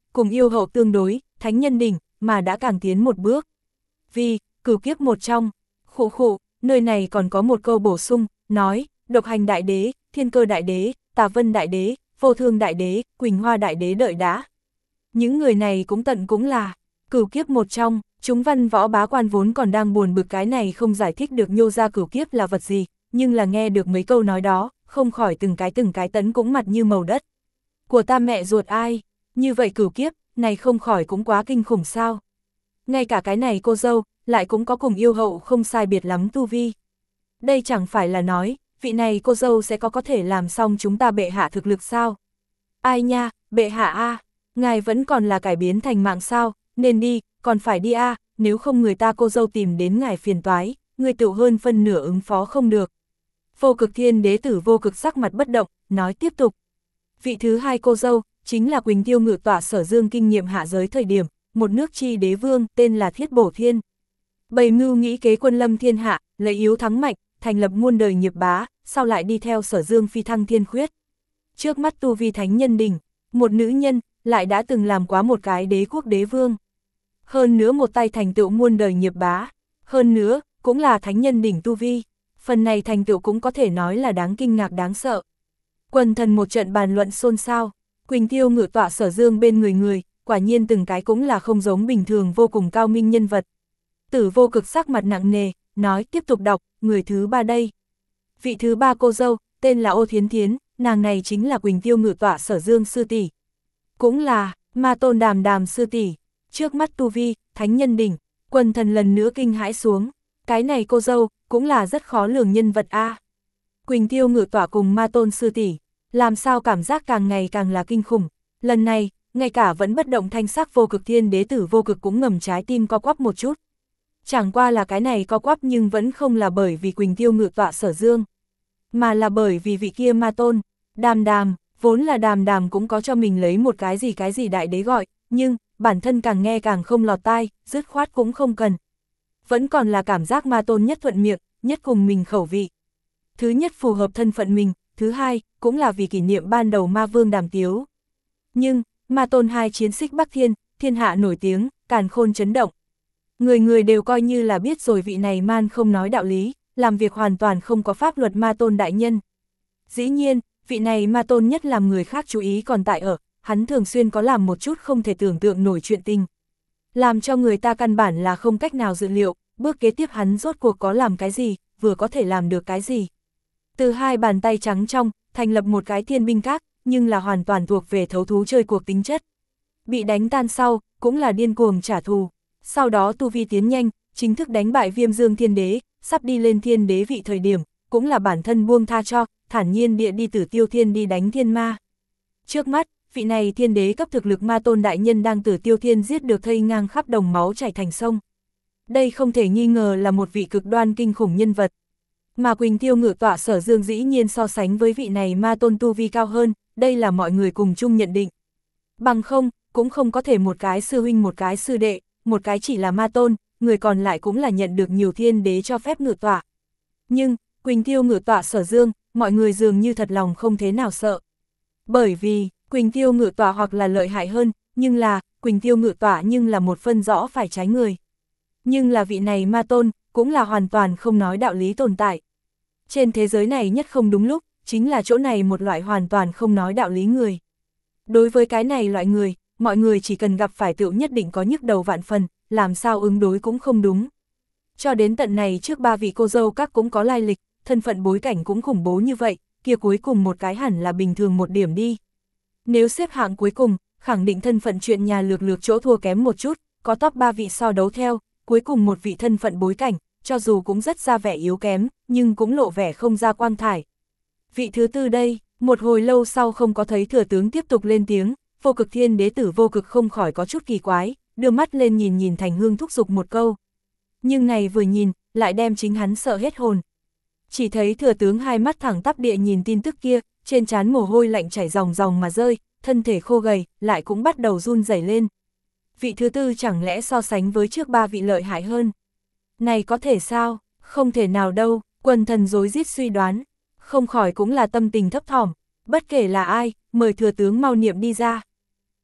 cùng yêu hậu tương đối, thánh nhân đỉnh, mà đã càng tiến một bước. Vì, cửu kiếp một trong, khụ khụ, nơi này còn có một câu bổ sung, nói, độc hành đại đế, thiên cơ đại đế, tà vân đại đế, vô thương đại đế, quỳnh hoa đại đế đợi đã. Những người này cũng tận cũng là, cửu kiếp một trong, chúng văn võ bá quan vốn còn đang buồn bực cái này không giải thích được nhô ra cửu kiếp là vật gì, nhưng là nghe được mấy câu nói đó, không khỏi từng cái từng cái tấn cũng mặt như màu đất. Của ta mẹ ruột ai, như vậy cửu kiếp, này không khỏi cũng quá kinh khủng sao. Ngay cả cái này cô dâu, lại cũng có cùng yêu hậu không sai biệt lắm tu vi. Đây chẳng phải là nói, vị này cô dâu sẽ có có thể làm xong chúng ta bệ hạ thực lực sao? Ai nha, bệ hạ a, ngài vẫn còn là cải biến thành mạng sao, nên đi, còn phải đi a, nếu không người ta cô dâu tìm đến ngài phiền toái, người tự hơn phân nửa ứng phó không được. Vô Cực Thiên Đế tử Vô Cực sắc mặt bất động, nói tiếp tục. Vị thứ hai cô dâu, chính là Quỳnh Tiêu Ngự Tọa Sở Dương kinh nghiệm hạ giới thời điểm, một nước chi đế vương tên là Thiết Bổ Thiên. Bày mưu nghĩ kế quân lâm thiên hạ, lấy yếu thắng mạnh, thành lập muôn đời nghiệp bá, sau lại đi theo Sở Dương phi thăng thiên khuyết. Trước mắt tu vi thánh nhân đỉnh, một nữ nhân, lại đã từng làm quá một cái đế quốc đế vương. Hơn nữa một tay thành tựu muôn đời nghiệp bá, hơn nữa, cũng là thánh nhân đỉnh tu vi. Phần này thành tựu cũng có thể nói là đáng kinh ngạc đáng sợ. Quần thần một trận bàn luận xôn xao, Quỳnh Tiêu Ngự Tọa Sở Dương bên người người, quả nhiên từng cái cũng là không giống bình thường vô cùng cao minh nhân vật. Tử Vô Cực sắc mặt nặng nề, nói tiếp tục đọc, người thứ ba đây. Vị thứ ba cô dâu, tên là Ô Thiến Thiến, nàng này chính là Quỳnh Tiêu Ngự Tọa Sở Dương sư tỷ. Cũng là, Ma Tôn Đàm Đàm sư tỷ. Trước mắt tu vi, thánh nhân đỉnh, quần thần lần nữa kinh hãi xuống. Cái này cô dâu, cũng là rất khó lường nhân vật a. Quỳnh Tiêu Ngự Tọa cùng Ma Tôn sư tỷ, làm sao cảm giác càng ngày càng là kinh khủng. Lần này, ngay cả vẫn bất động thanh sắc Vô Cực Thiên Đế tử Vô Cực cũng ngầm trái tim co quắp một chút. Chẳng qua là cái này co quắp nhưng vẫn không là bởi vì Quỳnh Tiêu Ngự Tọa Sở Dương, mà là bởi vì vị kia Ma Tôn, Đàm Đàm, vốn là Đàm Đàm cũng có cho mình lấy một cái gì cái gì đại đế gọi, nhưng, bản thân càng nghe càng không lọt tai, dứt khoát cũng không cần. Vẫn còn là cảm giác Ma Tôn nhất thuận miệng, nhất cùng mình khẩu vị. Thứ nhất phù hợp thân phận mình, thứ hai, cũng là vì kỷ niệm ban đầu Ma Vương Đàm Tiếu. Nhưng, Ma Tôn hai chiến xích Bắc Thiên, thiên hạ nổi tiếng, càn khôn chấn động. Người người đều coi như là biết rồi vị này man không nói đạo lý, làm việc hoàn toàn không có pháp luật Ma Tôn đại nhân. Dĩ nhiên, vị này Ma Tôn nhất làm người khác chú ý còn tại ở, hắn thường xuyên có làm một chút không thể tưởng tượng nổi chuyện tình. Làm cho người ta căn bản là không cách nào dự liệu, bước kế tiếp hắn rốt cuộc có làm cái gì, vừa có thể làm được cái gì. Từ hai bàn tay trắng trong, thành lập một cái thiên binh các, nhưng là hoàn toàn thuộc về thấu thú chơi cuộc tính chất. Bị đánh tan sau, cũng là điên cuồng trả thù. Sau đó tu vi tiến nhanh, chính thức đánh bại Viêm Dương Thiên Đế, sắp đi lên thiên đế vị thời điểm, cũng là bản thân buông tha cho, thản nhiên địa đi Tử Tiêu Thiên đi đánh thiên ma. Trước mắt, vị này thiên đế cấp thực lực Ma Tôn đại nhân đang Tử Tiêu Thiên giết được thây ngang khắp đồng máu chảy thành sông. Đây không thể nghi ngờ là một vị cực đoan kinh khủng nhân vật. Mà Quỳnh Tiêu Ngự Tọa Sở Dương dĩ nhiên so sánh với vị này Ma Tôn tu vi cao hơn, đây là mọi người cùng chung nhận định. Bằng không, cũng không có thể một cái sư huynh một cái sư đệ, một cái chỉ là Ma Tôn, người còn lại cũng là nhận được nhiều thiên đế cho phép ngự tọa. Nhưng, Quỳnh Tiêu Ngự Tọa Sở Dương, mọi người dường như thật lòng không thế nào sợ. Bởi vì, Quỳnh Tiêu Ngự Tọa hoặc là lợi hại hơn, nhưng là, Quỳnh Tiêu Ngự Tọa nhưng là một phân rõ phải trái người. Nhưng là vị này Ma Tôn, cũng là hoàn toàn không nói đạo lý tồn tại. Trên thế giới này nhất không đúng lúc, chính là chỗ này một loại hoàn toàn không nói đạo lý người. Đối với cái này loại người, mọi người chỉ cần gặp phải tựu nhất định có nhức đầu vạn phần, làm sao ứng đối cũng không đúng. Cho đến tận này trước ba vị cô dâu các cũng có lai lịch, thân phận bối cảnh cũng khủng bố như vậy, kia cuối cùng một cái hẳn là bình thường một điểm đi. Nếu xếp hạng cuối cùng, khẳng định thân phận chuyện nhà lược lược chỗ thua kém một chút, có top ba vị so đấu theo, cuối cùng một vị thân phận bối cảnh, cho dù cũng rất ra vẻ yếu kém, nhưng cũng lộ vẻ không ra quang thải. Vị thứ tư đây, một hồi lâu sau không có thấy thừa tướng tiếp tục lên tiếng, Vô Cực Thiên Đế tử Vô Cực không khỏi có chút kỳ quái, đưa mắt lên nhìn nhìn Thành Hương thúc giục một câu. Nhưng này vừa nhìn, lại đem chính hắn sợ hết hồn. Chỉ thấy thừa tướng hai mắt thẳng tắp địa nhìn tin tức kia, trên trán mồ hôi lạnh chảy ròng ròng mà rơi, thân thể khô gầy, lại cũng bắt đầu run rẩy lên. Vị thứ tư chẳng lẽ so sánh với trước ba vị lợi hại hơn? Này có thể sao? Không thể nào đâu, quần thần rối rít suy đoán. Không khỏi cũng là tâm tình thấp thỏm, bất kể là ai, mời thừa tướng mau niệm đi ra.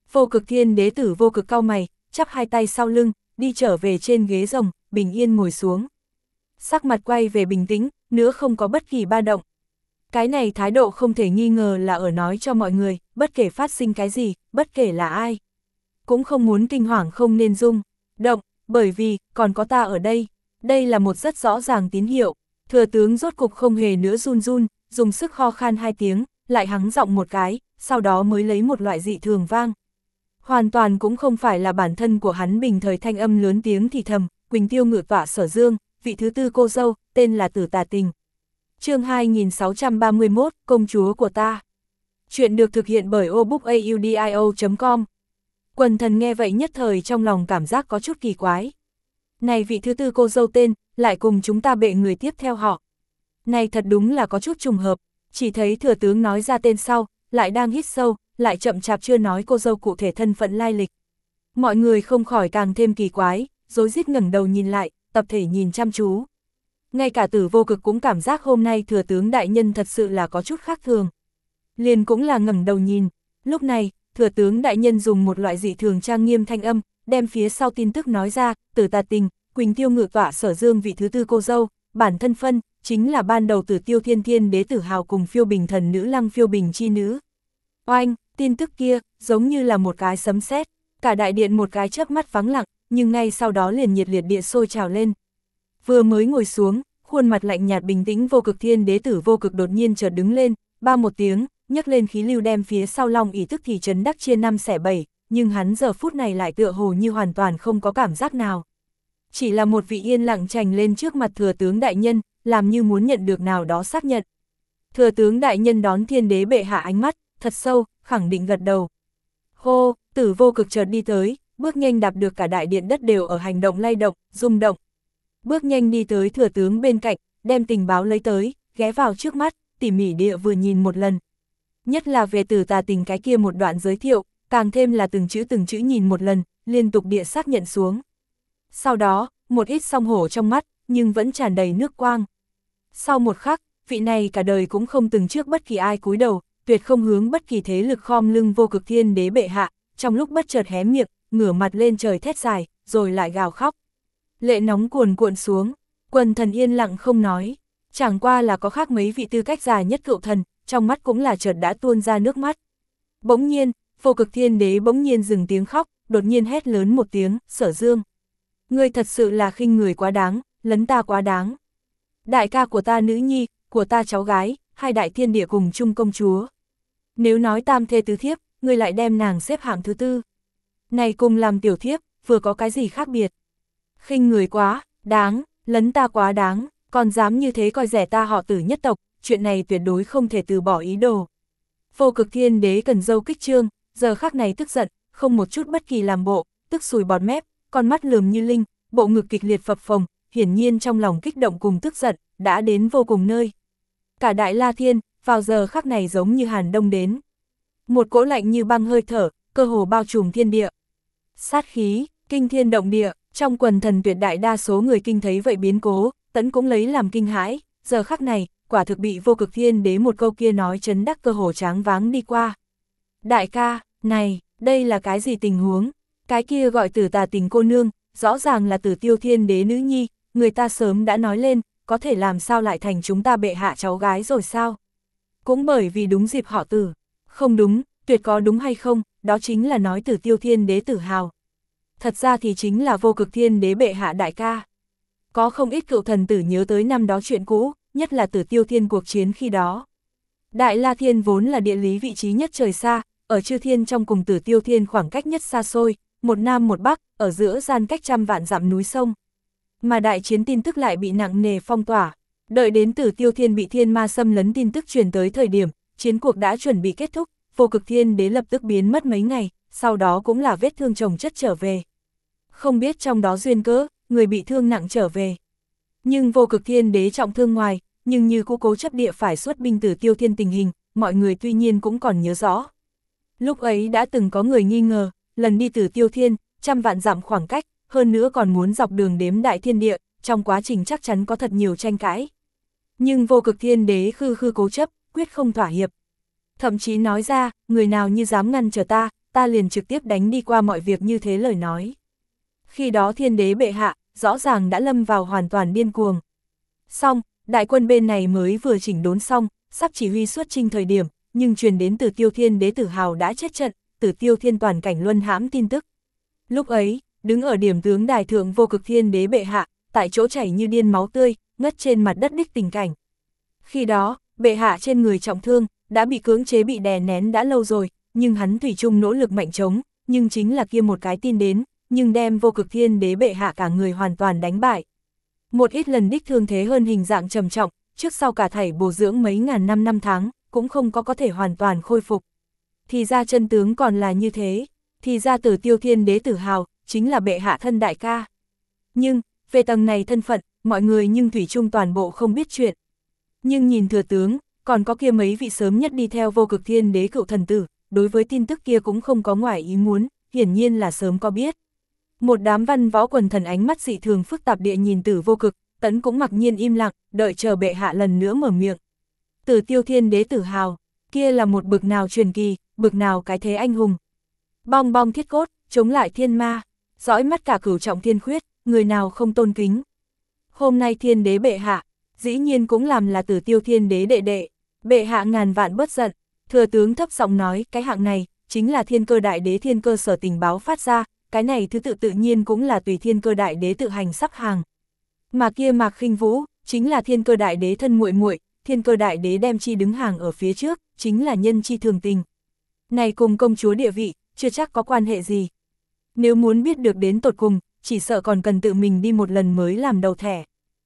Vô Cực Thiên Đế tử Vô Cực cau mày, chắp hai tay sau lưng, đi trở về trên ghế rồng, bình yên ngồi xuống. Sắc mặt quay về bình tĩnh, nữa không có bất kỳ ba động. Cái này thái độ không thể nghi ngờ là ở nói cho mọi người, bất kể phát sinh cái gì, bất kể là ai. Cũng không muốn kinh hoàng không nên rung động, bởi vì, còn có ta ở đây. Đây là một rất rõ ràng tín hiệu. Thừa tướng rốt cục không hề nữa run run, dùng sức ho khan hai tiếng, lại hắng giọng một cái, sau đó mới lấy một loại dị thường vang. Hoàn toàn cũng không phải là bản thân của hắn bình thời thanh âm lớn tiếng thì thầm, Quỳnh Tiêu ngự tọa Sở Dương, vị thứ tư cô dâu, tên là Tử Tà Tình. Chương hai nghìn sáu trăm ba mươi mốt, công chúa của ta. Chuyện được thực hiện bởi obookaudio chấm com. Quần thần nghe vậy nhất thời trong lòng cảm giác có chút kỳ quái. Này vị thứ tư cô dâu tên, lại cùng chúng ta bệ người tiếp theo họ. Này thật đúng là có chút trùng hợp, chỉ thấy thừa tướng nói ra tên sau, lại đang hít sâu, lại chậm chạp chưa nói cô dâu cụ thể thân phận lai lịch. Mọi người không khỏi càng thêm kỳ quái, rối rít ngẩng đầu nhìn lại, tập thể nhìn chăm chú. Ngay cả Tử Vô Cực cũng cảm giác hôm nay thừa tướng đại nhân thật sự là có chút khác thường. Liền cũng là ngẩng đầu nhìn, lúc này, thừa tướng đại nhân dùng một loại dị thường trang nghiêm thanh âm, đem phía sau tin tức nói ra, Tử Tà Tình, Quỳnh Tiêu ngự tọa Sở Dương vị thứ tư cô dâu, bản thân phân, chính là ban đầu Tử Tiêu Thiên Thiên Đế Tử Hào cùng Phiêu Bình Thần Nữ Lăng Phiêu Bình chi nữ. Oanh, tin tức kia, giống như là một cái sấm sét, cả đại điện một cái chớp mắt vắng lặng, nhưng ngay sau đó liền nhiệt liệt địa sôi trào lên. Vừa mới ngồi xuống, khuôn mặt lạnh nhạt bình tĩnh Vô Cực Thiên Đế tử Vô Cực đột nhiên chợt đứng lên, ba một tiếng, nhấc lên khí lưu đem phía sau Long ỷ tức thì chấn đắc chia năm xẻ bảy, nhưng hắn giờ phút này lại tựa hồ như hoàn toàn không có cảm giác nào. Chỉ là một vị yên lặng trành lên trước mặt thừa tướng đại nhân, làm như muốn nhận được nào đó xác nhận. Thừa tướng đại nhân đón Thiên Đế bệ hạ ánh mắt, thật sâu, khẳng định gật đầu. Hô, Tử Vô Cực chợt đi tới, bước nhanh đạp được cả đại điện đất đều ở hành động lay động, rung động. Bước nhanh đi tới thừa tướng bên cạnh, đem tình báo lấy tới, ghé vào trước mắt, tỉ mỉ địa vừa nhìn một lần. Nhất là về Tử Tà Tình cái kia một đoạn giới thiệu, càng thêm là từng chữ từng chữ nhìn một lần, liên tục địa xác nhận xuống. Sau đó, một ít song hổ trong mắt, nhưng vẫn tràn đầy nước quang. Sau một khắc, vị này cả đời cũng không từng trước bất kỳ ai cúi đầu, tuyệt không hướng bất kỳ thế lực khom lưng Vô Cực Thiên Đế bệ hạ, trong lúc bất chợt hé miệng, ngửa mặt lên trời thét dài, rồi lại gào khóc. Lệ nóng cuồn cuộn xuống, quần thần yên lặng không nói, chẳng qua là có khác mấy vị tư cách già nhất cựu thần, trong mắt cũng là chợt đã tuôn ra nước mắt. Bỗng nhiên, Vô Cực Thiên Đế bỗng nhiên dừng tiếng khóc, đột nhiên hét lớn một tiếng, Sở Dương. Ngươi thật sự là khinh người quá đáng, lấn ta quá đáng. Đại ca của ta nữ nhi, của ta cháu gái, hai đại thiên địa cùng chung công chúa. Nếu nói tam thê tứ thiếp, ngươi lại đem nàng xếp hạng thứ tư. Này cùng làm tiểu thiếp, vừa có cái gì khác biệt. Khinh người quá, đáng, lấn ta quá đáng, còn dám như thế coi rẻ ta họ Tử nhất tộc, chuyện này tuyệt đối không thể từ bỏ ý đồ. Vô Cực Thiên Đế cần dâu kích trương, giờ khắc này tức giận, không một chút bất kỳ làm bộ, tức sùi bọt mép, con mắt lườm như linh, bộ ngực kịch liệt phập phồng, hiển nhiên trong lòng kích động cùng tức giận, đã đến vô cùng nơi. Cả Đại La Thiên, vào giờ khắc này giống như hàn đông đến. Một cỗ lạnh như băng hơi thở, cơ hồ bao trùm thiên địa. Sát khí, kinh thiên động địa, trong quần thần tuyệt đại đa số người kinh thấy vậy biến cố, tẫn cũng lấy làm kinh hãi, giờ khắc này, quả thực bị Vô Cực Thiên Đế một câu kia nói chấn đắc cơ hồ tráng váng đi qua. Đại ca, này, đây là cái gì tình huống? Cái kia gọi Tử Tà Tình cô nương, rõ ràng là Tử Tiêu Thiên Đế nữ nhi, người ta sớm đã nói lên, có thể làm sao lại thành chúng ta bệ hạ cháu gái rồi sao? Cũng bởi vì đúng dịp họ Tử. Không đúng, tuyệt có đúng hay không, đó chính là nói Tử Tiêu Thiên Đế Tử Hào. Thật ra thì chính là Vô Cực Thiên Đế bệ hạ đại ca. Có không ít cựu thần tử nhớ tới năm đó chuyện cũ, nhất là Tử Tiêu Thiên cuộc chiến khi đó. Đại La Thiên vốn là địa lý vị trí nhất trời xa, ở Chư Thiên trong cùng Tử Tiêu Thiên khoảng cách nhất xa xôi, một nam một bắc, ở giữa gian cách trăm vạn dặm núi sông. Mà đại chiến tin tức lại bị nặng nề phong tỏa. Đợi đến Tử Tiêu Thiên bị thiên ma xâm lấn tin tức truyền tới thời điểm, chiến cuộc đã chuẩn bị kết thúc, Vô Cực Thiên Đế lập tức biến mất mấy ngày, sau đó cũng là vết thương chồng chất trở về. Không biết trong đó duyên cớ, người bị thương nặng trở về. Nhưng Vô Cực Thiên Đế trọng thương ngoài, nhưng như cũ cố chấp địa phải xuất binh Tử Tiêu Thiên tình hình, mọi người tuy nhiên cũng còn nhớ rõ. Lúc ấy đã từng có người nghi ngờ, lần đi Tử Tiêu Thiên, trăm vạn dặm khoảng cách, hơn nữa còn muốn dọc đường đếm đại thiên địa, trong quá trình chắc chắn có thật nhiều tranh cãi. Nhưng Vô Cực Thiên Đế khư khư cố chấp, quyết không thỏa hiệp. Thậm chí nói ra, người nào như dám ngăn trở ta, ta liền trực tiếp đánh đi qua mọi việc như thế lời nói. Khi đó thiên đế bệ hạ, rõ ràng đã lâm vào hoàn toàn điên cuồng. Xong, đại quân bên này mới vừa chỉnh đốn xong, sắp chỉ huy xuất chinh thời điểm, nhưng truyền đến Tử Tiêu Thiên đế Tử Hào đã chết trận, Tử Tiêu Thiên toàn cảnh luân hãm tin tức. Lúc ấy, đứng ở điểm tướng đài thượng Vô Cực Thiên đế bệ hạ, tại chỗ chảy như điên máu tươi, ngất trên mặt đất đích tình cảnh. Khi đó, bệ hạ trên người trọng thương, đã bị cưỡng chế bị đè nén đã lâu rồi, nhưng hắn thủy chung nỗ lực mạnh chống, nhưng chính là kia một cái tin đến, nhưng đem Vô Cực Thiên đế bệ hạ cả người hoàn toàn đánh bại. Một ít lần đích thương thế hơn hình dạng trầm trọng, trước sau cả thảy bổ dưỡng mấy ngàn năm năm tháng, cũng không có có thể hoàn toàn khôi phục. Thì ra chân tướng còn là như thế, thì ra Tử Tiêu Thiên đế Tử Hào, chính là bệ hạ thân đại ca. Nhưng, về tầng này thân phận, mọi người nhưng thủy chung toàn bộ không biết chuyện. Nhưng nhìn thừa tướng, còn có kia mấy vị sớm nhất đi theo Vô Cực Thiên đế cựu thần tử, đối với tin tức kia cũng không có ngoài ý muốn, hiển nhiên là sớm có biết. Một đám văn võ quần thần ánh mắt dị thường phức tạp địa nhìn Tử Vô Cực, Tấn cũng mặc nhiên im lặng, đợi chờ bệ hạ lần nữa mở miệng. Tử Tiêu Thiên đế Tử Hào, kia là một bực nào truyền kỳ, bực nào cái thế anh hùng. Bong bong thiết cốt, chống lại thiên ma, dõi mắt cả cửu trọng thiên khuyết, người nào không tôn kính. Hôm nay thiên đế bệ hạ, dĩ nhiên cũng làm là Tử Tiêu Thiên đế đệ đệ, bệ hạ ngàn vạn bớt giận. Thừa tướng thấp giọng nói, cái hạng này, chính là Thiên Cơ Đại Đế Thiên Cơ Sở tình báo phát ra, cái này thứ tự tự nhiên cũng là tùy Thiên Cơ Đại Đế tự hành sắp hàng. Mà kia Mạc Khinh Vũ, chính là Thiên Cơ Đại Đế thân muội muội, Thiên Cơ Đại Đế đem chi đứng hàng ở phía trước, chính là nhân chi thường tình. Này cùng công chúa địa vị, chưa chắc có quan hệ gì. Nếu muốn biết được đến tột cùng, chỉ sợ còn cần tự mình đi một lần mới làm đầu thẻ.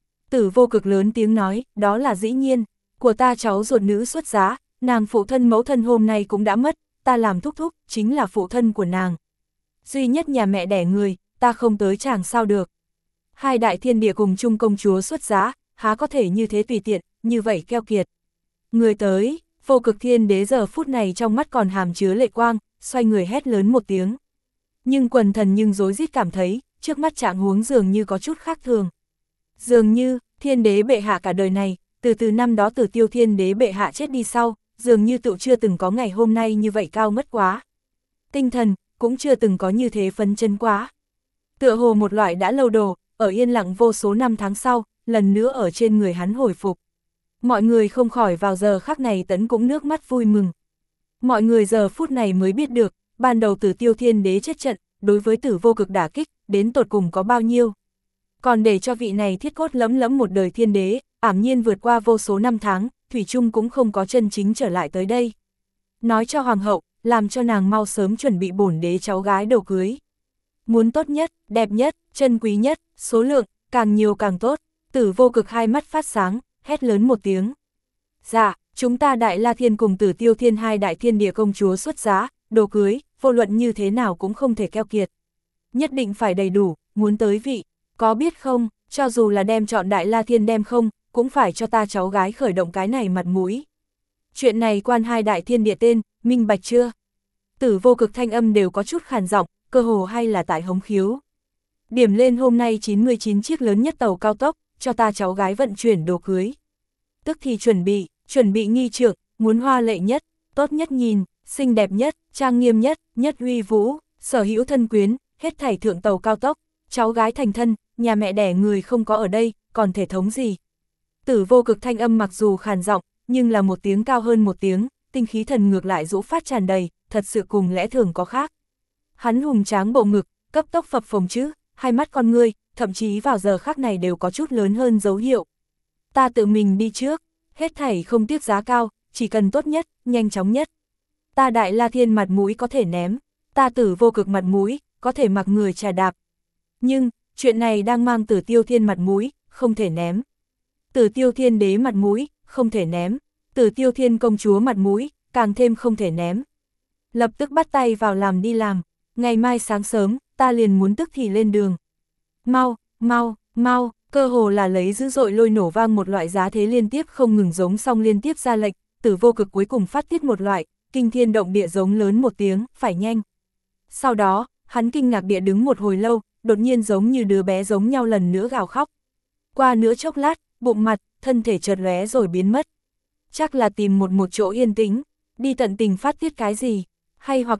Tử Vô Cực lớn tiếng nói, đó là dĩ nhiên, của ta cháu ruột nữ xuất giá, nàng phụ thân mẫu thân hôm nay cũng đã mất, ta làm thúc thúc, chính là phụ thân của nàng. Duy nhất nhà mẹ đẻ người, ta không tới chàng sao được. Hai đại thiên địa cùng chung công chúa xuất giá, há có thể như thế tùy tiện, như vậy keo kiệt. Người tới, Vô Cực Thiên đế giờ phút này trong mắt còn hàm chứa lệ quang, xoay người hét lớn một tiếng. Nhưng quần thần nhưng rối rít cảm thấy, trước mắt trạng huống dường như có chút khác thường. Dường như, thiên đế bệ hạ cả đời này, từ từ năm đó Tử Tiêu Thiên đế bệ hạ chết đi sau, dường như tựu chưa từng có ngày hôm nay như vậy cao mất quá. Tinh thần, cũng chưa từng có như thế phấn chân quá. Tựa hồ một loại đã lâu đồ, ở yên lặng vô số năm tháng sau, lần nữa ở trên người hắn hồi phục. Mọi người không khỏi vào giờ khắc này Tấn cũng nước mắt vui mừng. Mọi người giờ phút này mới biết được, ban đầu Tử Tiêu Thiên đế chết trận, đối với Tử Vô Cực đả kích, đến tột cùng có bao nhiêu. Còn để cho vị này thiết cốt lẫm lẫm một đời thiên đế, ảm nhiên vượt qua vô số năm tháng, Thủy Trung cũng không có chân chính trở lại tới đây. Nói cho hoàng hậu, làm cho nàng mau sớm chuẩn bị bổn đế cháu gái đầu cưới. Muốn tốt nhất, đẹp nhất, chân quý nhất, số lượng, càng nhiều càng tốt. Tử Vô Cực hai mắt phát sáng, hét lớn một tiếng. Dạ, chúng ta Đại La Thiên cùng Tử Tiêu Thiên hai đại thiên địa công chúa xuất giá, đồ cưới, vô luận như thế nào cũng không thể keo kiệt. Nhất định phải đầy đủ, muốn tới vị, có biết không, cho dù là đem chọn Đại La Thiên đem không, cũng phải cho ta cháu gái khởi động cái này mặt mũi. Chuyện này quan hai đại thiên địa tên, minh bạch chưa? Tử Vô Cực thanh âm đều có chút khàn giọng, cơ hồ hay là tại hống khiếu. Điểm lên hôm nay chín mươi chín chiếc lớn nhất tàu cao tốc, cho ta cháu gái vận chuyển đồ cưới. Tức thì chuẩn bị, chuẩn bị nghi trượng, muốn hoa lệ nhất, tốt nhất nhìn, xinh đẹp nhất, trang nghiêm nhất, nhất uy vũ, sở hữu thân quyến, hết thảy thượng tàu cao tốc, cháu gái thành thân, nhà mẹ đẻ người không có ở đây, còn thể thống gì. Tử Vô Cực thanh âm mặc dù khàn giọng, nhưng là một tiếng cao hơn một tiếng, tinh khí thần ngược lại rũ phát tràn đầy, thật sự cùng lẽ thường có khác. Hắn hùng tráng bộ ngực, cấp tốc phập phồng chứ, hai mắt con ngươi, thậm chí vào giờ khắc này đều có chút lớn hơn dấu hiệu. Ta tự mình đi trước, hết thảy không tiếc giá cao, chỉ cần tốt nhất, nhanh chóng nhất. Ta Đại La Thiên mặt mũi có thể ném, ta Tử Vô Cực mặt mũi, có thể mặc người trà đạp. Nhưng, chuyện này đang mang Tử Tiêu Thiên mặt mũi, không thể ném. Tử Tiêu Thiên đế mặt mũi, không thể ném. Tử Tiêu Thiên công chúa mặt mũi, càng thêm không thể ném. Lập tức bắt tay vào làm đi làm, ngày mai sáng sớm, ta liền muốn tức thì lên đường. Mau, mau, mau, cơ hồ là lấy dữ dội lôi nổ vang một loại giá thế liên tiếp không ngừng giống xong liên tiếp ra lệnh, Tử Vô Cực cuối cùng phát tiết một loại, kinh thiên động địa giống lớn một tiếng, phải nhanh. Sau đó, hắn kinh ngạc địa đứng một hồi lâu, đột nhiên giống như đứa bé giống nhau lần nữa gào khóc. Qua nữa chốc lát, bụng mặt, thân thể chợt lóe rồi biến mất. Chắc là tìm một một chỗ yên tĩnh, đi tận tình phát tiết cái gì, hay hoặc là,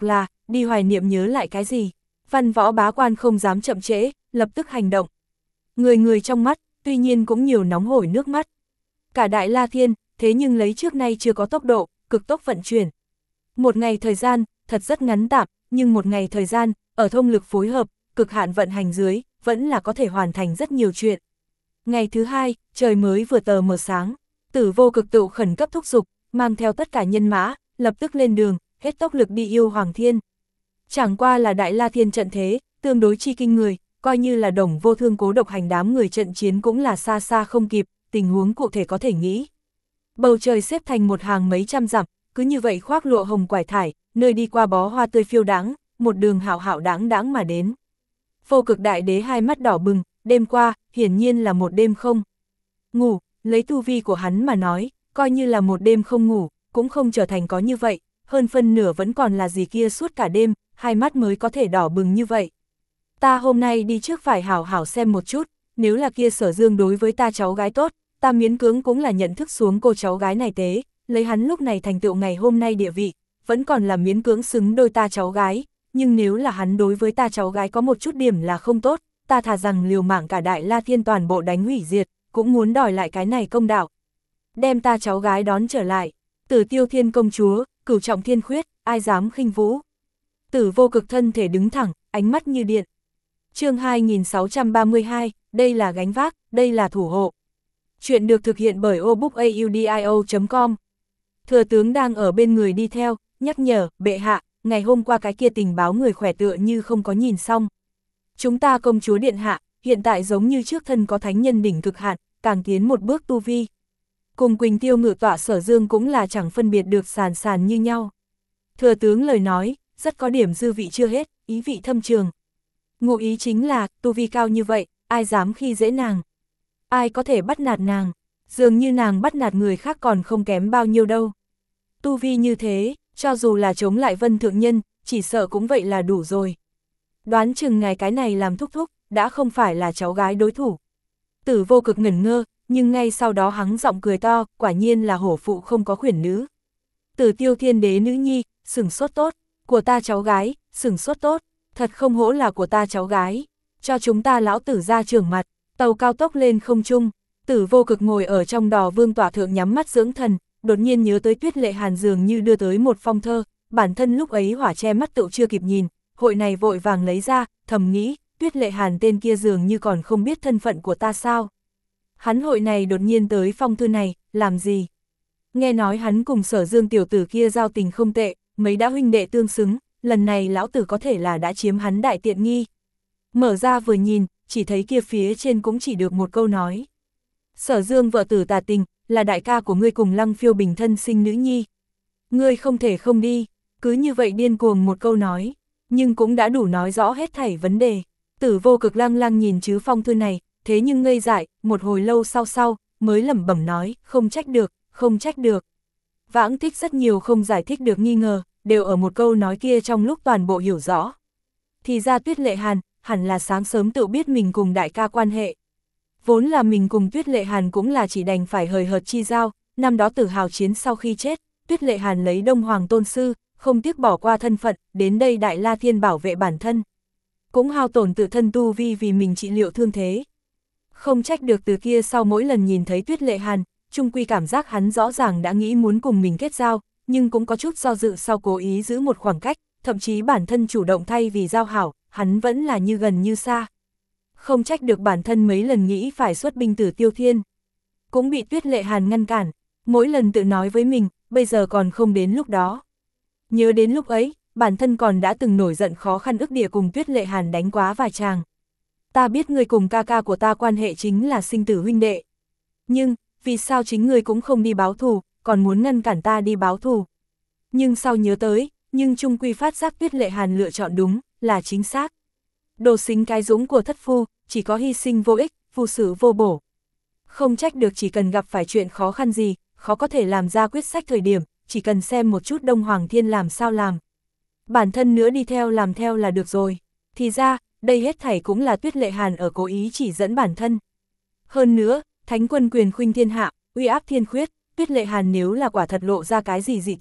đi hoài niệm nhớ lại cái gì. Văn võ bá quan không dám chậm trễ, lập tức hành động. Người người trong mắt, tuy nhiên cũng nhiều nóng hổi nước mắt. Cả Đại La Thiên, thế nhưng lấy trước nay chưa có tốc độ, cực tốc vận chuyển. Một ngày thời gian, thật rất ngắn tạm, nhưng một ngày thời gian, ở thông lực phối hợp, cực hạn vận hành dưới, vẫn là có thể hoàn thành rất nhiều chuyện. Ngày thứ hai, trời mới vừa tờ mờ sáng, Tử Vô Cực tự khẩn cấp thúc giục, mang theo tất cả nhân mã, lập tức lên đường, hết tốc lực đi yêu Hoàng Thiên. Chẳng qua là Đại La Thiên trận thế, tương đối chi kinh người, coi như là Đồng Vô Thương cố độc hành đám người trận chiến cũng là xa xa không kịp, tình huống cụ thể có thể nghĩ. Bầu trời xếp thành một hàng mấy trăm dặm, cứ như vậy khoác lụa hồng quải thải, nơi đi qua bó hoa tươi phiêu đáng, một đường hạo hạo đáng đáng mà đến. Vô Cực Đại Đế hai mắt đỏ bừng, đêm qua, hiển nhiên là một đêm không ngủ, lấy tu vi của hắn mà nói, coi như là một đêm không ngủ, cũng không trở thành có như vậy, hơn phân nửa vẫn còn là gì kia suốt cả đêm, hai mắt mới có thể đỏ bừng như vậy. Ta hôm nay đi trước phải hảo hảo xem một chút, nếu là kia Sở Dương đối với ta cháu gái tốt, ta miễn cưỡng cũng là nhận thức xuống cô cháu gái này tế, lấy hắn lúc này thành tựu ngày hôm nay địa vị, vẫn còn là miễn cưỡng xứng đôi ta cháu gái, nhưng nếu là hắn đối với ta cháu gái có một chút điểm là không tốt, ta thà rằng liều mạng cả Đại La Thiên toàn bộ đánh hủy diệt, cũng muốn đòi lại cái này công đạo. Đem ta cháu gái đón trở lại, Tử Tiêu Thiên công chúa, Cửu Trọng Thiên Khuyết, ai dám khinh vũ. Tử Vô Cực thân thể đứng thẳng, ánh mắt như điện. Chương hai nghìn sáu trăm ba mươi hai, đây là gánh vác, đây là thủ hộ. Chuyện được thực hiện bởi obookaudio chấm com. Thừa tướng đang ở bên người đi theo, nhắc nhở, bệ hạ, ngày hôm qua cái kia tình báo người khỏe tựa như không có nhìn xong. Chúng ta công chúa điện hạ, hiện tại giống như trước thân có thánh nhân đỉnh cực hạn, càng tiến một bước tu vi. Cùng Quỳnh Tiêu ngự tọa Sở Dương cũng là chẳng phân biệt được sàn sàn như nhau. Thừa tướng lời nói, rất có điểm dư vị chưa hết, ý vị thâm trường. Ngụ ý chính là, tu vi cao như vậy, ai dám khi dễ nàng. Ai có thể bắt nạt nàng, dường như nàng bắt nạt người khác còn không kém bao nhiêu đâu. Tu vi như thế, cho dù là chống lại Vân Thượng Nhân, chỉ sợ cũng vậy là đủ rồi. Đoán chừng ngài cái này làm thúc thúc, đã không phải là cháu gái đối thủ. Tử Vô Cực ngẩn ngơ, nhưng ngay sau đó hắn giọng cười to, quả nhiên là hổ phụ không có khuyển nữ. Tử Tiêu Thiên Đế nữ nhi, sừng sốt tốt, của ta cháu gái, sừng sốt tốt, thật không hổ là của ta cháu gái, cho chúng ta lão tử ra trưởng mặt, tàu cao tốc lên không trung. Tử Vô Cực ngồi ở trong đò vương tọa thượng nhắm mắt dưỡng thần, đột nhiên nhớ tới Tuyết Lệ Hàn dường như đưa tới một phong thơ, bản thân lúc ấy hỏa che mắt tựu chưa kịp nhìn, hội này vội vàng lấy ra, thầm nghĩ, Tuyết Lệ Hàn tên kia dường như còn không biết thân phận của ta sao. Hắn hội này đột nhiên tới phong thư này, làm gì? Nghe nói hắn cùng Sở Dương tiểu tử kia giao tình không tệ, mấy đã huynh đệ tương xứng, lần này lão tử có thể là đã chiếm hắn đại tiện nghi. Mở ra vừa nhìn, chỉ thấy kia phía trên cũng chỉ được một câu nói. Sở Dương vợ tử tà tình, là đại ca của ngươi cùng Lăng Phiêu Bình thân sinh nữ nhi. Ngươi không thể không đi, cứ như vậy điên cuồng một câu nói, nhưng cũng đã đủ nói rõ hết thảy vấn đề. Tử Vô Cực lăng lăng nhìn chứ phong thư này, thế nhưng ngây dại, một hồi lâu sau sau, mới lẩm bẩm nói, không trách được, không trách được. Vãng thích rất nhiều không giải thích được nghi ngờ, đều ở một câu nói kia trong lúc toàn bộ hiểu rõ. Thì ra Tuyết Lệ Hàn, hẳn là sáng sớm tự biết mình cùng đại ca quan hệ. Vốn là mình cùng Tuyết Lệ Hàn cũng là chỉ đành phải hời hợt chi giao, năm đó Tử Hào chiến sau khi chết, Tuyết Lệ Hàn lấy Đông Hoàng tôn sư, không tiếc bỏ qua thân phận, đến đây Đại La Thiên bảo vệ bản thân. Cũng hao tổn tự thân tu vi vì mình trị liệu thương thế. Không trách được từ kia sau mỗi lần nhìn thấy Tuyết Lệ Hàn, chung quy cảm giác hắn rõ ràng đã nghĩ muốn cùng mình kết giao, nhưng cũng có chút do dự sau cố ý giữ một khoảng cách, thậm chí bản thân chủ động thay vì giao hảo, hắn vẫn là như gần như xa. Không trách được bản thân mấy lần nghĩ phải xuất binh Tử Tiêu Thiên. Cũng bị Tuyết Lệ Hàn ngăn cản, mỗi lần tự nói với mình, bây giờ còn không đến lúc đó. Nhớ đến lúc ấy, bản thân còn đã từng nổi giận khó khăn ức địa cùng Tuyết Lệ Hàn đánh quá vài tràng. Ta biết người cùng ca ca của ta quan hệ chính là sinh tử huynh đệ. Nhưng, vì sao chính người cũng không đi báo thù, còn muốn ngăn cản ta đi báo thù. Nhưng sau nhớ tới, nhưng chung quy phát giác Tuyết Lệ Hàn lựa chọn đúng, là chính xác. Đồ xính cái dũng của thất phu, chỉ có hy sinh vô ích, phu sử vô bổ. Không trách được chỉ cần gặp phải chuyện khó khăn gì, khó có thể làm ra quyết sách thời điểm, chỉ cần xem một chút Đông Hoàng Thiên làm sao làm. Bản thân nữa đi theo làm theo là được rồi. Thì ra, đây hết thảy cũng là Tuyết Lệ Hàn ở cố ý chỉ dẫn bản thân. Hơn nữa, Thánh Quân quyền khuynh thiên hạ, uy áp thiên khuyết, Tuyết Lệ Hàn nếu là quả thật lộ ra cái gì dị thường,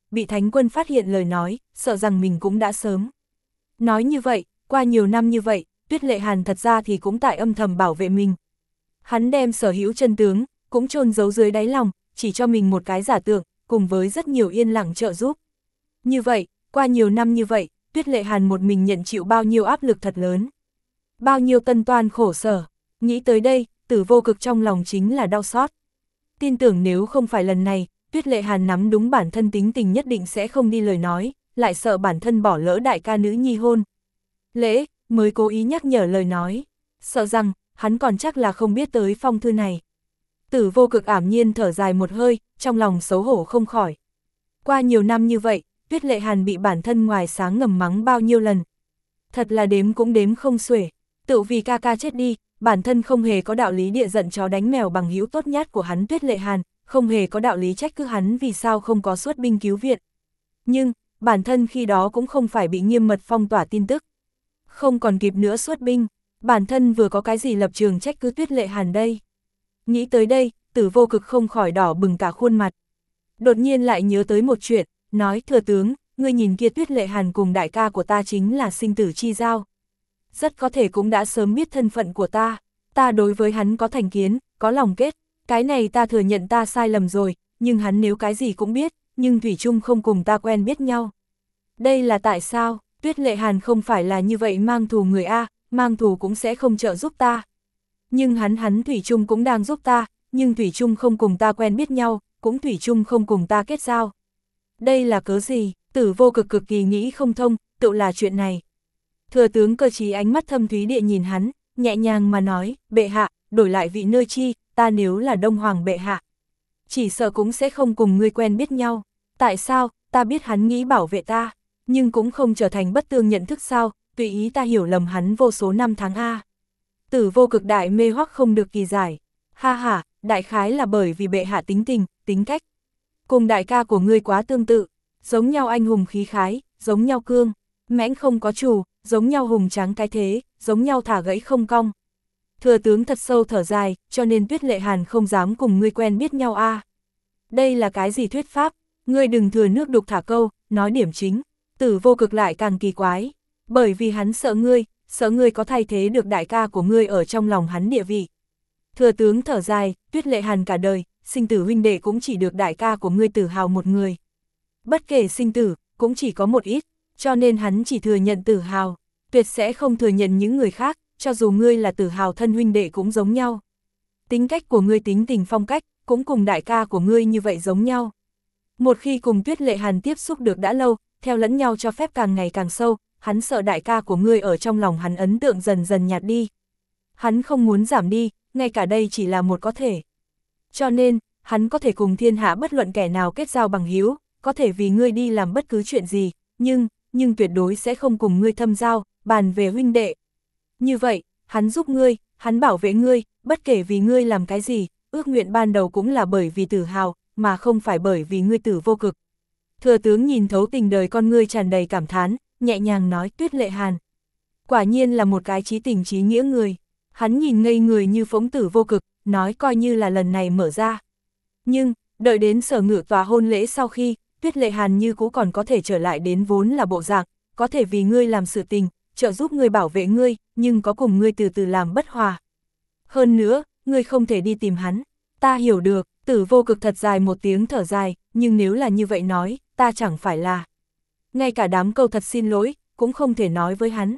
bị thánh quân phát hiện lời nói, sợ rằng mình cũng đã sớm. Nói như vậy, qua nhiều năm như vậy, Tuyết Lệ Hàn thật ra thì cũng tại âm thầm bảo vệ mình. Hắn đem sở hữu chân tướng, cũng chôn giấu dưới đáy lòng, chỉ cho mình một cái giả tượng, cùng với rất nhiều yên lặng trợ giúp. Như vậy, qua nhiều năm như vậy, Tuyết Lệ Hàn một mình nhận chịu bao nhiêu áp lực thật lớn. Bao nhiêu tân toan khổ sở. Nghĩ tới đây, Tử Vô Cực trong lòng chính là đau xót. Tin tưởng nếu không phải lần này, Tuyết Lệ Hàn nắm đúng bản thân tính tình nhất định sẽ không đi lời nói, lại sợ bản thân bỏ lỡ đại ca nữ nhi hôn lễ, mới cố ý nhắc nhở lời nói. Sợ rằng, hắn còn chắc là không biết tới phong thư này. Tử Vô Cực ảm nhiên thở dài một hơi, trong lòng xấu hổ không khỏi. Qua nhiều năm như vậy, Tuyết Lệ Hàn bị bản thân ngoài sáng ngầm mắng bao nhiêu lần. Thật là đếm cũng đếm không xuể. Tự vì ca ca chết đi, bản thân không hề có đạo lý địa giận chó đánh mèo bằng hữu tốt nhát của hắn Tuyết Lệ Hàn, không hề có đạo lý trách cứ hắn vì sao không có xuất binh cứu viện. Nhưng, bản thân khi đó cũng không phải bị nghiêm mật phong tỏa tin tức. Không còn kịp nữa xuất binh, bản thân vừa có cái gì lập trường trách cứ Tuyết Lệ Hàn đây. Nghĩ tới đây, Tử Vô Cực không khỏi đỏ bừng cả khuôn mặt. Đột nhiên lại nhớ tới một chuyện, nói thừa tướng, ngươi nhìn kia Tuyết Lệ Hàn cùng đại ca của ta chính là sinh tử chi giao. Rất có thể cũng đã sớm biết thân phận của ta, ta đối với hắn có thành kiến, có lòng kết, cái này ta thừa nhận ta sai lầm rồi, nhưng hắn nếu cái gì cũng biết, nhưng thủy chung không cùng ta quen biết nhau. Đây là tại sao? Tuyết Lệ Hàn không phải là như vậy mang thù người A, mang thù cũng sẽ không trợ giúp ta. Nhưng hắn hắn thủy chung cũng đang giúp ta, nhưng thủy chung không cùng ta quen biết nhau, cũng thủy chung không cùng ta kết giao. Đây là cớ gì? Tử Vô Cực cực kỳ nghĩ không thông, tự là chuyện này. Thừa tướng Cơ Chí ánh mắt thâm thúy địa nhìn hắn, nhẹ nhàng mà nói, bệ hạ, đổi lại vị nơi chi, ta nếu là Đông Hoàng bệ hạ. Chỉ sợ cũng sẽ không cùng ngươi quen biết nhau. Tại sao? Ta biết hắn nghĩ bảo vệ ta, nhưng cũng không trở thành bất tương nhận thức sao, tùy ý ta hiểu lầm hắn vô số năm tháng A. Tử Vô Cực đại mê hoặc không được kỳ giải. Ha ha, đại khái là bởi vì bệ hạ tính tình, tính cách. Cùng đại ca của ngươi quá tương tự, giống nhau anh hùng khí khái, giống nhau cương, mãnh không có chủ, giống nhau hùng tráng cái thế, giống nhau thả gãy không cong. Thừa tướng thật sâu thở dài, cho nên Tuyết Lệ Hàn không dám cùng ngươi quen biết nhau a. Đây là cái gì thuyết pháp? Ngươi đừng thừa nước đục thả câu, nói điểm chính. Tử Vô Cực lại càng kỳ quái, bởi vì hắn sợ ngươi, sợ ngươi có thay thế được đại ca của ngươi ở trong lòng hắn địa vị. Thừa tướng thở dài, Tuyết Lệ Hàn cả đời, sinh tử huynh đệ cũng chỉ được đại ca của ngươi Tử Hào một người. Bất kể sinh tử, cũng chỉ có một ít, cho nên hắn chỉ thừa nhận Tử Hào, tuyệt sẽ không thừa nhận những người khác, cho dù ngươi là Tử Hào thân huynh đệ cũng giống nhau. Tính cách của ngươi tính tình phong cách, cũng cùng đại ca của ngươi như vậy giống nhau. Một khi cùng Tuyết Lệ Hàn tiếp xúc được đã lâu, theo lẫn nhau cho phép càng ngày càng sâu, hắn sợ đại ca của ngươi ở trong lòng hắn ấn tượng dần dần nhạt đi. Hắn không muốn giảm đi, ngay cả đây chỉ là một có thể. Cho nên, hắn có thể cùng thiên hạ bất luận kẻ nào kết giao bằng hữu, có thể vì ngươi đi làm bất cứ chuyện gì, nhưng, nhưng tuyệt đối sẽ không cùng ngươi thâm giao, bàn về huynh đệ. Như vậy, hắn giúp ngươi, hắn bảo vệ ngươi, bất kể vì ngươi làm cái gì, ước nguyện ban đầu cũng là bởi vì Tử Hào, mà không phải bởi vì ngươi Tử Vô Cực. Thừa tướng nhìn thấu tình đời con ngươi tràn đầy cảm thán, nhẹ nhàng nói Tuyết Lệ Hàn. Quả nhiên là một cái chí tình chí nghĩa người. Hắn nhìn ngây người như phóng Tử Vô Cực, nói coi như là lần này mở ra. Nhưng, đợi đến Sở Ngự tòa hôn lễ sau khi, Tuyết Lệ Hàn như cũ còn có thể trở lại đến vốn là bộ dạng, có thể vì ngươi làm sự tình, trợ giúp ngươi bảo vệ ngươi, nhưng có cùng ngươi từ từ làm bất hòa. Hơn nữa, ngươi không thể đi tìm hắn. Ta hiểu được, Tử Vô Cực thật dài một tiếng thở dài, nhưng nếu là như vậy nói, ta chẳng phải là. Ngay cả đám câu thật xin lỗi, cũng không thể nói với hắn.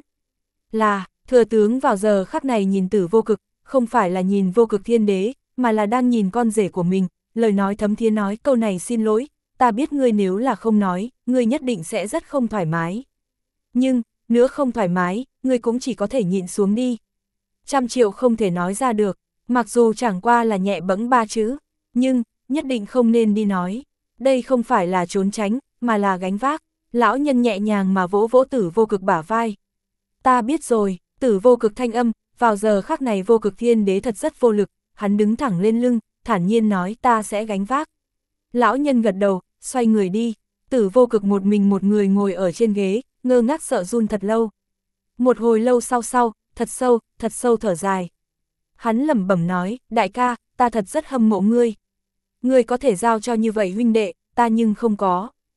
Là, thừa tướng vào giờ khắc này nhìn Tử Vô Cực, không phải là nhìn Vô Cực Thiên Đế, mà là đang nhìn con rể của mình, lời nói thấm thía nói câu này xin lỗi, ta biết ngươi nếu là không nói, ngươi nhất định sẽ rất không thoải mái. Nhưng, nữa không thoải mái, ngươi cũng chỉ có thể nhịn xuống đi. Trăm triệu không thể nói ra được, mặc dù chẳng qua là nhẹ bẫng ba chữ, nhưng, nhất định không nên đi nói. Đây không phải là trốn tránh, mà là gánh vác. Lão nhân nhẹ nhàng mà vỗ vỗ Tử Vô Cực bả vai. Ta biết rồi, Tử Vô Cực thanh âm, vào giờ khắc này Vô Cực Thiên Đế thật rất vô lực, hắn đứng thẳng lên lưng, thản nhiên nói ta sẽ gánh vác. Lão nhân gật đầu, xoay người đi, Tử Vô Cực một mình một người ngồi ở trên ghế, ngơ ngác sợ run thật lâu. Một hồi lâu sau sau, thật sâu, thật sâu thở dài. Hắn lẩm bẩm nói, đại ca, ta thật rất hâm mộ ngươi. Ngươi có thể giao cho như vậy huynh đệ, ta nhưng không có.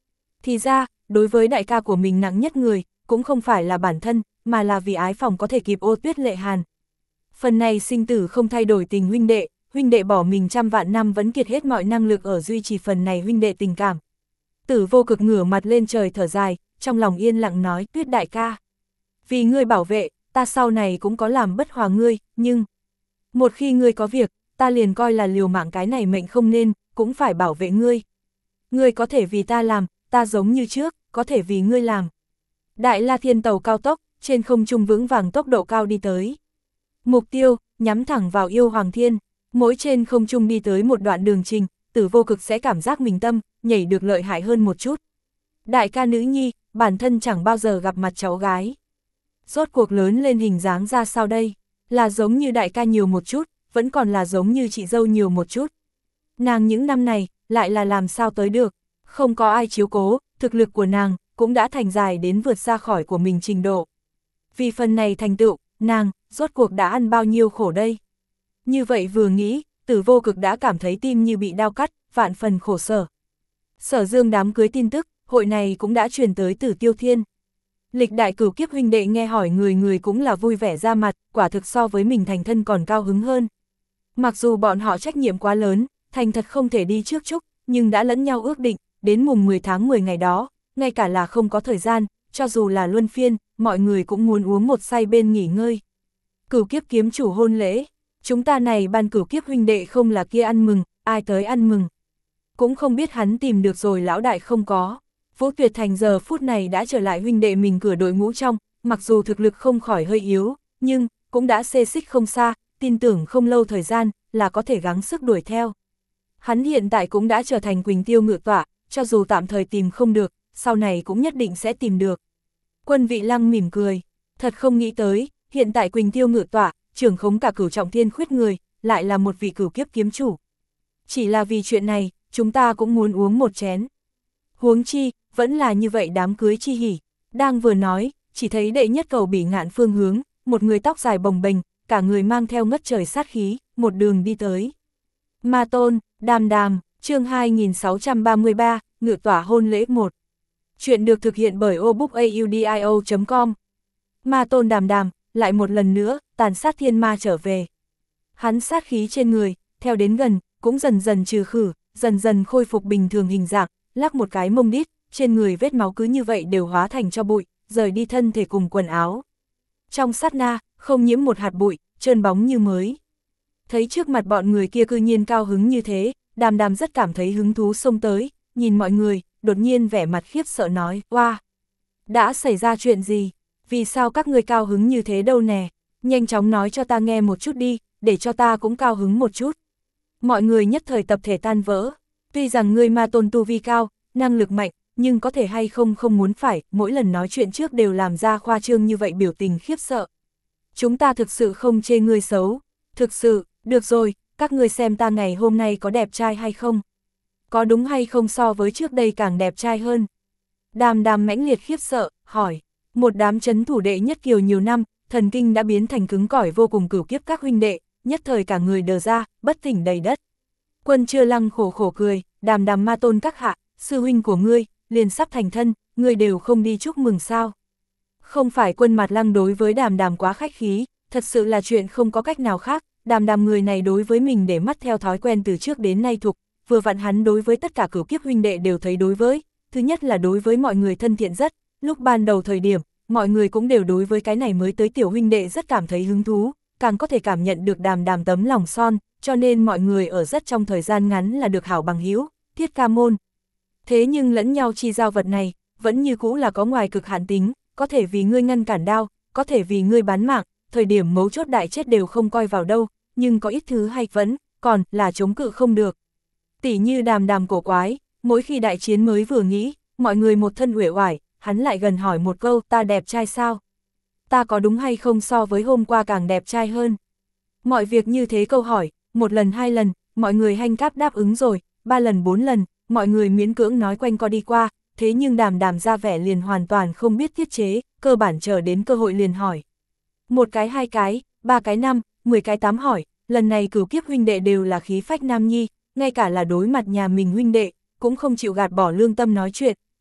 Thì ra, đối với đại ca của mình nặng nhất người, cũng không phải là bản thân, mà là vì ái phòng có thể kịp Ô Tuyết Lệ Hàn. Phần này sinh tử không thay đổi tình huynh đệ, huynh đệ bỏ mình trăm vạn năm vẫn kiệt hết mọi năng lực ở duy trì phần này huynh đệ tình cảm. Tử Vô Cực ngửa mặt lên trời thở dài, trong lòng yên lặng nói, Tuyết đại ca. Vì ngươi bảo vệ, ta sau này cũng có làm bất hòa ngươi, nhưng một khi ngươi có việc, ta liền coi là liều mạng cái này mệnh không nên, cũng phải bảo vệ ngươi. Ngươi có thể vì ta làm, ta giống như trước, có thể vì ngươi làm. Đại La Thiên tàu cao tốc, trên không trung vững vàng tốc độ cao đi tới. Mục tiêu, nhắm thẳng vào Yêu Hoàng Thiên, mỗi trên không trung đi tới một đoạn đường trình, Tử Vô Cực sẽ cảm giác mình tâm, nhảy được lợi hại hơn một chút. Đại ca nữ nhi, bản thân chẳng bao giờ gặp mặt cháu gái. Rốt cuộc lớn lên hình dáng ra sao đây? Là giống như đại ca nhiều một chút, vẫn còn là giống như chị dâu nhiều một chút. Nàng những năm này, lại là làm sao tới được? Không có ai chiếu cố, thực lực của nàng, cũng đã thành dài đến vượt xa khỏi của mình trình độ. Vì phần này thành tựu, nàng, rốt cuộc đã ăn bao nhiêu khổ đây? Như vậy vừa nghĩ, Tử Vô Cực đã cảm thấy tim như bị đau cắt, vạn phần khổ sở. Sở Dương đám cưới tin tức, hội này cũng đã truyền tới Tử Tiêu Thiên. Lịch đại cửu kiếp huynh đệ nghe hỏi người người cũng là vui vẻ ra mặt, quả thực so với mình thành thân còn cao hứng hơn. Mặc dù bọn họ trách nhiệm quá lớn, thành thật không thể đi trước chúc, nhưng đã lẫn nhau ước định, đến mùng mười tháng mười ngày đó, ngay cả là không có thời gian, cho dù là luân phiên, mọi người cũng muốn uống một say bên nghỉ ngơi. Cửu kiếp kiếm chủ hôn lễ, chúng ta này ban cửu kiếp huynh đệ không là kia ăn mừng, ai tới ăn mừng. Cũng không biết hắn tìm được rồi lão đại không có. Vũ Tuyệt Thành giờ phút này đã trở lại huynh đệ mình cửa đội ngũ trong, mặc dù thực lực không khỏi hơi yếu, nhưng cũng đã xê xích không xa, tin tưởng không lâu thời gian là có thể gắng sức đuổi theo. Hắn hiện tại cũng đã trở thành Quỳnh Tiêu ngự tọa, cho dù tạm thời tìm không được, sau này cũng nhất định sẽ tìm được. Quân Vị Lăng mỉm cười, thật không nghĩ tới, hiện tại Quỳnh Tiêu ngự tọa, trưởng khống cả Cửu Trọng Thiên khuyết người, lại là một vị cửu kiếp kiếm chủ. Chỉ là vì chuyện này, chúng ta cũng muốn uống một chén. Huống chi, vẫn là như vậy đám cưới chi hỉ. Đang vừa nói, chỉ thấy đệ nhất cầu Bỉ Ngạn phương hướng, một người tóc dài bồng bềnh, cả người mang theo ngất trời sát khí, một đường đi tới. Ma Tôn, Đàm Đàm, chương hai nghìn sáu trăm ba mươi ba, ngự tỏa hôn lễ một. Chuyện được thực hiện bởi obookaudio chấm com. Ma Tôn Đàm Đàm, lại một lần nữa, tàn sát thiên ma trở về. Hắn sát khí trên người, theo đến gần, cũng dần dần trừ khử, dần dần khôi phục bình thường hình dạng, lắc một cái mông đít, trên người vết máu cứ như vậy đều hóa thành cho bụi, rời đi thân thể cùng quần áo. Trong sát na, không nhiễm một hạt bụi, trơn bóng như mới. Thấy trước mặt bọn người kia cư nhiên cao hứng như thế, Đàm Đàm rất cảm thấy hứng thú xông tới, nhìn mọi người, đột nhiên vẻ mặt khiếp sợ nói, oa, wow, đã xảy ra chuyện gì? Vì sao các người cao hứng như thế đâu nè? Nhanh chóng nói cho ta nghe một chút đi, để cho ta cũng cao hứng một chút. Mọi người nhất thời tập thể tan vỡ. Tuy rằng ngươi Ma Tôn tu vi cao, năng lực mạnh, nhưng có thể hay không không muốn phải, mỗi lần nói chuyện trước đều làm ra khoa trương như vậy biểu tình khiếp sợ. Chúng ta thực sự không chê ngươi xấu. Thực sự, được rồi, các ngươi xem ta ngày hôm nay có đẹp trai hay không? Có đúng hay không so với trước đây càng đẹp trai hơn? Đàm Đàm mãnh liệt khiếp sợ, hỏi. Một đám chấn thủ đệ nhất kiều nhiều năm, thần kinh đã biến thành cứng cỏi vô cùng cửu kiếp các huynh đệ, nhất thời cả người đờ ra, bất tỉnh đầy đất. Quân Chưa Lăng khổ khổ cười, Đàm Đàm Ma Tôn các hạ, sư huynh của ngươi, liền sắp thành thân, ngươi đều không đi chúc mừng sao? Không phải Quân Mạt Lăng đối với Đàm Đàm quá khách khí, thật sự là chuyện không có cách nào khác, Đàm Đàm người này đối với mình để mắt theo thói quen từ trước đến nay thuộc, vừa vặn hắn đối với tất cả cửu kiếp huynh đệ đều thấy đối với, thứ nhất là đối với mọi người thân thiện rất, lúc ban đầu thời điểm, mọi người cũng đều đối với cái này mới tới tiểu huynh đệ rất cảm thấy hứng thú, càng có thể cảm nhận được Đàm Đàm tấm lòng son, cho nên mọi người ở rất trong thời gian ngắn là được hảo bằng hữu, thiết ca môn. Thế nhưng lẫn nhau chi giao vật này, vẫn như cũ là có ngoài cực hạn tính, có thể vì ngươi ngăn cản đao, có thể vì ngươi bán mạng, thời điểm mấu chốt đại chết đều không coi vào đâu, nhưng có ít thứ hay vẫn, còn là chống cự không được. Tỉ như Đàm Đàm cổ quái, mỗi khi đại chiến mới vừa nghĩ, mọi người một thân uể oải, hắn lại gần hỏi một câu, ta đẹp trai sao? Ta có đúng hay không so với hôm qua càng đẹp trai hơn? Mọi việc như thế câu hỏi, một lần hai lần, mọi người hanh cáp đáp ứng rồi, ba lần bốn lần, mọi người miễn cưỡng nói quanh co đi qua, thế nhưng Đàm Đàm ra vẻ liền hoàn toàn không biết tiết chế, cơ bản chờ đến cơ hội liền hỏi. Một cái hai cái, ba cái năm, mười cái tám hỏi, lần này cửu kiếp huynh đệ đều là khí phách nam nhi, ngay cả là đối mặt nhà mình huynh đệ, cũng không chịu gạt bỏ lương tâm nói chuyện,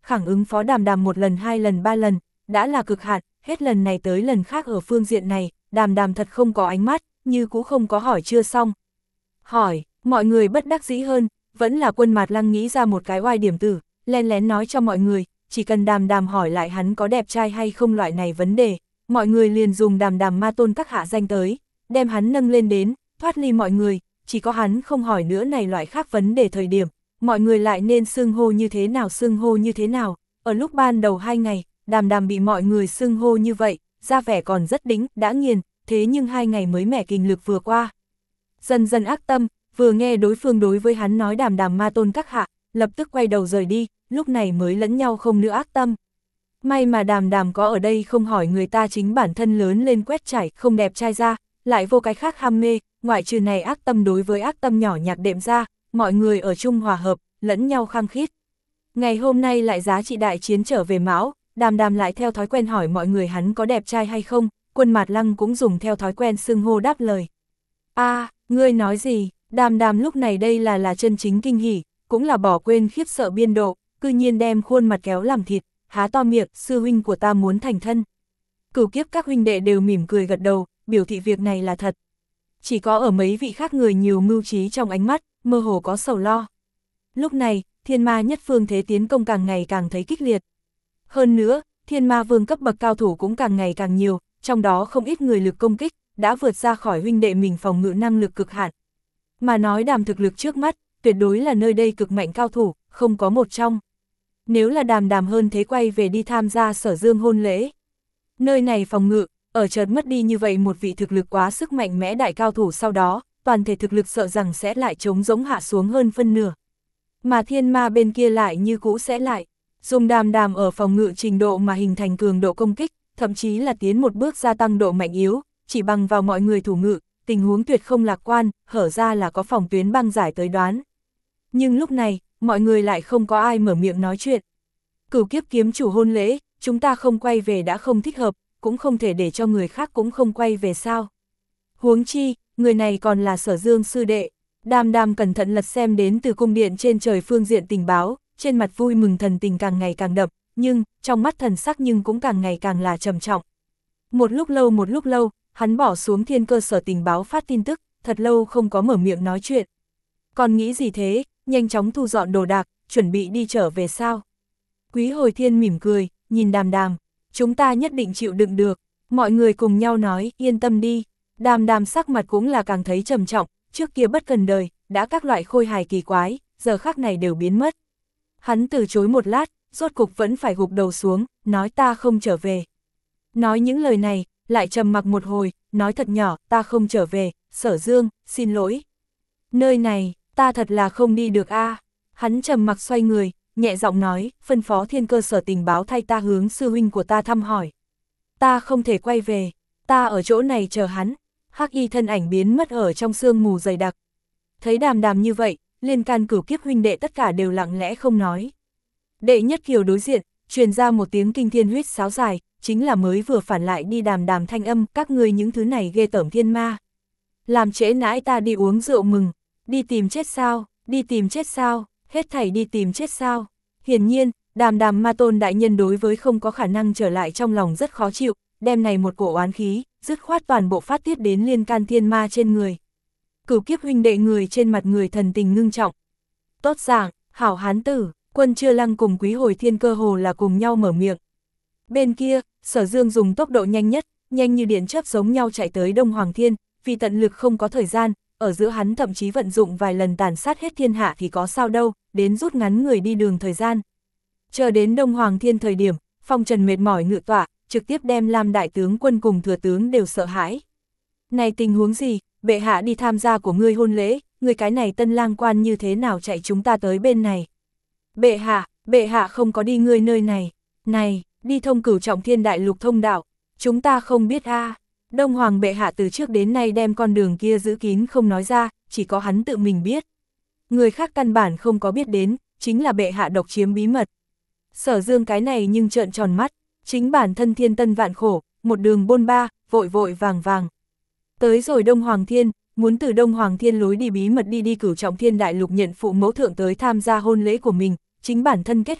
khẳng ứng phó Đàm Đàm một lần hai lần ba lần, đã là cực hạn, hết lần này tới lần khác ở phương diện này, Đàm Đàm thật không có ánh mắt, như cũng không có hỏi chưa xong. Hỏi, mọi người bất đắc dĩ hơn, vẫn là Quân Mạt Lăng nghĩ ra một cái oai điểm tử, len lén nói cho mọi người, chỉ cần Đàm Đàm hỏi lại hắn có đẹp trai hay không loại này vấn đề, mọi người liền dùng Đàm Đàm ma tôn các hạ danh tới, đem hắn nâng lên đến, thoát ly mọi người, chỉ có hắn không hỏi nữa này loại khác vấn đề thời điểm, mọi người lại nên xưng hô như thế nào xưng hô như thế nào, ở lúc ban đầu hai ngày, Đàm Đàm bị mọi người xưng hô như vậy, ra vẻ còn rất đĩnh, đã nghiền, thế nhưng hai ngày mới mẻ kinh lực vừa qua. Dần dần ác tâm, vừa nghe đối phương đối với hắn nói Đàm Đàm ma tôn các hạ, lập tức quay đầu rời đi, lúc này mới lẫn nhau không nữa ác tâm. May mà Đàm Đàm có ở đây không hỏi người ta chính bản thân lớn lên quét chảy không đẹp trai ra, lại vô cái khác ham mê, ngoại trừ này ác tâm đối với ác tâm nhỏ nhạc đệm ra, mọi người ở chung hòa hợp, lẫn nhau khăng khít. Ngày hôm nay lại giá trị đại chiến trở về Mão, Đàm Đàm lại theo thói quen hỏi mọi người hắn có đẹp trai hay không, Quân Mạt Lăng cũng dùng theo thói quen xưng hô đáp lời. A, à, ngươi nói gì? Đàm Đàm lúc này đây là là chân chính kinh hỉ, cũng là bỏ quên khiếp sợ biên độ, cư nhiên đem khuôn mặt kéo làm thịt, há to miệng, sư huynh của ta muốn thành thân. Cửu kiếp các huynh đệ đều mỉm cười gật đầu, biểu thị việc này là thật. Chỉ có ở mấy vị khác người nhiều mưu trí trong ánh mắt, mơ hồ có sầu lo. Lúc này, thiên ma nhất phương thế tiến công càng ngày càng thấy kích liệt. Hơn nữa, thiên ma vương cấp bậc cao thủ cũng càng ngày càng nhiều, trong đó không ít người lực công kích, đã vượt ra khỏi huynh đệ mình phòng ngự năng lực cực hạn. Mà nói Đàm thực lực trước mắt, tuyệt đối là nơi đây cực mạnh cao thủ, không có một trong. Nếu là Đàm Đàm hơn thế quay về đi tham gia Sở Dương hôn lễ. Nơi này phòng ngự, ở chợt mất đi như vậy một vị thực lực quá sức mạnh mẽ đại cao thủ sau đó, toàn thể thực lực sợ rằng sẽ lại trống rỗng hạ xuống hơn phân nửa. Mà thiên ma bên kia lại như cũ sẽ lại, dùng Đàm Đàm ở phòng ngự trình độ mà hình thành cường độ công kích, thậm chí là tiến một bước gia tăng độ mạnh yếu, chỉ bằng vào mọi người thủ ngự, tình huống tuyệt không lạc quan, hở ra là có phòng tuyến băng giải tới đoán. Nhưng lúc này, mọi người lại không có ai mở miệng nói chuyện. Cửu kiếp kiếm chủ hôn lễ, chúng ta không quay về đã không thích hợp, cũng không thể để cho người khác cũng không quay về sao. Huống chi, người này còn là Sở Dương sư đệ. Đàm Đàm cẩn thận lật xem đến từ cung điện trên trời phương diện tình báo, trên mặt vui mừng thần tình càng ngày càng đậm, nhưng, trong mắt thần sắc nhưng cũng càng ngày càng là trầm trọng. Một lúc lâu một lúc lâu, hắn bỏ xuống thiên cơ sở tình báo phát tin tức, thật lâu không có mở miệng nói chuyện. Còn nghĩ gì thế, nhanh chóng thu dọn đồ đạc, chuẩn bị đi trở về sao? Quý Hồi Thiên mỉm cười, nhìn Đàm Đàm, chúng ta nhất định chịu đựng được, mọi người cùng nhau nói, yên tâm đi. Đàm Đàm sắc mặt cũng là càng thấy trầm trọng, trước kia bất cần đời, đã các loại khôi hài kỳ quái, giờ khắc này đều biến mất. Hắn từ chối một lát, rốt cục vẫn phải gục đầu xuống, nói ta không trở về. Nói những lời này, lại trầm mặc một hồi, nói thật nhỏ, ta không trở về, Sở Dương, xin lỗi. Nơi này, ta thật là không đi được a. À. Hắn trầm mặc xoay người, nhẹ giọng nói, phân phó thiên cơ sở tình báo thay ta hướng sư huynh của ta thăm hỏi. Ta không thể quay về, ta ở chỗ này chờ hắn. Hắc y thân ảnh biến mất ở trong sương mù dày đặc. Thấy Đàm Đàm như vậy, liên can cửu kiếp huynh đệ tất cả đều lặng lẽ không nói. Đệ nhất kiều đối diện, truyền ra một tiếng kinh thiên huyết sáo dài, chính là mới vừa phản lại đi Đàm Đàm thanh âm, các ngươi những thứ này ghê tởm thiên ma. Làm trễ nãi ta đi uống rượu mừng, đi tìm chết sao, đi tìm chết sao, hết thảy đi tìm chết sao. Hiển nhiên, Đàm Đàm ma tôn đại nhân đối với không có khả năng trở lại trong lòng rất khó chịu, đem này một cổ oán khí, dứt khoát toàn bộ phát tiết đến liên can thiên ma trên người. Cửu kiếp huynh đệ người trên mặt người thần tình ngưng trọng. Tốt giảng, hảo hán tử, Quân Chưa Lăng cùng Quý Hồi Thiên cơ hồ là cùng nhau mở miệng. Bên kia, Sở Dương dùng tốc độ nhanh nhất, nhanh như điện chớp giống nhau chạy tới Đông Hoàng Thiên, vì tận lực không có thời gian, ở giữa hắn thậm chí vận dụng vài lần tàn sát hết thiên hạ thì có sao đâu, đến rút ngắn người đi đường thời gian. Chờ đến Đông Hoàng Thiên thời điểm, phong trần mệt mỏi ngự tọa, trực tiếp đem Lam đại tướng quân cùng thừa tướng đều sợ hãi. Này tình huống gì, bệ hạ đi tham gia của ngươi hôn lễ, ngươi cái này tân lang quan như thế nào chạy chúng ta tới bên này. Bệ hạ, bệ hạ không có đi ngươi nơi này, này, đi thông cửu trọng thiên đại lục thông đạo, chúng ta không biết a. À. Đông Hoàng bệ hạ từ trước đến nay đem con đường kia giữ kín không nói ra, chỉ có hắn tự mình biết. Người khác căn bản không có biết đến, chính là bệ hạ độc chiếm bí mật. Sở Dương cái này nhưng trợn tròn mắt, chính bản thân thiên tân vạn khổ, một đường bôn ba, vội vội vàng vàng. Tới rồi Đông Hoàng Thiên, muốn từ Đông Hoàng Thiên lối đi bí mật đi đi cửu trọng thiên đại lục nhận phụ mẫu thượng tới tham gia hôn lễ của mình, chính bản thân kết hôn,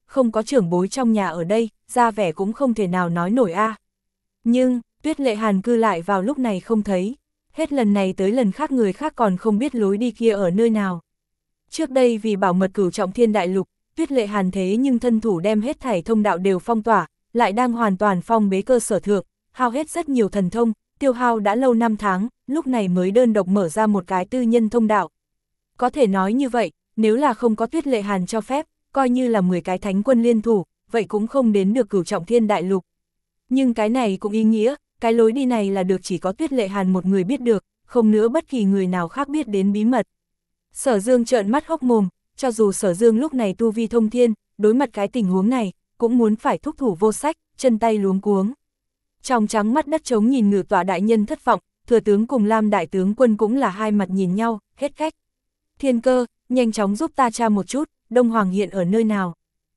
không có trưởng bối trong nhà ở đây, ra vẻ cũng không thể nào nói nổi a. Nhưng, Tuyết Lệ Hàn cư lại vào lúc này không thấy, hết lần này tới lần khác người khác còn không biết lối đi kia ở nơi nào. Trước đây vì bảo mật Cửu Trọng Thiên Đại Lục, Tuyết Lệ Hàn thế nhưng thân thủ đem hết thảy thông đạo đều phong tỏa, lại đang hoàn toàn phong bế cơ sở thượng, hao hết rất nhiều thần thông, tiêu hao đã lâu năm tháng, lúc này mới đơn độc mở ra một cái tư nhân thông đạo. Có thể nói như vậy, nếu là không có Tuyết Lệ Hàn cho phép, coi như là mười cái thánh quân liên thủ, vậy cũng không đến được Cửu Trọng Thiên Đại Lục. Nhưng cái này cũng ý nghĩa, cái lối đi này là được chỉ có Tuyết Lệ Hàn một người biết được, không nữa bất kỳ người nào khác biết đến bí mật. Sở Dương trợn mắt hốc mồm, cho dù Sở Dương lúc này tu vi thông thiên, đối mặt cái tình huống này, cũng muốn phải thúc thủ vô sách, chân tay luống cuống. Trong trắng mắt đất trống nhìn Ngự Tọa đại nhân thất vọng, thừa tướng cùng Lam đại tướng quân cũng là hai mặt nhìn nhau, hết cách. Thiên Cơ, nhanh chóng giúp ta tra một chút, Đông Hoàng hiện ở nơi nào.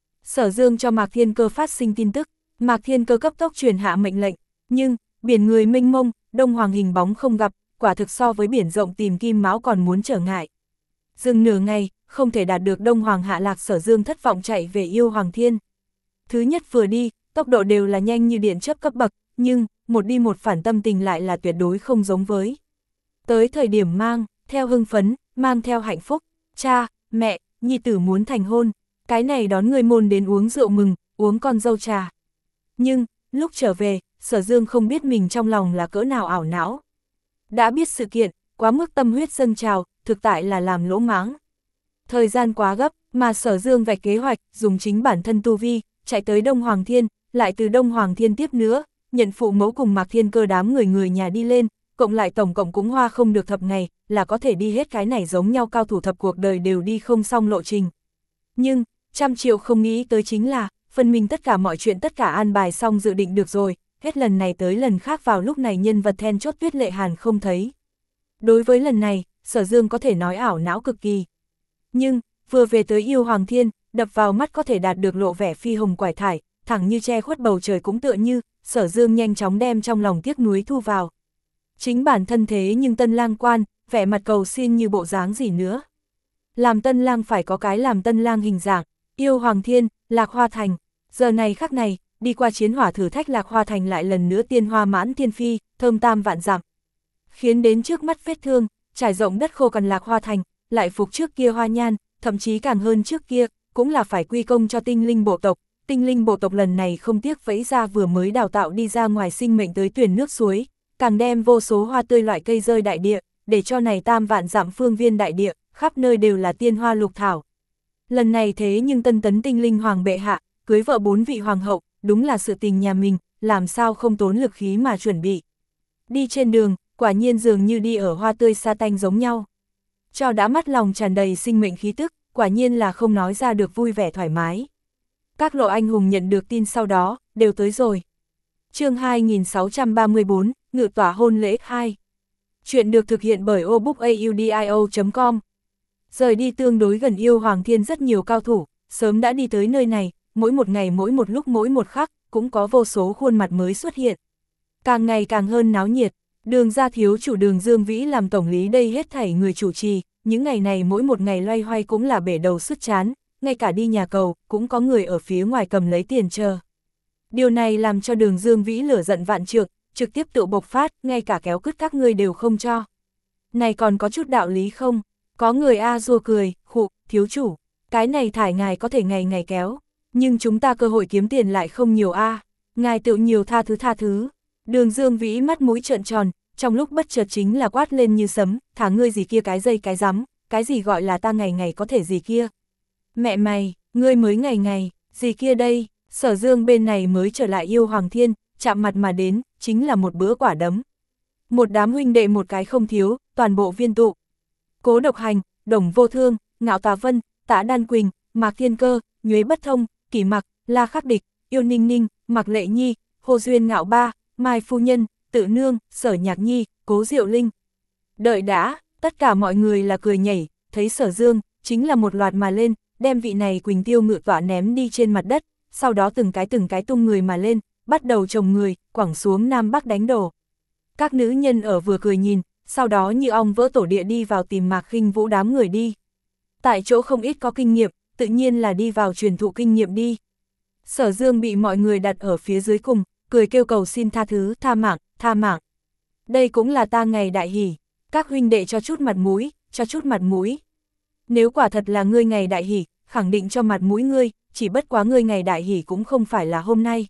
Sở Dương cho Mạc Thiên Cơ phát sinh tin tức, Mạc Thiên Cơ cấp tốc truyền hạ mệnh lệnh, nhưng, biển người mênh mông, Đông Hoàng hình bóng không gặp, quả thực so với biển rộng tìm kim mão còn muốn trở ngại. Dừng nửa ngày, không thể đạt được Đông Hoàng hạ lạc. Sở Dương thất vọng chạy về Yêu Hoàng Thiên. Thứ nhất vừa đi, tốc độ đều là nhanh như điện chớp cấp bậc, nhưng, một đi một phản tâm tình lại là tuyệt đối không giống với. Tới thời điểm mang, theo hưng phấn, mang theo hạnh phúc, cha, mẹ, nhi tử muốn thành hôn, cái này đón người môn đến uống rượu mừng, uống con dâu trà. Nhưng, lúc trở về, Sở Dương không biết mình trong lòng là cỡ nào ảo não. Đã biết sự kiện, quá mức tâm huyết dâng trào, thực tại là làm lỗ mãng. Thời gian quá gấp, mà Sở Dương vạch kế hoạch, dùng chính bản thân tu vi, chạy tới Đông Hoàng Thiên, lại từ Đông Hoàng Thiên tiếp nữa, nhận phụ mẫu cùng Mạc Thiên Cơ đám người người nhà đi lên, cộng lại tổng cộng cũng hoa không được thập ngày, là có thể đi hết cái này giống nhau cao thủ thập cuộc đời đều đi không xong lộ trình. Nhưng, trăm triệu không nghĩ tới chính là, phân minh tất cả mọi chuyện tất cả an bài xong dự định được rồi, hết lần này tới lần khác vào lúc này nhân vật then chốt Tuyết Lệ Hàn không thấy. Đối với lần này, Sở Dương có thể nói ảo não cực kỳ. Nhưng, vừa về tới Yêu Hoàng Thiên, đập vào mắt có thể đạt được lộ vẻ phi hồng quải thải, thẳng như che khuất bầu trời cũng tựa như, Sở Dương nhanh chóng đem trong lòng tiếc nuối thu vào. Chính bản thân thế nhưng tân lang quan, vẻ mặt cầu xin như bộ dáng gì nữa. Làm tân lang phải có cái làm tân lang hình dạng, Yêu Hoàng Thiên, Lạc Hoa Thành, giờ này khắc này, đi qua chiến hỏa thử thách Lạc Hoa Thành lại lần nữa tiên hoa mãn thiên phi, thơm tam vạn dặm. Khiến đến trước mắt vết thương, trải rộng đất khô cằn Lạc Hoa Thành, lại phục trước kia hoa nhan, thậm chí càng hơn trước kia, cũng là phải quy công cho tinh linh bộ tộc. Tinh linh bộ tộc lần này không tiếc vẫy ra vừa mới đào tạo đi ra ngoài sinh mệnh tới tuyển nước suối, càng đem vô số hoa tươi loại cây rơi đại địa, để cho này tam vạn dặm phương viên đại địa, khắp nơi đều là tiên hoa lục thảo. Lần này thế nhưng tân tấn tinh linh hoàng bệ hạ, cưới vợ bốn vị hoàng hậu, đúng là sự tình nhà mình, làm sao không tốn lực khí mà chuẩn bị. Đi trên đường, quả nhiên dường như đi ở hoa tươi sa tanh giống nhau. Cho đã mắt lòng tràn đầy sinh mệnh khí tức, quả nhiên là không nói ra được vui vẻ thoải mái. Các lộ anh hùng nhận được tin sau đó, đều tới rồi. Chương hai nghìn sáu trăm ba mươi tư, Ngự Tỏa hôn lễ hai. Chuyện được thực hiện bởi obookaudio chấm com. Rời đi tương đối gần Yêu Hoàng Thiên rất nhiều cao thủ, sớm đã đi tới nơi này, mỗi một ngày mỗi một lúc mỗi một khắc, cũng có vô số khuôn mặt mới xuất hiện. Càng ngày càng hơn náo nhiệt, Đường gia thiếu chủ Đường Dương Vĩ làm tổng lý đây hết thảy người chủ trì, những ngày này mỗi một ngày loay hoay cũng là bể đầu sứt chán, ngay cả đi nhà cầu, cũng có người ở phía ngoài cầm lấy tiền chờ. Điều này làm cho Đường Dương Vĩ lửa giận vạn trượng, trực tiếp tự bộc phát, ngay cả kéo cứt các ngươi đều không cho. Này còn có chút đạo lý không? Có người a rua cười, khụ, thiếu chủ, cái này thải ngài có thể ngày ngày kéo, nhưng chúng ta cơ hội kiếm tiền lại không nhiều a, ngài tự nhiều tha thứ tha thứ. Đường Dương Vĩ mắt mũi trợn tròn, trong lúc bất chợt chính là quát lên như sấm, thả ngươi gì kia cái dây cái rắm, cái gì gọi là ta ngày ngày có thể gì kia. Mẹ mày, ngươi mới ngày ngày, gì kia đây, Sở Dương bên này mới trở lại Yêu Hoàng Thiên, chạm mặt mà đến, chính là một bữa quả đấm. Một đám huynh đệ một cái không thiếu, toàn bộ viên tụ. Cố Độc Hành, Đồng Vô Thương, Ngạo Tà Vân, Tả Đan Quỳnh, Mạc Thiên Cơ, Nhuế Bất Thông, Kỷ Mặc, La Khắc Địch, Yêu Ninh Ninh, Mạc Lệ Nhi, Hồ Duyên Ngạo Ba, Mai Phu Nhân, Tự Nương, Sở Nhạc Nhi, Cố Diệu Linh. Đợi đã, tất cả mọi người là cười nhảy, thấy Sở Dương, chính là một loạt mà lên, đem vị này Quỳnh Tiêu Ngự Tọa ném đi trên mặt đất, sau đó từng cái từng cái tung người mà lên, bắt đầu chồng người, quẳng xuống Nam Bắc đánh đổ. Các nữ nhân ở vừa cười nhìn, sau đó như ong vỡ tổ địa đi vào tìm Mạc Khinh Vũ đám người đi. Tại chỗ không ít có kinh nghiệm, tự nhiên là đi vào truyền thụ kinh nghiệm đi. Sở Dương bị mọi người đặt ở phía dưới cùng, cười kêu cầu xin tha thứ, tha mạng, tha mạng. Đây cũng là ta ngày đại hỷ, các huynh đệ cho chút mặt mũi, cho chút mặt mũi. Nếu quả thật là ngươi ngày đại hỷ, khẳng định cho mặt mũi ngươi, chỉ bất quá ngươi ngày đại hỷ cũng không phải là hôm nay.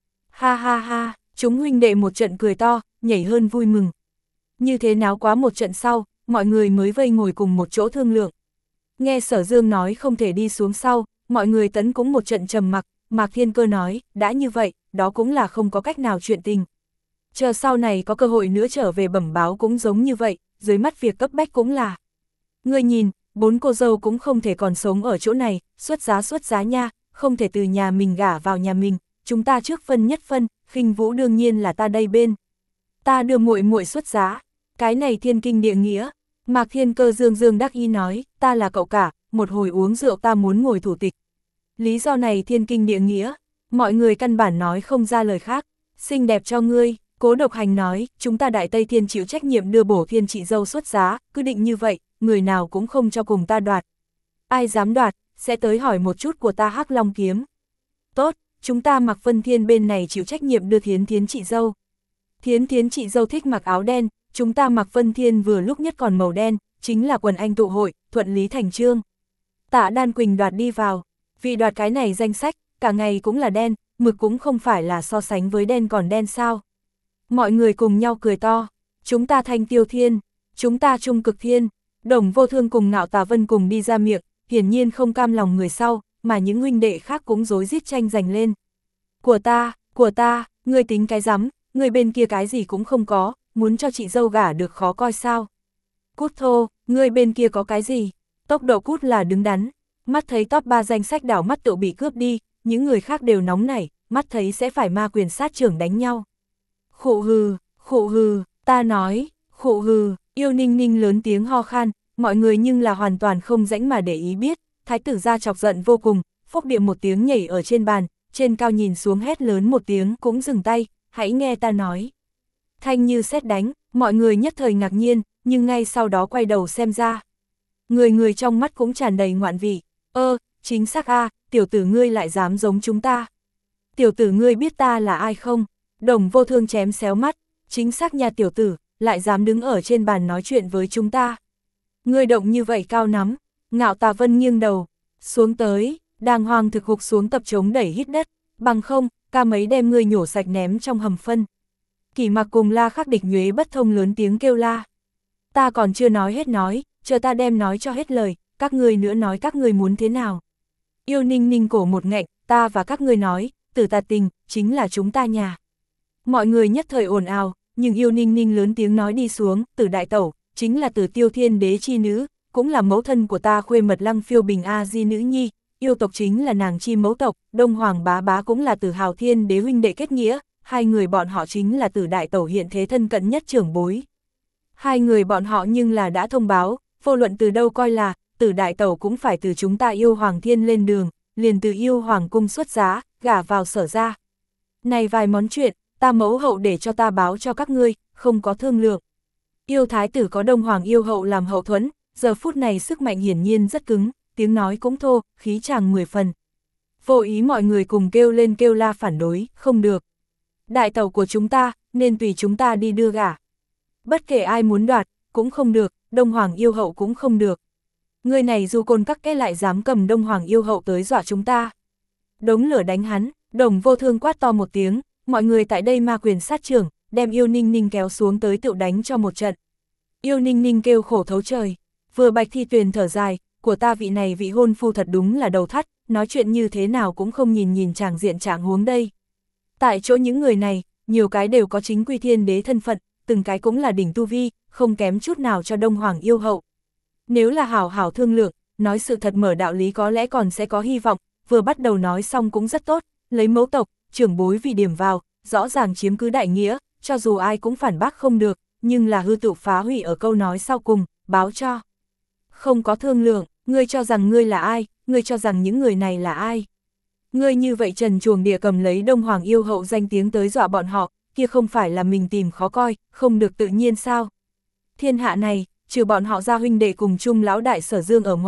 Ha ha ha, chúng huynh đệ một trận cười to, nhảy hơn vui mừng. Như thế náo quá một trận sau, mọi người mới vây ngồi cùng một chỗ thương lượng. Nghe Sở Dương nói không thể đi xuống sau, mọi người tấn cũng một trận trầm mặc. Mạc Thiên Cơ nói, đã như vậy, đó cũng là không có cách nào chuyện tình. Chờ sau này có cơ hội nữa trở về bẩm báo cũng giống như vậy, dưới mắt việc cấp bách cũng là. Ngươi nhìn, bốn cô dâu cũng không thể còn sống ở chỗ này, xuất giá xuất giá nha, không thể từ nhà mình gả vào nhà mình, chúng ta trước phân nhất phân, Khinh Vũ đương nhiên là ta đây bên. Ta đưa muội muội xuất giá, cái này thiên kinh địa nghĩa. Mạc Thiên Cơ dương dương đắc ý nói, ta là cậu cả, một hồi uống rượu ta muốn ngồi thủ tịch. Lý do này thiên kinh địa nghĩa, mọi người căn bản nói không ra lời khác. Xinh đẹp cho ngươi, Cố Độc Hành nói, chúng ta Đại Tây Thiên chịu trách nhiệm đưa bổ thiên chị dâu xuất giá, cứ định như vậy, người nào cũng không cho cùng ta đoạt. Ai dám đoạt, sẽ tới hỏi một chút của ta Hắc Long Kiếm. Tốt, chúng ta Mạc Vân Thiên bên này chịu trách nhiệm đưa Thiến Thiến chị dâu. Thiến Thiến chị dâu thích mặc áo đen, chúng ta Mạc Vân Thiên vừa lúc nhất còn màu đen, chính là quần anh tụ hội, thuận lý thành chương. Tạ Đan Quỳnh đoạt đi vào. Vì đoạt cái này danh sách, cả ngày cũng là đen, mực cũng không phải là so sánh với đen còn đen sao. Mọi người cùng nhau cười to, chúng ta Thanh Tiêu Thiên, chúng ta Trung Cực Thiên, Đồng Vô Thương cùng Ngạo Tà Vân cùng đi ra miệng, hiển nhiên không cam lòng người sau, mà những huynh đệ khác cũng rối rít tranh giành lên. Của ta, của ta, ngươi tính cái rắm, người bên kia cái gì cũng không có, muốn cho chị dâu gả được khó coi sao. Cút thô, ngươi bên kia có cái gì, tốc độ cút là đứng đắn. Mắt thấy top ba danh sách đảo mắt tự bị cướp đi, những người khác đều nóng nảy, mắt thấy sẽ phải ma quyền sát trưởng đánh nhau. Khụ hừ, khụ hừ, ta nói, khụ hừ, Yêu Ninh Ninh lớn tiếng ho khan, mọi người nhưng là hoàn toàn không rãnh mà để ý biết, thái tử gia chọc giận vô cùng, phốc địa một tiếng nhảy ở trên bàn, trên cao nhìn xuống hét lớn một tiếng cũng dừng tay, hãy nghe ta nói. Thanh như sét đánh, mọi người nhất thời ngạc nhiên, nhưng ngay sau đó quay đầu xem ra. Người người trong mắt cũng tràn đầy ngoạn vị. Ơ, chính xác a, tiểu tử ngươi lại dám giống chúng ta. Tiểu tử ngươi biết ta là ai không? Đồng Vô Thương chém xéo mắt, chính xác nha tiểu tử, lại dám đứng ở trên bàn nói chuyện với chúng ta. Ngươi động như vậy cao nắm, Ngạo Tà Vân nghiêng đầu, xuống tới, đàng hoàng thực gục xuống tập chống đẩy hít đất, bằng không, ca mấy đem ngươi nhổ sạch ném trong hầm phân. Kỷ Mặc cùng La Khắc Địch nhuế bất thông lớn tiếng kêu la. Ta còn chưa nói hết nói, chờ ta đem nói cho hết lời, các ngươi nữa nói các ngươi muốn thế nào. Yêu Ninh Ninh cổ một nghẹn, ta và các ngươi nói, Tử Tà Tình, chính là chúng ta nhà. Mọi người nhất thời ồn ào, nhưng Yêu Ninh Ninh lớn tiếng nói đi xuống, Tử Đại Tẩu, chính là Tử Tiêu Thiên Đế chi nữ, cũng là mẫu thân của ta khuê mật Lăng Phiêu Bình A Di nữ nhi, yêu tộc chính là nàng chi mẫu tộc, Đông Hoàng Bá Bá cũng là Tử Hào Thiên Đế huynh đệ kết nghĩa, hai người bọn họ chính là Tử Đại Tẩu hiện thế thân cận nhất trưởng bối. Hai người bọn họ nhưng là đã thông báo, vô luận từ đâu coi là, Tử Đại Tẩu cũng phải từ chúng ta Yêu Hoàng Thiên lên đường, liền từ Yêu Hoàng cung xuất giá, gả vào Sở gia. Này vài món chuyện, ta mẫu hậu để cho ta báo cho các ngươi, không có thương lượng. Yêu thái tử có Đông Hoàng yêu hậu làm hậu thuẫn, giờ phút này sức mạnh hiển nhiên rất cứng, tiếng nói cũng thô, khí chàng mười phần. Vô ý mọi người cùng kêu lên kêu la phản đối, không được. Đại tẩu của chúng ta, nên tùy chúng ta đi đưa gả. Bất kể ai muốn đoạt, cũng không được, Đông Hoàng yêu hậu cũng không được. Người này dù côn các cái lại dám cầm Đông Hoàng yêu hậu tới dọa chúng ta. Đống lửa đánh hắn, Đồng Vô Thương quát to một tiếng, mọi người tại đây ma quyền sát trưởng, đem Yêu Ninh Ninh kéo xuống tới tựu đánh cho một trận. Yêu Ninh Ninh kêu khổ thấu trời, vừa Bạch Thi Tuyền thở dài, của ta vị này vị hôn phu thật đúng là đầu thắt, nói chuyện như thế nào cũng không nhìn nhìn chàng diện trạng huống đây. Tại chỗ những người này, nhiều cái đều có chính quy thiên đế thân phận, từng cái cũng là đỉnh tu vi, không kém chút nào cho Đông Hoàng yêu hậu. Nếu là hảo hảo thương lượng, nói sự thật mở đạo lý có lẽ còn sẽ có hy vọng, vừa bắt đầu nói xong cũng rất tốt, lấy mẫu tộc, trưởng bối vì điểm vào, rõ ràng chiếm cứ đại nghĩa, cho dù ai cũng phản bác không được, nhưng là hư tự phá hủy ở câu nói sau cùng, báo cho. Không có thương lượng, ngươi cho rằng ngươi là ai, ngươi cho rằng những người này là ai. Ngươi như vậy trần chuồng địa cầm lấy Đông Hoàng yêu hậu danh tiếng tới dọa bọn họ, kia không phải là mình tìm khó coi, không được tự nhiên sao. Thiên hạ này, trừ bọn họ ra huynh đệ cùng chung lão đại Sở Dương ở ngoài,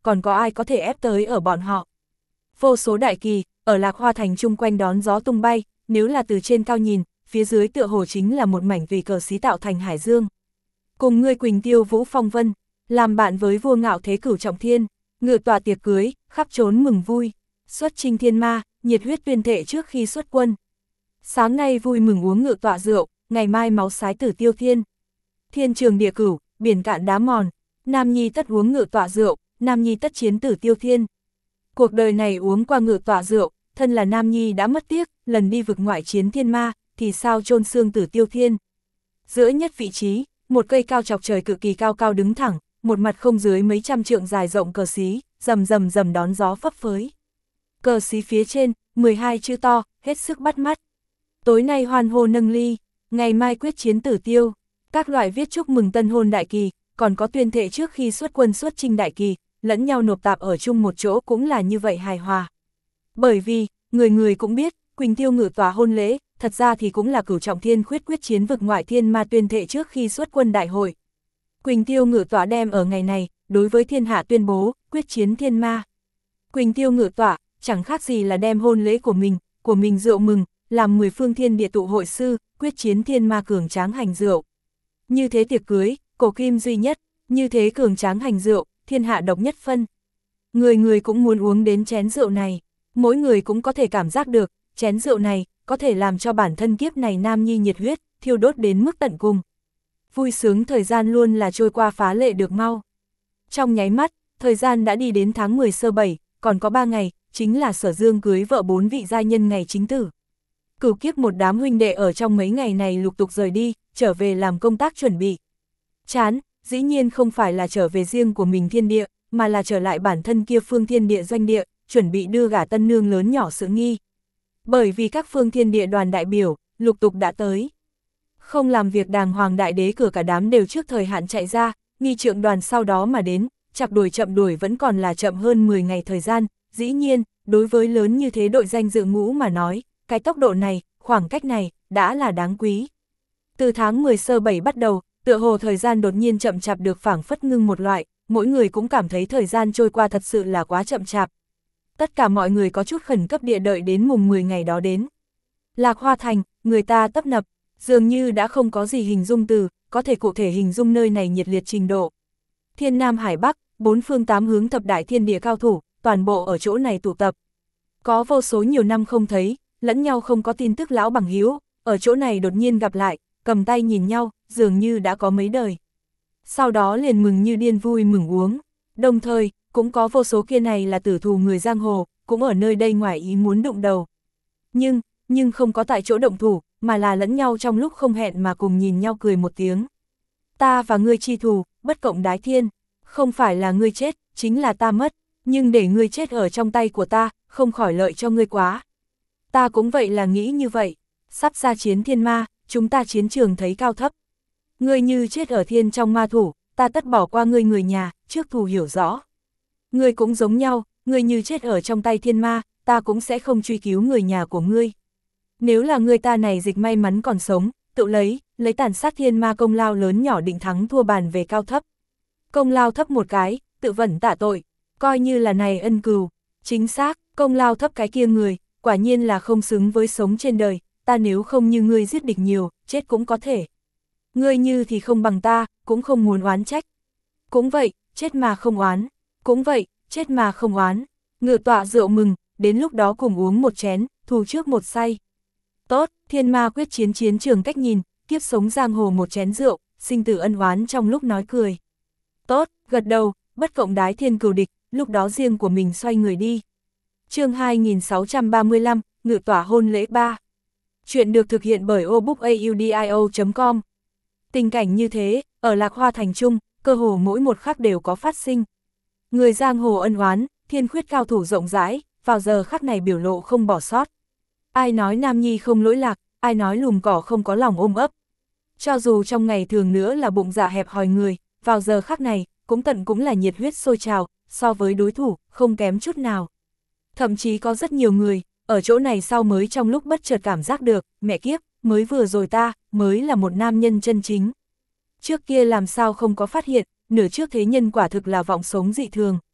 còn có ai có thể ép tới ở bọn họ. Vô số đại kỳ, ở Lạc Hoa Thành chung quanh đón gió tung bay, nếu là từ trên cao nhìn, phía dưới tựa hồ chính là một mảnh vì cờ xí tạo thành hải dương. Cùng ngươi Quỳnh Tiêu Vũ Phong Vân, làm bạn với vua ngạo thế Cửu Trọng Thiên, ngự tọa tiệc cưới, khắp trốn mừng vui, xuất chinh thiên ma, nhiệt huyết tuyên thệ trước khi xuất quân. Sáng nay vui mừng uống ngự tọa rượu, ngày mai máu sái tử tiêu thiên. Thiên trường địa cửu, biển cạn đá mòn, nam nhi tất uống ngự tọa rượu, nam nhi tất chiến tử tiêu thiên. Cuộc đời này uống qua ngự tọa rượu, thân là nam nhi đã mất tiếc, lần đi vực ngoại chiến thiên ma, thì sao chôn xương tử tiêu thiên. Giữa nhất vị trí, một cây cao chọc trời cực kỳ cao cao đứng thẳng, một mặt không dưới mấy trăm trượng dài rộng cờ xí, rầm rầm rầm đón gió phấp phới. Cờ xí phía trên, mười hai chữ to, hết sức bắt mắt. Tối nay hoan hô nâng ly, ngày mai quyết chiến tử tiêu, các loại viết chúc mừng tân hôn đại kỳ, còn có tuyên thệ trước khi xuất quân xuất chinh đại kỳ, lẫn nhau nộp tạp ở chung một chỗ cũng là như vậy hài hòa. Bởi vì, người người cũng biết, Quỳnh Tiêu ngự tòa hôn lễ, thật ra thì cũng là Cửu Trọng Thiên khuyết quyết chiến vực ngoại thiên ma tuyên thệ trước khi xuất quân đại hội. Quỳnh Tiêu ngự tọa đem ở ngày này, đối với thiên hạ tuyên bố, quyết chiến thiên ma. Quỳnh Tiêu ngự tọa, chẳng khác gì là đem hôn lễ của mình, của mình rượu mừng, làm mười phương thiên địa tụ hội sư, quyết chiến thiên ma cường tráng hành rượu. Như thế tiệc cưới, cổ kim duy nhất, như thế cường tráng hành rượu, thiên hạ độc nhất phân. Người người cũng muốn uống đến chén rượu này, mỗi người cũng có thể cảm giác được, chén rượu này, có thể làm cho bản thân kiếp này nam nhi nhiệt huyết, thiêu đốt đến mức tận cùng. Vui sướng thời gian luôn là trôi qua phá lệ được mau. Trong nháy mắt, thời gian đã đi đến tháng mười sơ bảy, còn có ba ngày, chính là Sở Dương cưới vợ bốn vị giai nhân ngày chính tử. Cửu kiếp một đám huynh đệ ở trong mấy ngày này lục tục rời đi, trở về làm công tác chuẩn bị. Chán, dĩ nhiên không phải là trở về riêng của mình thiên địa, mà là trở lại bản thân kia phương thiên địa doanh địa, chuẩn bị đưa gả tân nương lớn nhỏ sự nghi. Bởi vì các phương thiên địa đoàn đại biểu, lục tục đã tới. Không làm việc đàng hoàng đại đế cửa cả đám đều trước thời hạn chạy ra, nghi trượng đoàn sau đó mà đến, chặt đuổi chậm đuổi vẫn còn là chậm hơn mười ngày thời gian, dĩ nhiên, đối với lớn như thế đội danh dự ngũ mà nói, cái tốc độ này, khoảng cách này, đã là đáng quý. Từ tháng mười sơ bảy bắt đầu, tựa hồ thời gian đột nhiên chậm chạp được phảng phất ngưng một loại, mỗi người cũng cảm thấy thời gian trôi qua thật sự là quá chậm chạp. Tất cả mọi người có chút khẩn cấp địa đợi đến mùng mười ngày đó đến. Lạc Hoa Thành, người ta tấp nập, dường như đã không có gì hình dung từ, có thể cụ thể hình dung nơi này nhiệt liệt trình độ. Thiên Nam Hải Bắc, bốn phương tám hướng thập đại thiên địa cao thủ, toàn bộ ở chỗ này tụ tập. Có vô số nhiều năm không thấy, lẫn nhau không có tin tức lão bằng hữu, ở chỗ này đột nhiên gặp lại, cầm tay nhìn nhau, dường như đã có mấy đời. Sau đó liền mừng như điên vui mừng uống, đồng thời, cũng có vô số kia này là tử thù người giang hồ, cũng ở nơi đây ngoài ý muốn đụng đầu. Nhưng, nhưng không có tại chỗ động thủ, mà là lẫn nhau trong lúc không hẹn mà cùng nhìn nhau cười một tiếng. Ta và ngươi chi thù, bất cộng đái thiên, không phải là ngươi chết, chính là ta mất, nhưng để ngươi chết ở trong tay của ta, không khỏi lợi cho ngươi quá. Ta cũng vậy là nghĩ như vậy, sắp ra chiến thiên ma, chúng ta chiến trường thấy cao thấp. Ngươi như chết ở thiên trong ma thủ, ta tất bỏ qua ngươi người nhà, trước thù hiểu rõ. Ngươi cũng giống nhau, ngươi như chết ở trong tay thiên ma, ta cũng sẽ không truy cứu người nhà của ngươi. Nếu là ngươi ta này dịch may mắn còn sống, tự lấy, lấy tàn sát thiên ma công lao lớn nhỏ định thắng thua bàn về cao thấp. Công lao thấp một cái, tự vẫn tạ tội, coi như là này ân cừu. Chính xác, công lao thấp cái kia người, quả nhiên là không xứng với sống trên đời, ta nếu không như ngươi giết địch nhiều, chết cũng có thể. Ngươi như thì không bằng ta, cũng không muốn oán trách. Cũng vậy, chết mà không oán. Cũng vậy, chết mà không oán. Ngự tọa rượu mừng, đến lúc đó cùng uống một chén, thù trước một say. Tốt, thiên ma quyết chiến chiến trường cách nhìn, kiếp sống giang hồ một chén rượu, sinh tử ân oán trong lúc nói cười. Tốt, gật đầu, bất cộng đái thiên cừu địch, lúc đó riêng của mình xoay người đi. Chương hai nghìn sáu trăm ba mươi lăm, ngự tỏa hôn lễ ba. Chuyện được thực hiện bởi obookaudio chấm com. Tình cảnh như thế, ở Lạc Hoa Thành Trung, cơ hồ mỗi một khắc đều có phát sinh. Người giang hồ ân oán, thiên khuyết cao thủ rộng rãi, vào giờ khắc này biểu lộ không bỏ sót. Ai nói nam nhi không lỗi lạc, ai nói lùm cỏ không có lòng ôm ấp. Cho dù trong ngày thường nữa là bụng dạ hẹp hòi người, vào giờ khắc này, cũng tận cũng là nhiệt huyết sôi trào, so với đối thủ, không kém chút nào. Thậm chí có rất nhiều người, ở chỗ này sau mới trong lúc bất chợt cảm giác được, mẹ kiếp, mới vừa rồi ta, mới là một nam nhân chân chính. Trước kia làm sao không có phát hiện, nửa trước thế nhân quả thực là vọng sống dị thường.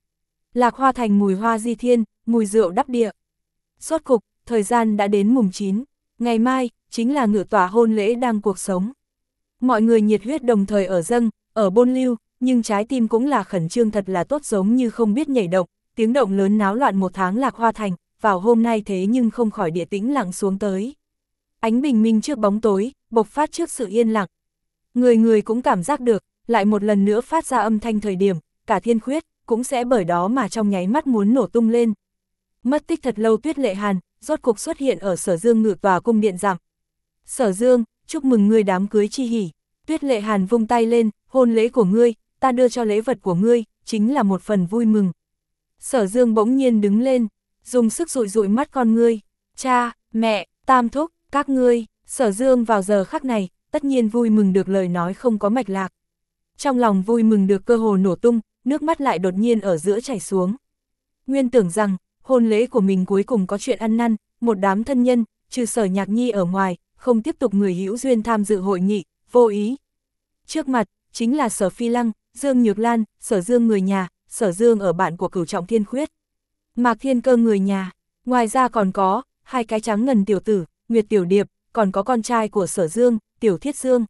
Lạc Hoa Thành mùi hoa di thiên, mùi rượu đắp địa. Rốt cục, thời gian đã đến mùng chín, ngày mai, chính là ngự tỏa hôn lễ đang cuộc sống. Mọi người nhiệt huyết đồng thời ở dâng, ở bôn lưu, nhưng trái tim cũng là khẩn trương thật là tốt giống như không biết nhảy động, tiếng động lớn náo loạn một tháng Lạc Hoa Thành, vào hôm nay thế nhưng không khỏi địa tĩnh lặng xuống tới. Ánh bình minh trước bóng tối, bộc phát trước sự yên lặng. Người người cũng cảm giác được, lại một lần nữa phát ra âm thanh thời điểm, cả thiên khuyết, cũng sẽ bởi đó mà trong nháy mắt muốn nổ tung lên. Mất tích thật lâu Tuyết Lệ Hàn, rốt cục xuất hiện ở Sở Dương ngự tòa cung điện giảm. Sở Dương, chúc mừng ngươi đám cưới chi hỉ. Tuyết Lệ Hàn vung tay lên, hôn lễ của ngươi, ta đưa cho lễ vật của ngươi, chính là một phần vui mừng. Sở Dương bỗng nhiên đứng lên, dùng sức dụi dụi mắt con ngươi. Cha, mẹ, tam thúc, các ngươi. Sở Dương vào giờ khắc này, tất nhiên vui mừng được lời nói không có mạch lạc. Trong lòng vui mừng được cơ hồ nổ tung, nước mắt lại đột nhiên ở giữa chảy xuống. Nguyên tưởng rằng, hôn lễ của mình cuối cùng có chuyện ăn năn, một đám thân nhân, trừ Sở Nhạc Nhi ở ngoài, không tiếp tục người hữu duyên tham dự hội nghị, vô ý. Trước mặt, chính là Sở Phi Lăng, Dương Nhược Lan, Sở Dương người nhà, Sở Dương ở bạn của Cửu Trọng Thiên Khuyết. Mạc Thiên Cơ người nhà, ngoài ra còn có, hai cái trắng ngần tiểu tử, Nguyệt Tiểu Điệp, còn có con trai của Sở Dương, Tiểu Thiết Dương.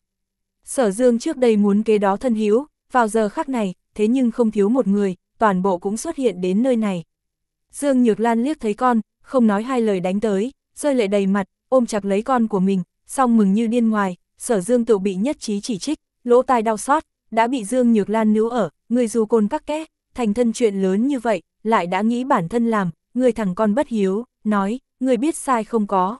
Sở Dương trước đây muốn kế đó thân hữu, vào giờ khắc này, thế nhưng không thiếu một người, toàn bộ cũng xuất hiện đến nơi này. Dương Nhược Lan liếc thấy con, không nói hai lời đánh tới, rơi lệ đầy mặt, ôm chặt lấy con của mình, song mừng như điên ngoài, Sở Dương tự bị nhất trí chỉ trích, lỗ tai đau xót, đã bị Dương Nhược Lan níu ở, người dù côn các ké, thành thân chuyện lớn như vậy, lại đã nghĩ bản thân làm, người thằng con bất hiếu, nói, người biết sai không có.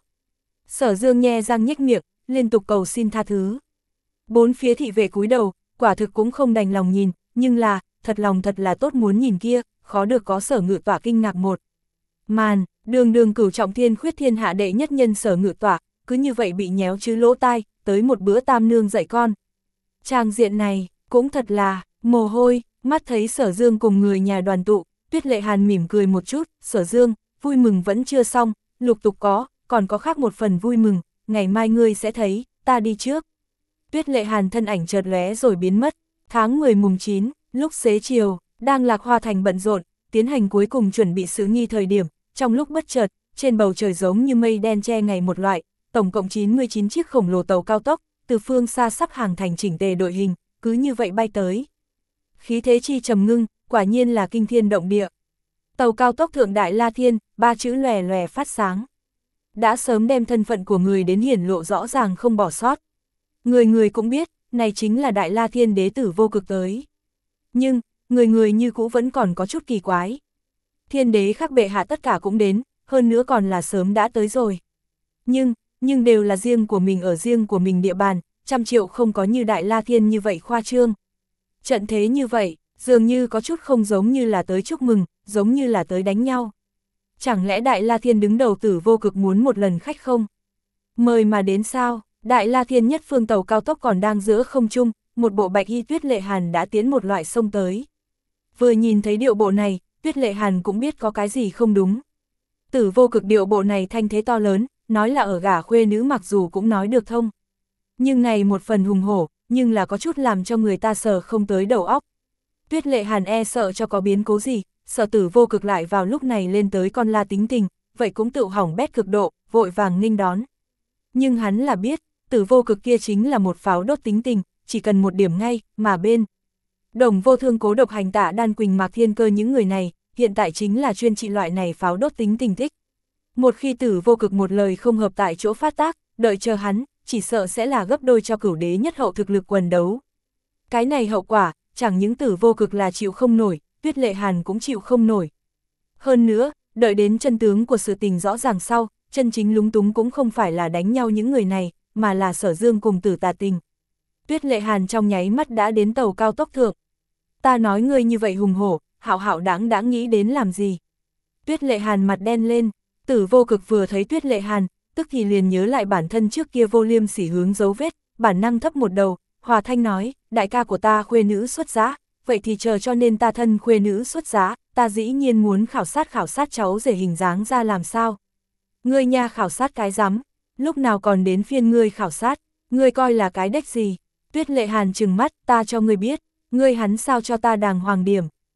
Sở Dương nhe răng nhếch miệng, liên tục cầu xin tha thứ. Bốn phía thị vệ cúi đầu, quả thực cũng không đành lòng nhìn, nhưng là, thật lòng thật là tốt muốn nhìn kia, khó được có Sở Ngự Tỏa kinh ngạc một. Màn, đường đường Cửu Trọng Thiên Khuyết thiên hạ đệ nhất nhân Sở Ngự Tỏa, cứ như vậy bị nhéo chứ lỗ tai, tới một bữa tam nương dạy con. Trang diện này, cũng thật là, mồ hôi, mắt thấy Sở Dương cùng người nhà đoàn tụ, Tuyết Lệ Hàn mỉm cười một chút, Sở Dương, vui mừng vẫn chưa xong, lục tục có, còn có khác một phần vui mừng, ngày mai ngươi sẽ thấy, ta đi trước. Tuyết Lệ Hàn thân ảnh chợt lóe rồi biến mất, tháng mười mùng chín, lúc xế chiều, đang Lạc Hoa Thành bận rộn, tiến hành cuối cùng chuẩn bị sứ nghi thời điểm, trong lúc bất chợt, trên bầu trời giống như mây đen che ngày một loại, tổng cộng chín mươi chín chiếc khổng lồ tàu cao tốc, từ phương xa sắp hàng thành chỉnh tề đội hình, cứ như vậy bay tới. Khí thế chi trầm ngưng, quả nhiên là kinh thiên động địa. Tàu cao tốc Thượng Đại La Thiên, ba chữ lòe lòe phát sáng. Đã sớm đem thân phận của người đến hiển lộ rõ ràng không bỏ sót. Người người cũng biết, này chính là Đại La Thiên đế tử vô cực tới. Nhưng, người người như cũ vẫn còn có chút kỳ quái. Thiên đế khác bệ hạ tất cả cũng đến, hơn nữa còn là sớm đã tới rồi. Nhưng, nhưng đều là riêng của mình ở riêng của mình địa bàn, trăm triệu không có như Đại La Thiên như vậy khoa trương. Trận thế như vậy, dường như có chút không giống như là tới chúc mừng, giống như là tới đánh nhau. Chẳng lẽ Đại La Thiên đứng đầu tử vô cực muốn một lần khách không? Mời mà đến sao? Đại La Thiên nhất phương tàu cao tốc còn đang giữa không trung, một bộ bạch y Tuyết Lệ Hàn đã tiến một loại sông tới. Vừa nhìn thấy điệu bộ này, Tuyết Lệ Hàn cũng biết có cái gì không đúng. Tử vô cực điệu bộ này thanh thế to lớn, nói là ở gả khuê nữ mặc dù cũng nói được thông. Nhưng này một phần hùng hổ, nhưng là có chút làm cho người ta sờ không tới đầu óc. Tuyết Lệ Hàn e sợ cho có biến cố gì, sợ tử vô cực lại vào lúc này lên tới con la tính tình, vậy cũng tự hỏng bét cực độ, vội vàng nghênh đón. Nhưng hắn là biết, tử vô cực kia chính là một pháo đốt tính tình, chỉ cần một điểm ngay, mà bên. Đồng Vô Thương Cố Độc Hành Tạ Đan Quỳnh Mạc Thiên Cơ những người này, hiện tại chính là chuyên trị loại này pháo đốt tính tình thích. Một khi tử vô cực một lời không hợp tại chỗ phát tác, đợi chờ hắn, chỉ sợ sẽ là gấp đôi cho cửu đế nhất hậu thực lực quần đấu. Cái này hậu quả, chẳng những tử vô cực là chịu không nổi, Tuyết Lệ Hàn cũng chịu không nổi. Hơn nữa, đợi đến chân tướng của sự tình rõ ràng sau, chân chính lúng túng cũng không phải là đánh nhau những người này, mà là Sở Dương cùng Tử Tà Tình. Tuyết Lệ Hàn trong nháy mắt đã đến tàu cao tốc thượng. Ta nói ngươi như vậy hùng hổ, hạo hạo đáng đáng nghĩ đến làm gì? Tuyết Lệ Hàn mặt đen lên, tử vô cực vừa thấy Tuyết Lệ Hàn, tức thì liền nhớ lại bản thân trước kia vô liêm sỉ hướng dấu vết, bản năng thấp một đầu, hòa thanh nói, đại ca của ta khuê nữ xuất giá, vậy thì chờ cho nên ta thân khuê nữ xuất giá, ta dĩ nhiên muốn khảo sát khảo sát cháu rể hình dáng ra làm sao. Ngươi nha khảo sát cái rắm, lúc nào còn đến phiên ngươi khảo sát, ngươi coi là cái đếch gì? Tuyết Lệ Hàn trừng mắt, ta cho ngươi biết, ngươi hắn sao cho ta đàng hoàng điểm.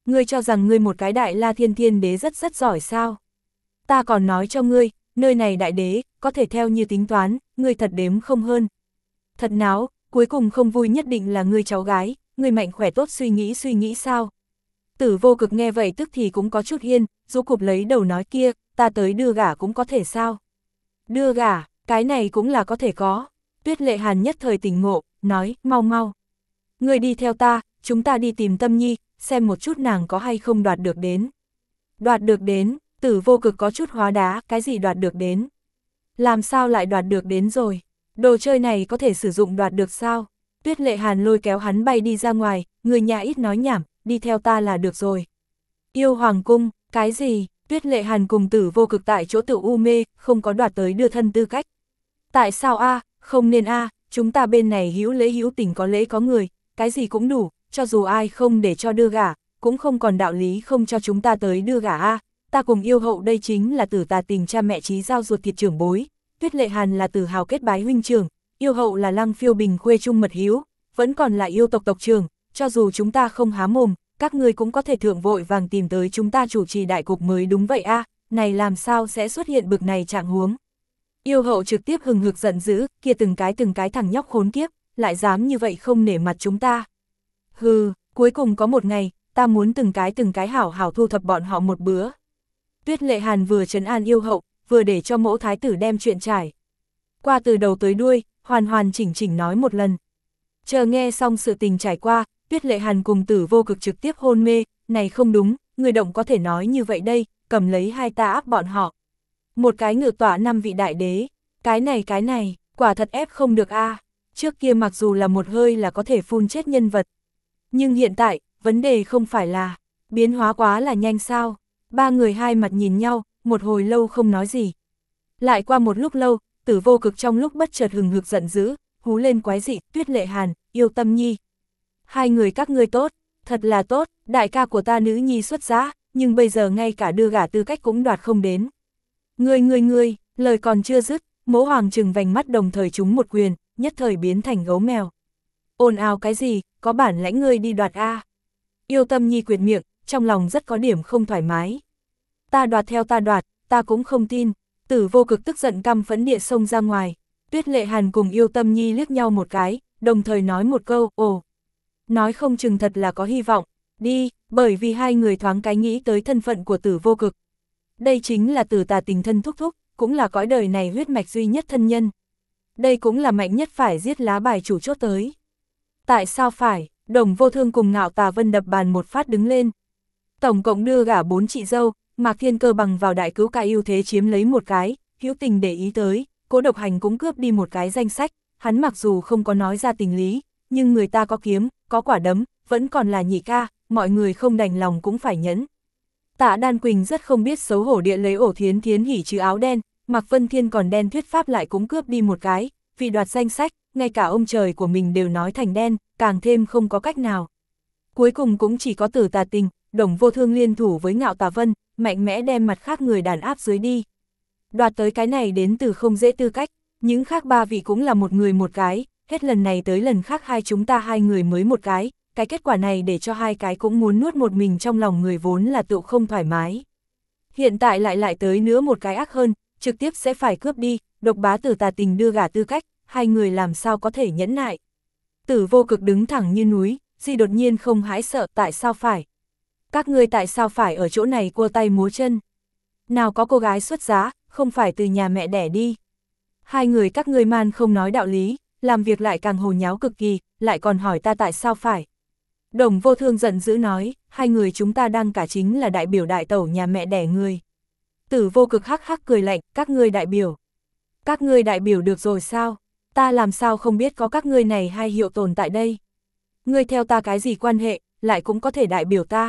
Ngươi cho rằng ngươi một cái đại La Thiên Thiên Đế rất rất giỏi sao? Ta còn nói cho ngươi, nơi này đại đế, có thể theo như tính toán, ngươi thật đếm không hơn. Thật náo, cuối cùng không vui nhất định là ngươi cháu gái, ngươi mạnh khỏe tốt suy nghĩ suy nghĩ sao? Tử Vô Cực nghe vậy tức thì cũng có chút yên, rũ cụp lấy đầu nói kia, ta tới đưa gả cũng có thể sao? Đưa gả, cái này cũng là có thể có. Tuyết Lệ Hàn nhất thời tỉnh ngộ, nói, mau mau. Ngươi đi theo ta, chúng ta đi tìm Tâm Nhi, xem một chút nàng có hay không đoạt được đến. Đoạt được đến, Tử Vô Cực có chút hóa đá, cái gì đoạt được đến? Làm sao lại đoạt được đến rồi? Đồ chơi này có thể sử dụng đoạt được sao? Tuyết Lệ Hàn lôi kéo hắn bay đi ra ngoài, người nhà ít nói nhảm, đi theo ta là được rồi. Yêu Hoàng Cung, cái gì? Tuyết Lệ Hàn cùng Tử Vô Cực tại chỗ tự u mê, không có đoạt tới đưa thân tư cách. Tại sao a? Không nên a, chúng ta bên này hữu lễ hữu tình có lễ có người, cái gì cũng đủ, cho dù ai không để cho đưa gả, cũng không còn đạo lý không cho chúng ta tới đưa gả a. Ta cùng yêu hậu đây chính là Tử Tà Tình cha mẹ chí giao ruột thịt trưởng bối, Tuyết Lệ Hàn là Tử Hào kết bái huynh trưởng, yêu hậu là Lăng Phiêu Bình khuê trung mật hiếu, vẫn còn là yêu tộc tộc trưởng, cho dù chúng ta không há mồm, các ngươi cũng có thể thượng vội vàng tìm tới chúng ta chủ trì đại cục mới đúng vậy a, này làm sao sẽ xuất hiện bực này trạng huống. Yêu hậu trực tiếp hừng hực giận dữ, kia từng cái từng cái thằng nhóc khốn kiếp, lại dám như vậy không nể mặt chúng ta. Hừ, cuối cùng có một ngày, ta muốn từng cái từng cái hảo hảo thu thập bọn họ một bữa. Tuyết Lệ Hàn vừa trấn an yêu hậu, vừa để cho mẫu thái tử đem chuyện trải qua từ đầu tới đuôi, hoàn hoàn chỉnh chỉnh nói một lần. Chờ nghe xong sự tình trải qua, Tuyết Lệ Hàn cùng Tử Vô Cực trực tiếp hôn mê, này không đúng, người động có thể nói như vậy đây, cầm lấy hai ta áp bọn họ. Một cái ngự tọa năm vị đại đế, cái này cái này, quả thật ép không được a. Trước kia mặc dù là một hơi là có thể phun chết nhân vật. Nhưng hiện tại, vấn đề không phải là, biến hóa quá là nhanh sao. Ba người hai mặt nhìn nhau, một hồi lâu không nói gì. Lại qua một lúc lâu, Tử Vô Cực trong lúc bất chợt hừng hực giận dữ, hú lên quái dị, Tuyết Lệ Hàn, yêu Tâm Nhi. Hai người các ngươi tốt, thật là tốt, đại ca của ta nữ nhi xuất giá, nhưng bây giờ ngay cả đưa gả tư cách cũng đoạt không đến. Ngươi ngươi ngươi, lời còn chưa dứt, Mẫu Hoàng trừng vành mắt đồng thời trúng một quyền, nhất thời biến thành gấu mèo. Ồn ào cái gì, có bản lãnh ngươi đi đoạt a. Yêu Tâm Nhi quyệt miệng, trong lòng rất có điểm không thoải mái. Ta đoạt theo ta đoạt, ta cũng không tin. Tử Vô Cực tức giận căm phẫn địa xông ra ngoài. Tuyết Lệ Hàn cùng Yêu Tâm Nhi liếc nhau một cái, đồng thời nói một câu, ồ. Nói không chừng thật là có hy vọng, đi, bởi vì hai người thoáng cái nghĩ tới thân phận của Tử Vô Cực. Đây chính là Tử Tà Tình thân thúc thúc, cũng là cõi đời này huyết mạch duy nhất thân nhân. Đây cũng là mạnh nhất phải giết lá bài chủ chốt tới. Tại sao phải, Đồng Vô Thương cùng Ngạo Tà Vân đập bàn một phát đứng lên. Tổng cộng đưa gả bốn chị dâu, Mạc Thiên Cơ bằng vào đại cứu ca ưu thế chiếm lấy một cái, hữu tình để ý tới, Cố Độc Hành cũng cướp đi một cái danh sách, hắn mặc dù không có nói ra tình lý, nhưng người ta có kiếm, có quả đấm, vẫn còn là nhị ca, mọi người không đành lòng cũng phải nhẫn. Tạ Đan Quỳnh rất không biết xấu hổ địa lấy ổ Thiến Thiến hỉ chứ áo đen, Mạc Vân Thiên còn đen thuyết pháp lại cũng cướp đi một cái, vì đoạt danh sách, ngay cả ông trời của mình đều nói thành đen, càng thêm không có cách nào. Cuối cùng cũng chỉ có Tử Tà Tình, Đồng Vô Thương liên thủ với Ngạo Tà Vân, mạnh mẽ đem mặt khác người đàn áp dưới đi. Đoạt tới cái này đến từ không dễ tư cách, những khác ba vị cũng là một người một cái, hết lần này tới lần khác hai chúng ta hai người mới một cái, cái kết quả này để cho hai cái cũng muốn nuốt một mình trong lòng người vốn là tự không thoải mái. Hiện tại lại lại tới nữa một cái ác hơn, trực tiếp sẽ phải cướp đi, độc bá Tử Tà Tình đưa gả tư cách, hai người làm sao có thể nhẫn nại. Tử Vô Cực đứng thẳng như núi, gì đột nhiên không hãi sợ, tại sao phải? Các ngươi tại sao phải ở chỗ này cua tay múa chân? Nào có cô gái xuất giá, không phải từ nhà mẹ đẻ đi. Hai người các ngươi man không nói đạo lý, làm việc lại càng hồ nháo cực kỳ, lại còn hỏi ta tại sao phải. Đồng Vô Thương giận dữ nói, hai người chúng ta đang cả chính là đại biểu đại tẩu nhà mẹ đẻ người. Tử Vô Cực hắc hắc cười lạnh, các ngươi đại biểu. Các ngươi đại biểu được rồi sao? Ta làm sao không biết có các ngươi này hai hiệu tồn tại đây? Ngươi theo ta cái gì quan hệ, lại cũng có thể đại biểu ta.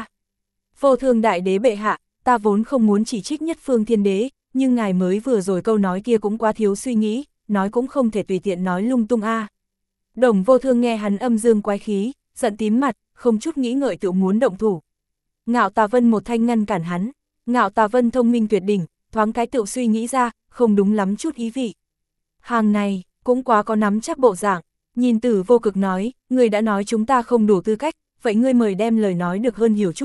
Vô Thương đại đế bệ hạ, ta vốn không muốn chỉ trích Nhất Phương Thiên Đế, nhưng ngài mới vừa rồi câu nói kia cũng quá thiếu suy nghĩ, nói cũng không thể tùy tiện nói lung tung a. À. Đồng Vô Thương nghe hắn âm dương quái khí, giận tím mặt, không chút nghĩ ngợi tự muốn động thủ. Ngạo Tà Vân một thanh ngăn cản hắn, Ngạo Tà Vân thông minh tuyệt đỉnh, thoáng cái tự suy nghĩ ra, không đúng lắm chút ý vị. Hàng này, cũng quá có nắm chắc bộ dạng, nhìn Tử Vô Cực nói, người đã nói chúng ta không đủ tư cách, vậy ngươi mời đem lời nói được hơn hiểu chút ít,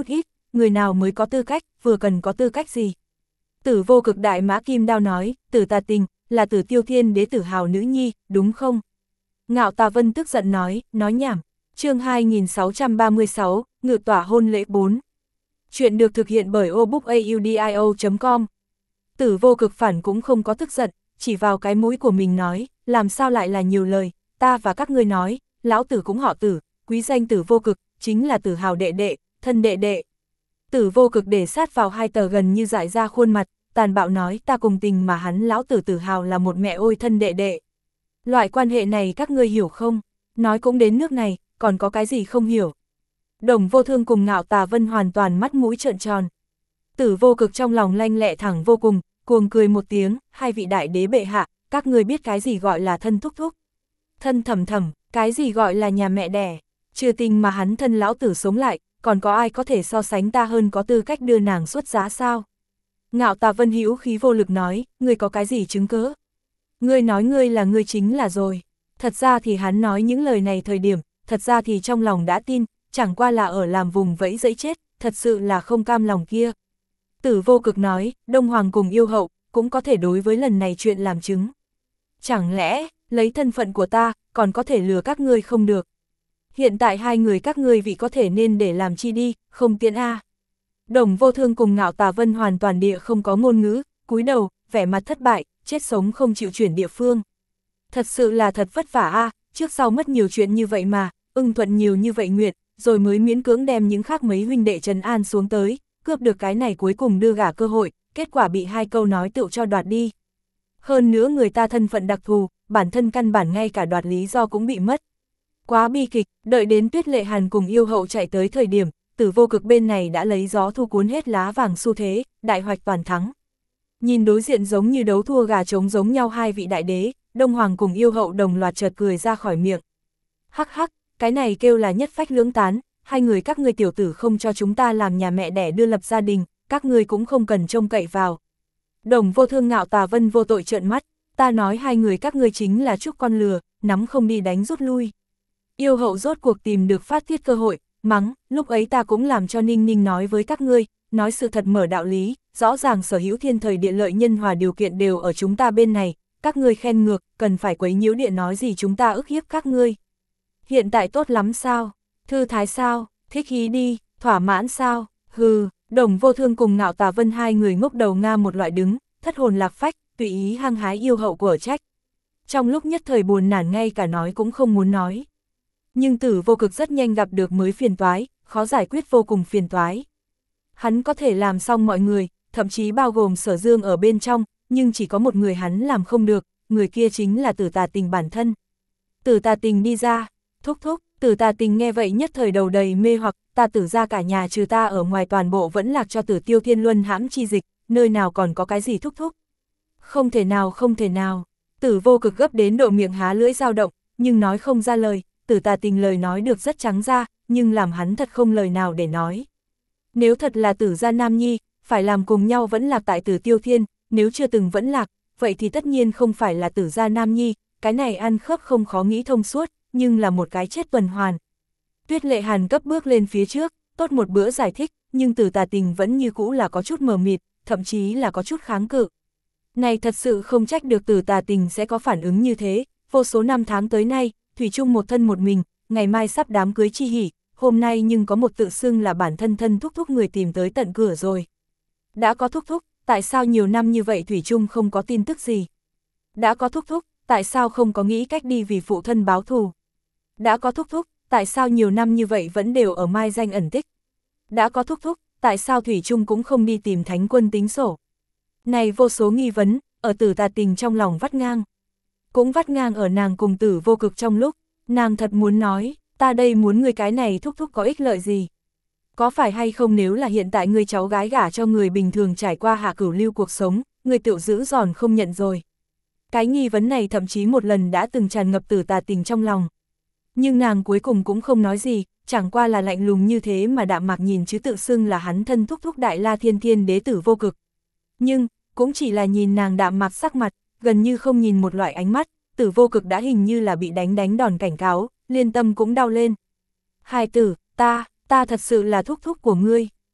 người nào mới có tư cách, vừa cần có tư cách gì. Tử Vô Cực đại mã kim đao nói, Tử Tà Tình, là Tử Tiêu Thiên đế tử hào nữ nhi, đúng không? Ngạo Tà Vân tức giận nói, nói nhảm. Chương hai nghìn sáu trăm ba mươi sáu, Ngự tỏa hôn lễ bốn. Chuyện được thực hiện bởi obookaudio chấm com. Tử Vô Cực phản cũng không có tức giận, chỉ vào cái mũi của mình nói, làm sao lại là nhiều lời, ta và các ngươi nói, lão tử cũng họ Tử, quý danh Tử Vô Cực, chính là Tử hào đệ đệ, thân đệ đệ. Tử Vô Cực để sát vào hai tờ gần như dại ra khuôn mặt, tàn bạo nói, ta cùng tình mà hắn lão tử Tử hào là một mẹ ôi thân đệ đệ. Loại quan hệ này các ngươi hiểu không? Nói cũng đến nước này, còn có cái gì không hiểu? Đồng Vô Thương cùng Ngạo Tà Vân hoàn toàn mắt mũi trợn tròn. Tử Vô Cực trong lòng lanh lẹ thẳng vô cùng, cuồng cười một tiếng, hai vị đại đế bệ hạ, các ngươi biết cái gì gọi là thân thúc thúc? Thân thầm thầm, cái gì gọi là nhà mẹ đẻ? Chưa tình mà hắn thân lão tử sống lại, còn có ai có thể so sánh ta hơn có tư cách đưa nàng xuất giá sao? Ngạo Tà Vân hữu khí vô lực nói, ngươi có cái gì chứng cớ? Ngươi nói ngươi là ngươi chính là rồi. Thật ra thì hắn nói những lời này thời điểm, thật ra thì trong lòng đã tin, chẳng qua là ở làm vùng vẫy dẫy chết, thật sự là không cam lòng kia. Tử Vô Cực nói, Đông Hoàng cùng yêu hậu, cũng có thể đối với lần này chuyện làm chứng. Chẳng lẽ, lấy thân phận của ta, còn có thể lừa các ngươi không được. Hiện tại hai người các ngươi vị có thể nên để làm chi đi, không tiện a. Đồng Vô Thương cùng Ngạo Tà Vân hoàn toàn địa không có ngôn ngữ, cúi đầu, vẻ mặt thất bại, chết sống không chịu chuyển địa phương. Thật sự là thật vất vả a, trước sau mất nhiều chuyện như vậy mà, ưng thuận nhiều như vậy nguyện, rồi mới miễn cưỡng đem những khác mấy huynh đệ trấn an xuống tới, cướp được cái này cuối cùng đưa gả cơ hội, kết quả bị hai câu nói tựu cho đoạt đi. Hơn nữa người ta thân phận đặc thù, bản thân căn bản ngay cả đoạt lý do cũng bị mất. Quá bi kịch, đợi đến Tuyết Lệ Hàn cùng yêu hậu chạy tới thời điểm, Tử Vô Cực bên này đã lấy gió thu cuốn hết lá vàng xu thế, đại hoạch toàn thắng. Nhìn đối diện giống như đấu thua gà trống giống nhau hai vị đại đế, Đông Hoàng cùng yêu hậu đồng loạt chợt cười ra khỏi miệng. Hắc hắc, cái này kêu là nhất phách lưỡng tán, hai người các ngươi tiểu tử không cho chúng ta làm nhà mẹ đẻ đưa lập gia đình, các ngươi cũng không cần trông cậy vào. Đồng Vô Thương Ngạo Tà Vân vô tội trợn mắt, ta nói hai người các ngươi chính là chúc con lừa, nắm không đi đánh rút lui. Yêu hậu rốt cuộc tìm được phát tiết cơ hội, mắng, lúc ấy ta cũng làm cho Ninh Ninh nói với các ngươi, nói sự thật mở đạo lý, rõ ràng sở hữu thiên thời địa lợi nhân hòa điều kiện đều ở chúng ta bên này, các ngươi khen ngược, cần phải quấy nhiễu địa nói gì chúng ta ức hiếp các ngươi. Hiện tại tốt lắm sao? Thư thái sao? Thích ý đi, thỏa mãn sao? Hừ, Đồng Vô Thương cùng Ngạo Tà Vân hai người ngốc đầu nga một loại đứng, thất hồn lạc phách, tùy ý hăng hái yêu hậu của trách. Trong lúc nhất thời buồn nản ngay cả nói cũng không muốn nói. Nhưng Tử Vô Cực rất nhanh gặp được mới phiền toái, khó giải quyết vô cùng phiền toái. Hắn có thể làm xong mọi người, thậm chí bao gồm Sở Dương ở bên trong, nhưng chỉ có một người hắn làm không được, người kia chính là Tử Tà Tình bản thân. Tử Tà Tình đi ra, thúc thúc, Tử Tà Tình nghe vậy nhất thời đầu đầy mê hoặc, ta Tử ra cả nhà trừ ta ở ngoài toàn bộ vẫn lạc cho Tử Tiêu Thiên Luân hãm chi dịch, nơi nào còn có cái gì thúc thúc. Không thể nào không thể nào, Tử Vô Cực gấp đến độ miệng há lưỡi dao động, nhưng nói không ra lời, Tử Tà Tình lời nói được rất trắng ra, nhưng làm hắn thật không lời nào để nói. Nếu thật là Tử gia nam nhi, phải làm cùng nhau vẫn lạc tại Tử Tiêu Thiên, nếu chưa từng vẫn lạc, vậy thì tất nhiên không phải là Tử gia nam nhi, cái này ăn khớp không khó nghĩ thông suốt, nhưng là một cái chết tuần hoàn. Tuyết Lệ Hàn cấp bước lên phía trước, tốt một bữa giải thích, nhưng Tử Tà Tình vẫn như cũ là có chút mờ mịt, thậm chí là có chút kháng cự. Này thật sự không trách được Tử Tà Tình sẽ có phản ứng như thế, vô số năm tháng tới nay, thủy chung một thân một mình, ngày mai sắp đám cưới chi hỉ, hôm nay nhưng có một tự xưng là bản thân thân thúc thúc người tìm tới tận cửa rồi. Đã có thúc thúc, tại sao nhiều năm như vậy thủy chung không có tin tức gì? Đã có thúc thúc, tại sao không có nghĩ cách đi vì phụ thân báo thù? Đã có thúc thúc, tại sao nhiều năm như vậy vẫn đều ở mai danh ẩn tích? Đã có thúc thúc, tại sao thủy chung cũng không đi tìm Thánh Quân tính sổ? Này vô số nghi vấn, ở Tử Tà Tình trong lòng vắt ngang. Cũng vắt ngang ở nàng cùng Tử Vô Cực trong lúc, nàng thật muốn nói, ta đây muốn người cái này thúc thúc có ích lợi gì? Có phải hay không nếu là hiện tại người cháu gái gả cho người bình thường trải qua hạ cửu lưu cuộc sống, người tự giữ giòn không nhận rồi? Cái nghi vấn này thậm chí một lần đã từng tràn ngập Tử Tà Tình trong lòng. Nhưng nàng cuối cùng cũng không nói gì, chẳng qua là lạnh lùng như thế mà đạm mạc nhìn chứ tự xưng là hắn thân thúc thúc Đại La Thiên Thiên Đế Tử Vô Cực. Nhưng, cũng chỉ là nhìn nàng đạm mạc sắc mặt, gần như không nhìn một loại ánh mắt, Tử Vô Cực đã hình như là bị đánh đánh đòn cảnh cáo, liên tâm cũng đau lên. Hài tử, ta, ta thật sự là thúc thúc của ngươi.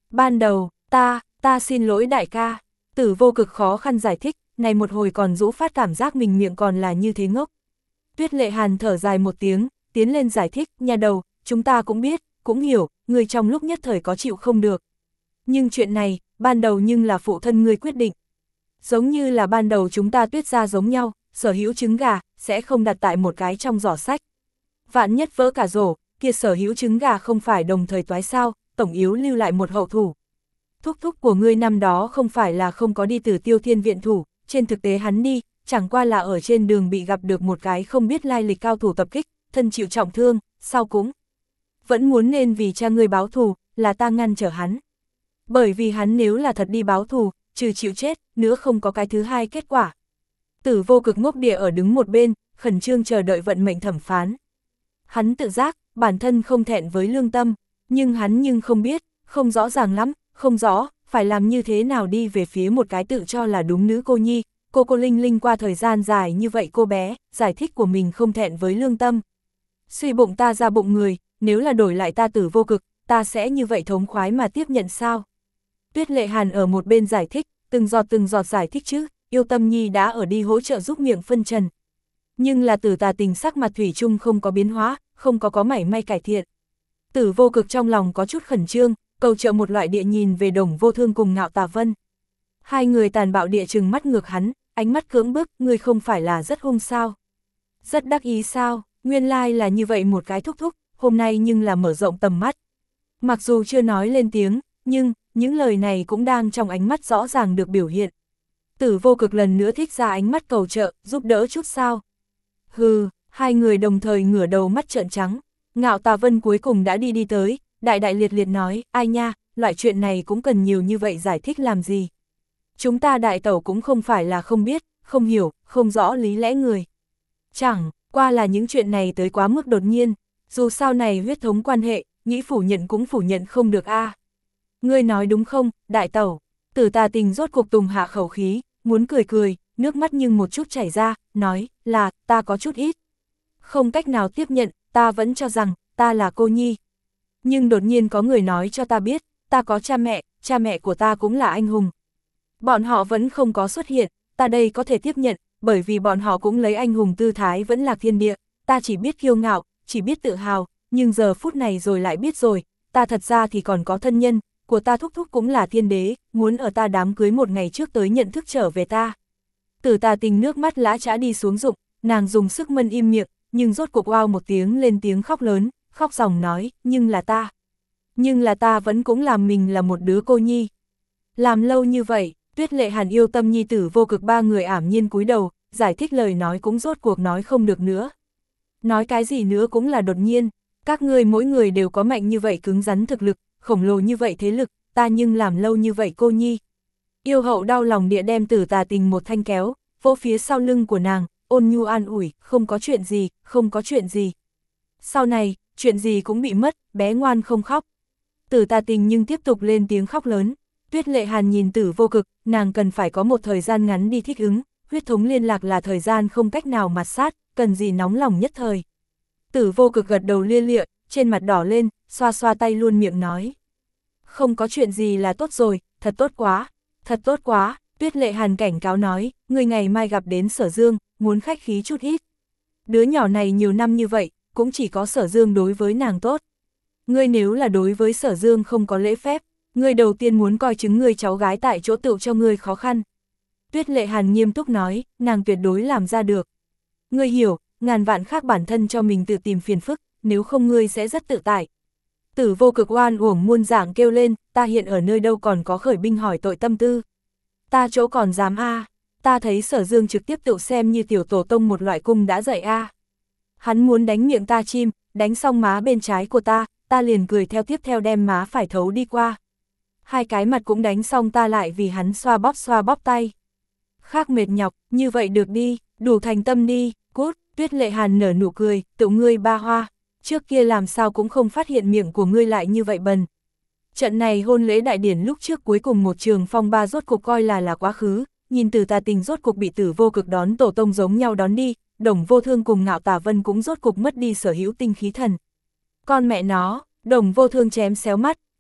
Ban đầu, ta, ta xin lỗi đại ca. Tử Vô Cực khó khăn giải thích, này một hồi còn rũ phát cảm giác mình miệng còn là như thế ngốc. Tuyết Lệ Hàn thở dài một tiếng, tiến lên giải thích, nhà đầu, chúng ta cũng biết, cũng hiểu, người trong lúc nhất thời có chịu không được. Nhưng chuyện này, ban đầu nhưng là phụ thân ngươi quyết định. Giống như là ban đầu chúng ta Tuyết gia giống nhau, sở hữu trứng gà, sẽ không đặt tại một cái trong giỏ sách. Vạn nhất vỡ cả rổ, kia sở hữu trứng gà không phải đồng thời toái sao, tổng yếu lưu lại một hậu thủ. Thúc thúc của ngươi năm đó không phải là không có đi từ Tiêu Thiên viện thủ, trên thực tế hắn đi, chẳng qua là ở trên đường bị gặp được một cái không biết lai lịch cao thủ tập kích, thân chịu trọng thương, sau cũng vẫn muốn nên vì cha ngươi báo thù, là ta ngăn trở hắn. Bởi vì hắn nếu là thật đi báo thù, trừ chịu chết, nữa không có cái thứ hai kết quả. Tử Vô Cực ngốc địa ở đứng một bên, khẩn trương chờ đợi vận mệnh thẩm phán. Hắn tự giác, bản thân không thẹn với lương tâm, nhưng hắn nhưng không biết, không rõ ràng lắm, không rõ, phải làm như thế nào đi về phía một cái tự cho là đúng nữ cô nhi, cô cô Linh Linh qua thời gian dài như vậy cô bé, giải thích của mình không thẹn với lương tâm. Suy bụng ta ra bụng người, nếu là đổi lại ta Tử Vô Cực, ta sẽ như vậy thống khoái mà tiếp nhận sao? Tuyết Lệ Hàn ở một bên giải thích, từng giọt từng giọt giải thích chứ, Yêu Tâm Nhi đã ở đi hỗ trợ giúp miệng phân trần. Nhưng là Tử Tà Tình sắc mặt thủy chung không có biến hóa, không có có mảy may cải thiện. Tử Vô Cực trong lòng có chút khẩn trương, cầu trợ một loại địa nhìn về Đồng Vô Thương cùng Ngạo Tà Vân. Hai người tàn bạo địa trừng mắt ngược hắn, ánh mắt cưỡng bức, ngươi không phải là rất hung sao? Rất đắc ý sao? Nguyên lai là như vậy một cái thúc thúc, hôm nay nhưng là mở rộng tầm mắt. Mặc dù chưa nói lên tiếng, nhưng những lời này cũng đang trong ánh mắt rõ ràng được biểu hiện. Tử Vô Cực lần nữa thích ra ánh mắt cầu trợ, giúp đỡ chút sao? Hừ, hai người đồng thời ngửa đầu mắt trợn trắng. Ngạo Tà Vân cuối cùng đã đi đi tới, đại đại liệt liệt nói, ai nha, loại chuyện này cũng cần nhiều như vậy giải thích làm gì. Chúng ta đại tẩu cũng không phải là không biết, không hiểu, không rõ lý lẽ người. Chẳng qua là những chuyện này tới quá mức đột nhiên, dù sao này huyết thống quan hệ, nghĩ phủ nhận cũng phủ nhận không được a. À. Ngươi nói đúng không, đại tẩu? Tử Tà Tình rốt cuộc tùng hạ khẩu khí, muốn cười cười, nước mắt nhưng một chút chảy ra, nói là ta có chút ít. Không cách nào tiếp nhận, ta vẫn cho rằng ta là cô nhi. Nhưng đột nhiên có người nói cho ta biết, ta có cha mẹ, cha mẹ của ta cũng là anh hùng. Bọn họ vẫn không có xuất hiện, ta đây có thể tiếp nhận, bởi vì bọn họ cũng lấy anh hùng tư thái vẫn lạc thiên địa, ta chỉ biết kiêu ngạo, chỉ biết tự hào, nhưng giờ phút này rồi lại biết rồi, ta thật ra thì còn có thân nhân, của ta thúc thúc cũng là thiên đế, muốn ở ta đám cưới một ngày trước tới nhận thức trở về ta. Tử Tà Tình nước mắt lã chã đi xuống rụng, nàng dùng sức mân im miệng, nhưng rốt cuộc oao một tiếng lên tiếng khóc lớn, khóc ròng nói, nhưng là ta. Nhưng là ta vẫn cũng làm mình là một đứa cô nhi. Làm lâu như vậy, Tuyết Lệ Hàn Yêu Tâm Nhi Tử Vô Cực ba người ảm nhiên cúi đầu, giải thích lời nói cũng rốt cuộc nói không được nữa. Nói cái gì nữa cũng là đột nhiên, các ngươi mỗi người đều có mạnh như vậy cứng rắn thực lực, khổng lồ như vậy thế lực, ta nhưng làm lâu như vậy cô nhi. Yêu hậu đau lòng địa đem Tử Tà Tình một thanh kéo, vỗ phía sau lưng của nàng, ôn nhu an ủi, không có chuyện gì, không có chuyện gì. Sau này, chuyện gì cũng bị mất, bé ngoan không khóc. Tử Tà Tình nhưng tiếp tục lên tiếng khóc lớn. Tuyết Lệ Hàn nhìn Tử Vô Cực, nàng cần phải có một thời gian ngắn đi thích ứng, huyết thống liên lạc là thời gian không cách nào mạt sát, cần gì nóng lòng nhất thời. Tử Vô Cực gật đầu lia lịa, trên mặt đỏ lên, xoa xoa tay luôn miệng nói. Không có chuyện gì là tốt rồi, thật tốt quá, thật tốt quá. Tuyết Lệ Hàn cảnh cáo nói, người ngày mai gặp đến Sở Dương, muốn khách khí chút ít. Đứa nhỏ này nhiều năm như vậy, cũng chỉ có Sở Dương đối với nàng tốt. Ngươi nếu là đối với Sở Dương không có lễ phép, ngươi đầu tiên muốn coi chứng ngươi cháu gái tại chỗ tựu cho ngươi khó khăn. Tuyết Lệ Hàn nghiêm túc nói, nàng tuyệt đối làm ra được. Ngươi hiểu, ngàn vạn khác bản thân cho mình tự tìm phiền phức, nếu không ngươi sẽ rất tự tại. Tử Vô Cực oan uổng muôn dạng kêu lên, ta hiện ở nơi đâu còn có khởi binh hỏi tội tâm tư. Ta chỗ còn dám a, à. Ta thấy Sở Dương trực tiếp tự xem như tiểu tổ tông một loại cung đã dậy a. À. Hắn muốn đánh miệng ta chim, đánh xong má bên trái của ta, ta liền cười theo tiếp theo đem má phải thấu đi qua. Hai cái mặt cũng đánh xong ta lại vì hắn xoa bóp xoa bóp tay. Khác mệt nhọc, như vậy được đi, đủ thành tâm đi, cút. Tuyết Lệ Hàn nở nụ cười, tự ngươi ba hoa, trước kia làm sao cũng không phát hiện miệng của ngươi lại như vậy bần. Trận này hôn lễ đại điển lúc trước cuối cùng một trường phong ba rốt cục coi là là quá khứ, nhìn Tử Tà Tình rốt cục bị Tử Vô Cực đón tổ tông giống nhau đón đi, Đồng Vô Thương cùng Ngạo Tà Vân cũng rốt cục mất đi sở hữu tinh khí thần. Con mẹ nó, Đồng Vô Thương chém xéo mắt,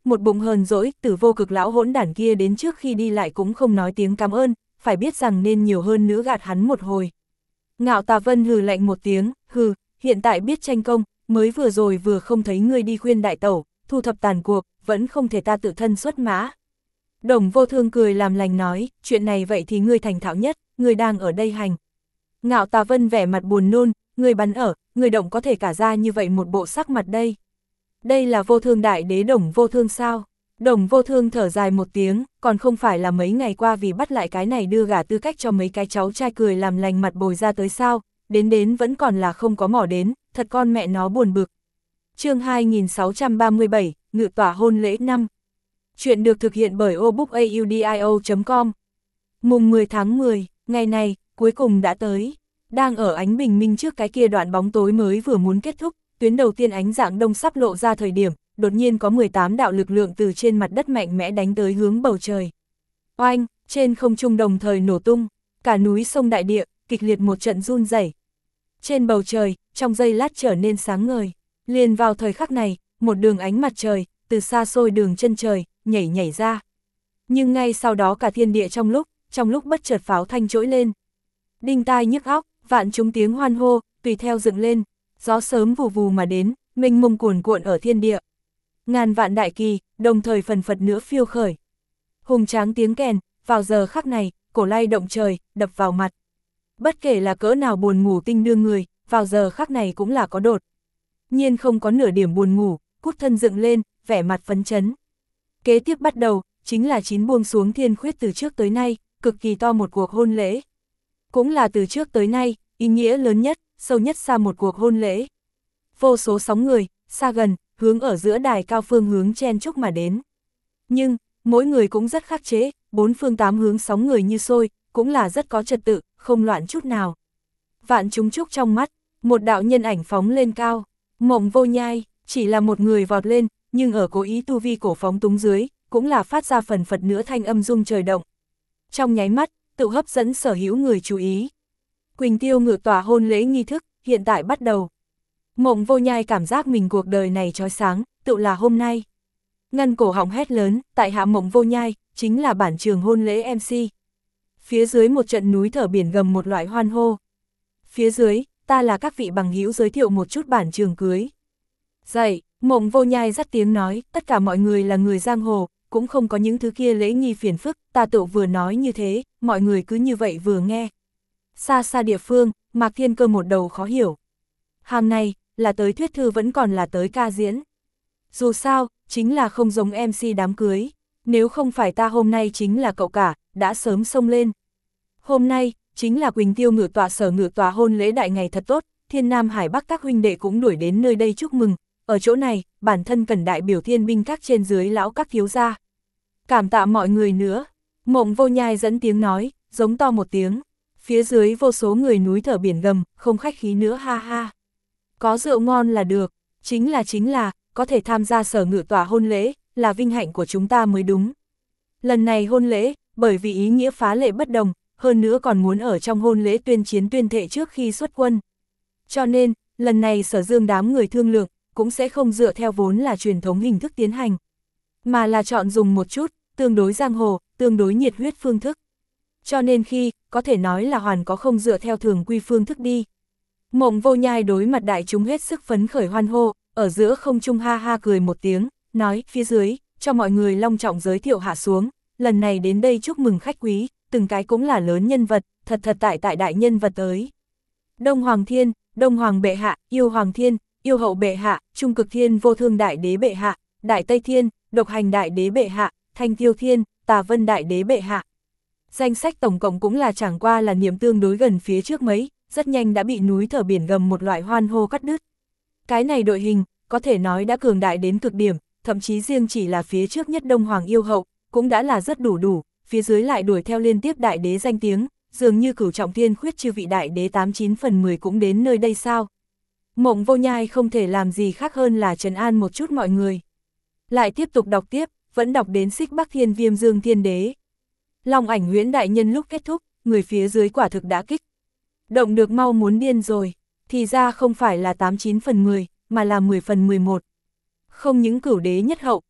một bụng hờn dỗi, Tử Vô Cực lão hỗn đản kia đến trước khi đi lại cũng không nói tiếng cảm ơn, phải biết rằng nên nhiều hơn nữa gạt hắn một hồi. Ngạo Tà Vân hừ lạnh một tiếng, hừ, hiện tại biết tranh công, mới vừa rồi vừa không thấy ngươi đi khuyên đại tẩu, thu thập tàn cuộc, vẫn không thể ta tự thân xuất mã. Đồng Vô Thương cười làm lành nói, chuyện này vậy thì ngươi thành thạo nhất, ngươi đang ở đây hành. Ngạo Tà Vân vẻ mặt buồn nôn, ngươi bắn ở, ngươi động có thể cả ra như vậy một bộ sắc mặt đây. Đây là Vô Thương đại đế Đồng Vô Thương sao? Đồng Vô Thương thở dài một tiếng, còn không phải là mấy ngày qua vì bắt lại cái này đưa gả tư cách cho mấy cái cháu trai cười làm lành mặt bồi ra tới sao, đến đến vẫn còn là không có mỏ đến, thật con mẹ nó buồn bực. Chương hai nghìn sáu trăm ba mươi bảy, Ngự Tỏa hôn lễ năm. Chuyện được thực hiện bởi obookaudio chấm com. Mùng mười tháng mười, ngày này, cuối cùng đã tới. Đang ở ánh bình minh trước cái kia đoạn bóng tối mới vừa muốn kết thúc, tuyến đầu tiên ánh dạng đông sắp lộ ra thời điểm, đột nhiên có mười tám đạo lực lượng từ trên mặt đất mạnh mẽ đánh tới hướng bầu trời. Oanh, trên không trung đồng thời nổ tung, cả núi sông đại địa, kịch liệt một trận run rẩy. Trên bầu trời, trong giây lát trở nên sáng ngời. Liền vào thời khắc này, một đường ánh mặt trời, từ xa xôi đường chân trời, nhảy nhảy ra. Nhưng ngay sau đó cả thiên địa trong lúc, trong lúc bất chợt pháo thanh trỗi lên. Đinh tai nhức óc, vạn chúng tiếng hoan hô, tùy theo dựng lên, gió sớm vù vù mà đến, mênh mông cuồn cuộn ở thiên địa. Ngàn vạn đại kỳ, đồng thời phần phật nữa phiêu khởi. Hùng tráng tiếng kèn, vào giờ khắc này, cổ lay động trời, đập vào mặt. Bất kể là cỡ nào buồn ngủ tinh đưa người, vào giờ khắc này cũng là có đột nhiên không có nửa điểm buồn ngủ, cút thân dựng lên, vẻ mặt phấn chấn. Kế tiếp bắt đầu, chính là chín buông xuống thiên khuyết từ trước tới nay, cực kỳ to một cuộc hôn lễ. Cũng là từ trước tới nay, ý nghĩa lớn nhất, sâu nhất xa một cuộc hôn lễ. Vô số sóng người, xa gần, hướng ở giữa đài cao phương hướng chen chúc mà đến. Nhưng, mỗi người cũng rất khắc chế, bốn phương tám hướng sóng người như sôi, cũng là rất có trật tự, không loạn chút nào. Vạn chúng chúc trong mắt, một đạo nhân ảnh phóng lên cao, Mộng Vô Nhai, chỉ là một người vọt lên, nhưng ở cố ý tu vi cổ phóng túng dưới, cũng là phát ra phần phật nữa thanh âm rung trời động. Trong nháy mắt, tự hấp dẫn sở hữu người chú ý. Quỳnh Tiêu Ngự Tỏa hôn lễ nghi thức, hiện tại bắt đầu. Mộng Vô Nhai cảm giác mình cuộc đời này chói sáng, tự là hôm nay. Ngăn cổ họng hét lớn, tại hạ Mộng Vô Nhai, chính là bản trường hôn lễ em xê. Phía dưới một trận núi thở biển gầm một loại hoan hô. Phía dưới, ta là các vị bằng hữu giới thiệu một chút bản trường cưới. Dậy, Mộng Vô Nhai dắt tiếng nói, tất cả mọi người là người giang hồ, cũng không có những thứ kia lễ nghi phiền phức, ta tự vừa nói như thế, mọi người cứ như vậy vừa nghe. Xa xa địa phương, Mạc Thiên Cơ một đầu khó hiểu. Hàng này, là tới thuyết thư vẫn còn là tới ca diễn. Dù sao, chính là không giống em xê đám cưới. Nếu không phải ta hôm nay chính là cậu cả, đã sớm xông lên. Hôm nay, chính là Quỳnh Tiêu Ngự Tọa sở ngự tòa hôn lễ đại ngày thật tốt, Thiên Nam Hải Bắc các huynh đệ cũng đuổi đến nơi đây chúc mừng. Ở chỗ này, bản thân cần đại biểu thiên binh các trên dưới lão các thiếu gia. Cảm tạ mọi người nữa. Mộng Vô Nhai dẫn tiếng nói, giống to một tiếng. Phía dưới vô số người núi thở biển gầm, không khách khí nữa ha ha. Có rượu ngon là được, chính là chính là, có thể tham gia sở ngự tòa hôn lễ, là vinh hạnh của chúng ta mới đúng. Lần này hôn lễ, bởi vì ý nghĩa phá lệ bất đồng, hơn nữa còn muốn ở trong hôn lễ tuyên chiến tuyên thệ trước khi xuất quân. Cho nên, lần này Sở Dương đám người thương lượng, cũng sẽ không dựa theo vốn là truyền thống hình thức tiến hành, mà là chọn dùng một chút, tương đối giang hồ, tương đối nhiệt huyết phương thức. Cho nên khi, có thể nói là hoàn có không dựa theo thường quy phương thức đi. Mộng Vô Nhai đối mặt đại chúng hết sức phấn khởi hoan hô, ở giữa không trung ha ha cười một tiếng, nói, phía dưới, cho mọi người long trọng giới thiệu hạ xuống, lần này đến đây chúc mừng khách quý, từng cái cũng là lớn nhân vật, thật thật tại tại đại nhân vật tới. Đông Hoàng Thiên, Đông Hoàng Bệ Hạ, Yêu Hoàng Thiên, Yêu Hậu Bệ Hạ, Trung Cực Thiên Vô Thương Đại Đế Bệ Hạ, Đại Tây Thiên, Độc Hành Đại Đế Bệ Hạ, Thanh Tiêu Thiên, Tà Vân Đại Đế Bệ Hạ. Danh sách tổng cộng cũng là chẳng qua là niệm tương đối gần phía trước mấy, rất nhanh đã bị núi thở biển gầm một loại hoan hô cắt đứt. Cái này đội hình, có thể nói đã cường đại đến cực điểm, thậm chí riêng chỉ là phía trước nhất Đông Hoàng Yêu Hậu, cũng đã là rất đủ đủ, phía dưới lại đuổi theo liên tiếp đại đế danh tiếng, dường như Cửu Trọng Thiên khuyết chư vị đại đế tám chín phần mười cũng đến nơi đây sao. Mộng Vô Nhai không thể làm gì khác hơn là trấn an một chút mọi người. Lại tiếp tục đọc tiếp, vẫn đọc đến Xích Bắc Thiên Viêm Dương Thiên Đế. Long Ảnh Huyễn đại nhân lúc kết thúc, người phía dưới quả thực đã kích động được mau muốn điên rồi, thì ra không phải là tám chín phần mười, mà là mười phần mười một. Không những Cửu Đế nhất hậu,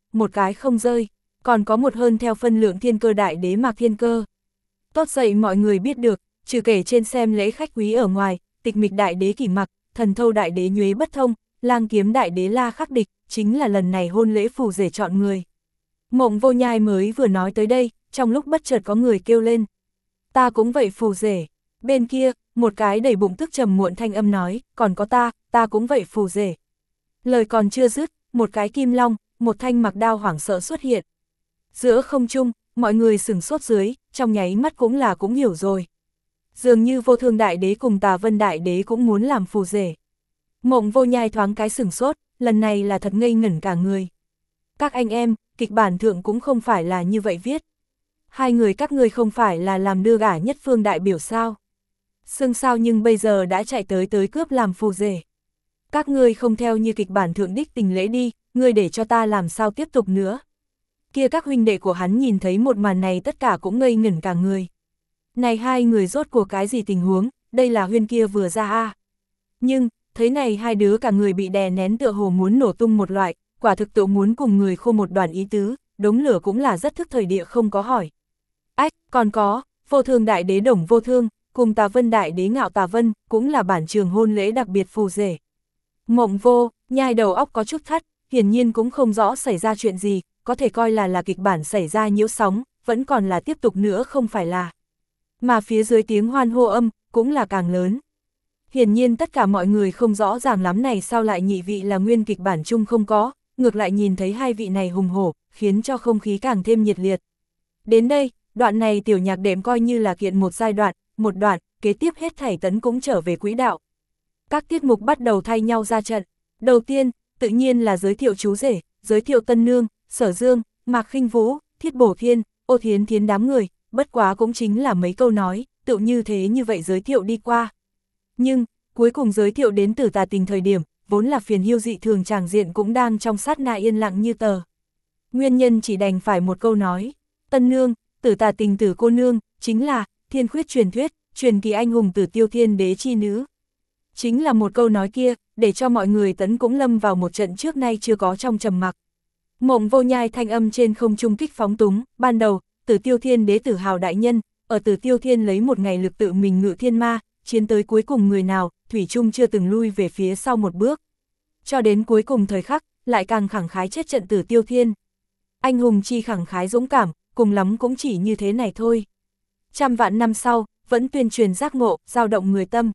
một cái không rơi, còn có một hơn theo phân lượng thiên cơ đại đế Mạc Thiên Cơ. Tốt dậy mọi người biết được, trừ kể trên xem lễ khách quý ở ngoài, tịch mịch đại đế Kỷ Mặc, thần thâu đại đế Nhuế Bất Thông, lang kiếm đại đế La Khắc Địch, chính là lần này hôn lễ phù rể chọn người. Mộng Vô Nhai mới vừa nói tới đây, trong lúc bất chợt có người kêu lên. Ta cũng vậy phù rể. Bên kia, một cái đầy bụng tức trầm muộn thanh âm nói, còn có ta, ta cũng vậy phù rể. Lời còn chưa dứt, một cái kim long, một thanh mặc đao hoảng sợ xuất hiện. Giữa không trung, mọi người sửng sốt dưới, trong nháy mắt cũng là cũng hiểu rồi. Dường như Vô Thương đại đế cùng Tà Vân đại đế cũng muốn làm phù rể. Mộng Vô Nhai thoáng cái sửng sốt, lần này là thật ngây ngẩn cả người. Các anh em, kịch bản thượng cũng không phải là như vậy viết. Hai người các ngươi không phải là làm đưa gả nhất phương đại biểu sao? Xưng sao nhưng bây giờ đã chạy tới tới cướp làm phù rể. Các ngươi không theo như kịch bản thượng đích tình lễ đi, ngươi để cho ta làm sao tiếp tục nữa. Kia các huynh đệ của hắn nhìn thấy một màn này tất cả cũng ngây ngẩn cả người. Này hai người rốt cuộc cái gì tình huống, đây là huyên kia vừa ra a. Nhưng, thấy này hai đứa cả người bị đè nén tựa hồ muốn nổ tung một loại, quả thực tự muốn cùng người khô một đoàn ý tứ, đống lửa cũng là rất thức thời địa không có hỏi. Ách, còn có, Vô Thương đại đế Đồng Vô Thương, cùng Tà Vân đại đế Ngạo Tà Vân, cũng là bản trường hôn lễ đặc biệt phù rể. Mộng Vô, Nhai đầu óc có chút thắt, hiển nhiên cũng không rõ xảy ra chuyện gì, có thể coi là là kịch bản xảy ra nhiễu sóng, vẫn còn là tiếp tục nữa không phải là. Mà phía dưới tiếng hoan hô âm, cũng là càng lớn. Hiển nhiên tất cả mọi người không rõ ràng lắm này sao lại nhị vị là nguyên kịch bản chung không có, ngược lại nhìn thấy hai vị này hùng hổ, khiến cho không khí càng thêm nhiệt liệt. Đến đây, đoạn này tiểu nhạc đệm coi như là kiện một giai đoạn, một đoạn, kế tiếp hết thảy tấn cũng trở về quỹ đạo. Các tiết mục bắt đầu thay nhau ra trận. Đầu tiên, tự nhiên là giới thiệu chú rể, giới thiệu tân nương, Sở Dương, Mạc Khinh Vũ, Thiết Bổ Thiên, Ô Thiến Thiến đám người, bất quá cũng chính là mấy câu nói, tự như thế như vậy giới thiệu đi qua. Nhưng, cuối cùng giới thiệu đến Tử Tà Tình thời điểm, vốn là phiền hiu dị thường tràng diện cũng đang trong sát na yên lặng như tờ. Nguyên nhân chỉ đành phải một câu nói, tân nương, Tử Tà Tình tử cô nương, chính là, thiên khuyết truyền thuyết, truyền kỳ anh hùng Tử Tiêu Thiên đế chi nữ. Chính là một câu nói kia, để cho mọi người tấn cũng lâm vào một trận trước nay chưa có trong trầm mặc. Mộng Vô Nhai thanh âm trên không trung kích phóng túng, ban đầu, Tử Tiêu Thiên đế tử hào đại nhân, ở Tử Tiêu Thiên lấy một ngày lực tự mình ngự thiên ma, chiến tới cuối cùng người nào, thủy chung chưa từng lui về phía sau một bước. Cho đến cuối cùng thời khắc, lại càng khẳng khái chết trận Tử Tiêu Thiên. Anh hùng chi khẳng khái dũng cảm, cùng lắm cũng chỉ như thế này thôi. Trăm vạn năm sau, vẫn tuyên truyền giác ngộ, dao động người tâm.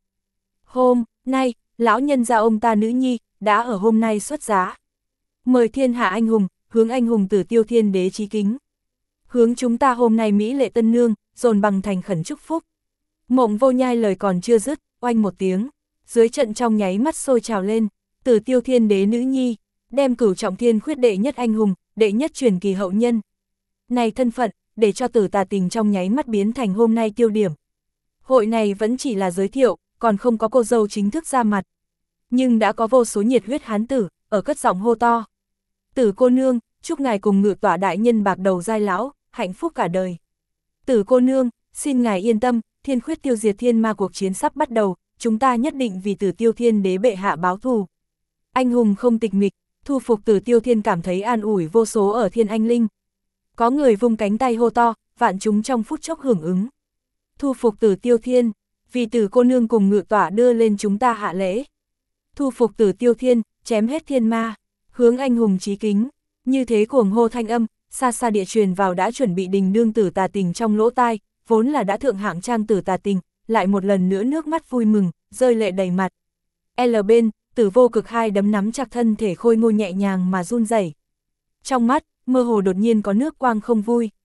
Hôm nay, lão nhân gia ông ta nữ nhi, đã ở hôm nay xuất giá. Mời thiên hạ anh hùng, hướng anh hùng Tử Tiêu Thiên đế chí kính. Hướng chúng ta hôm nay Mỹ lệ tân nương, dồn bằng thành khẩn chúc phúc. Mộng Vô Nhai lời còn chưa dứt, oanh một tiếng, dưới trận trong nháy mắt sôi trào lên, Tử Tiêu Thiên đế nữ nhi, đem cửu trọng thiên khuyết đệ nhất anh hùng, đệ nhất truyền kỳ hậu nhân. Này thân phận, để cho Tử Tà Tình trong nháy mắt biến thành hôm nay tiêu điểm. Hội này vẫn chỉ là giới thiệu, còn không có cô dâu chính thức ra mặt. Nhưng đã có vô số nhiệt huyết hán tử, ở cất giọng hô to. Tử cô nương, chúc ngài cùng ngự tỏa đại nhân bạc đầu giai lão, hạnh phúc cả đời. Tử cô nương, xin ngài yên tâm, thiên khuyết tiêu diệt thiên ma cuộc chiến sắp bắt đầu, chúng ta nhất định vì Tử Tiêu Thiên đế bệ hạ báo thù. Anh hùng không tịch mịch, thu phục Tử Tiêu Thiên cảm thấy an ủi vô số ở thiên anh linh. Có người vung cánh tay hô to, vạn chúng trong phút chốc hưởng ứng. Thu phục Tử Tiêu Thiên, vì Tử cô nương cùng ngự tỏa đưa lên chúng ta hạ lễ. Thu phục Tử Tiêu Thiên, chém hết thiên ma, hướng anh hùng chí kính. Như thế cuồng hô thanh âm, xa xa địa truyền vào đã chuẩn bị đình đương Tử Tà Tình trong lỗ tai, vốn là đã thượng hạng trang Tử Tà Tình, lại một lần nữa nước mắt vui mừng, rơi lệ đầy mặt. L bên, Tử Vô Cực hai đấm nắm chặt thân thể khôi ngô nhẹ nhàng mà run rẩy. Trong mắt, mơ hồ đột nhiên có nước quang không vui.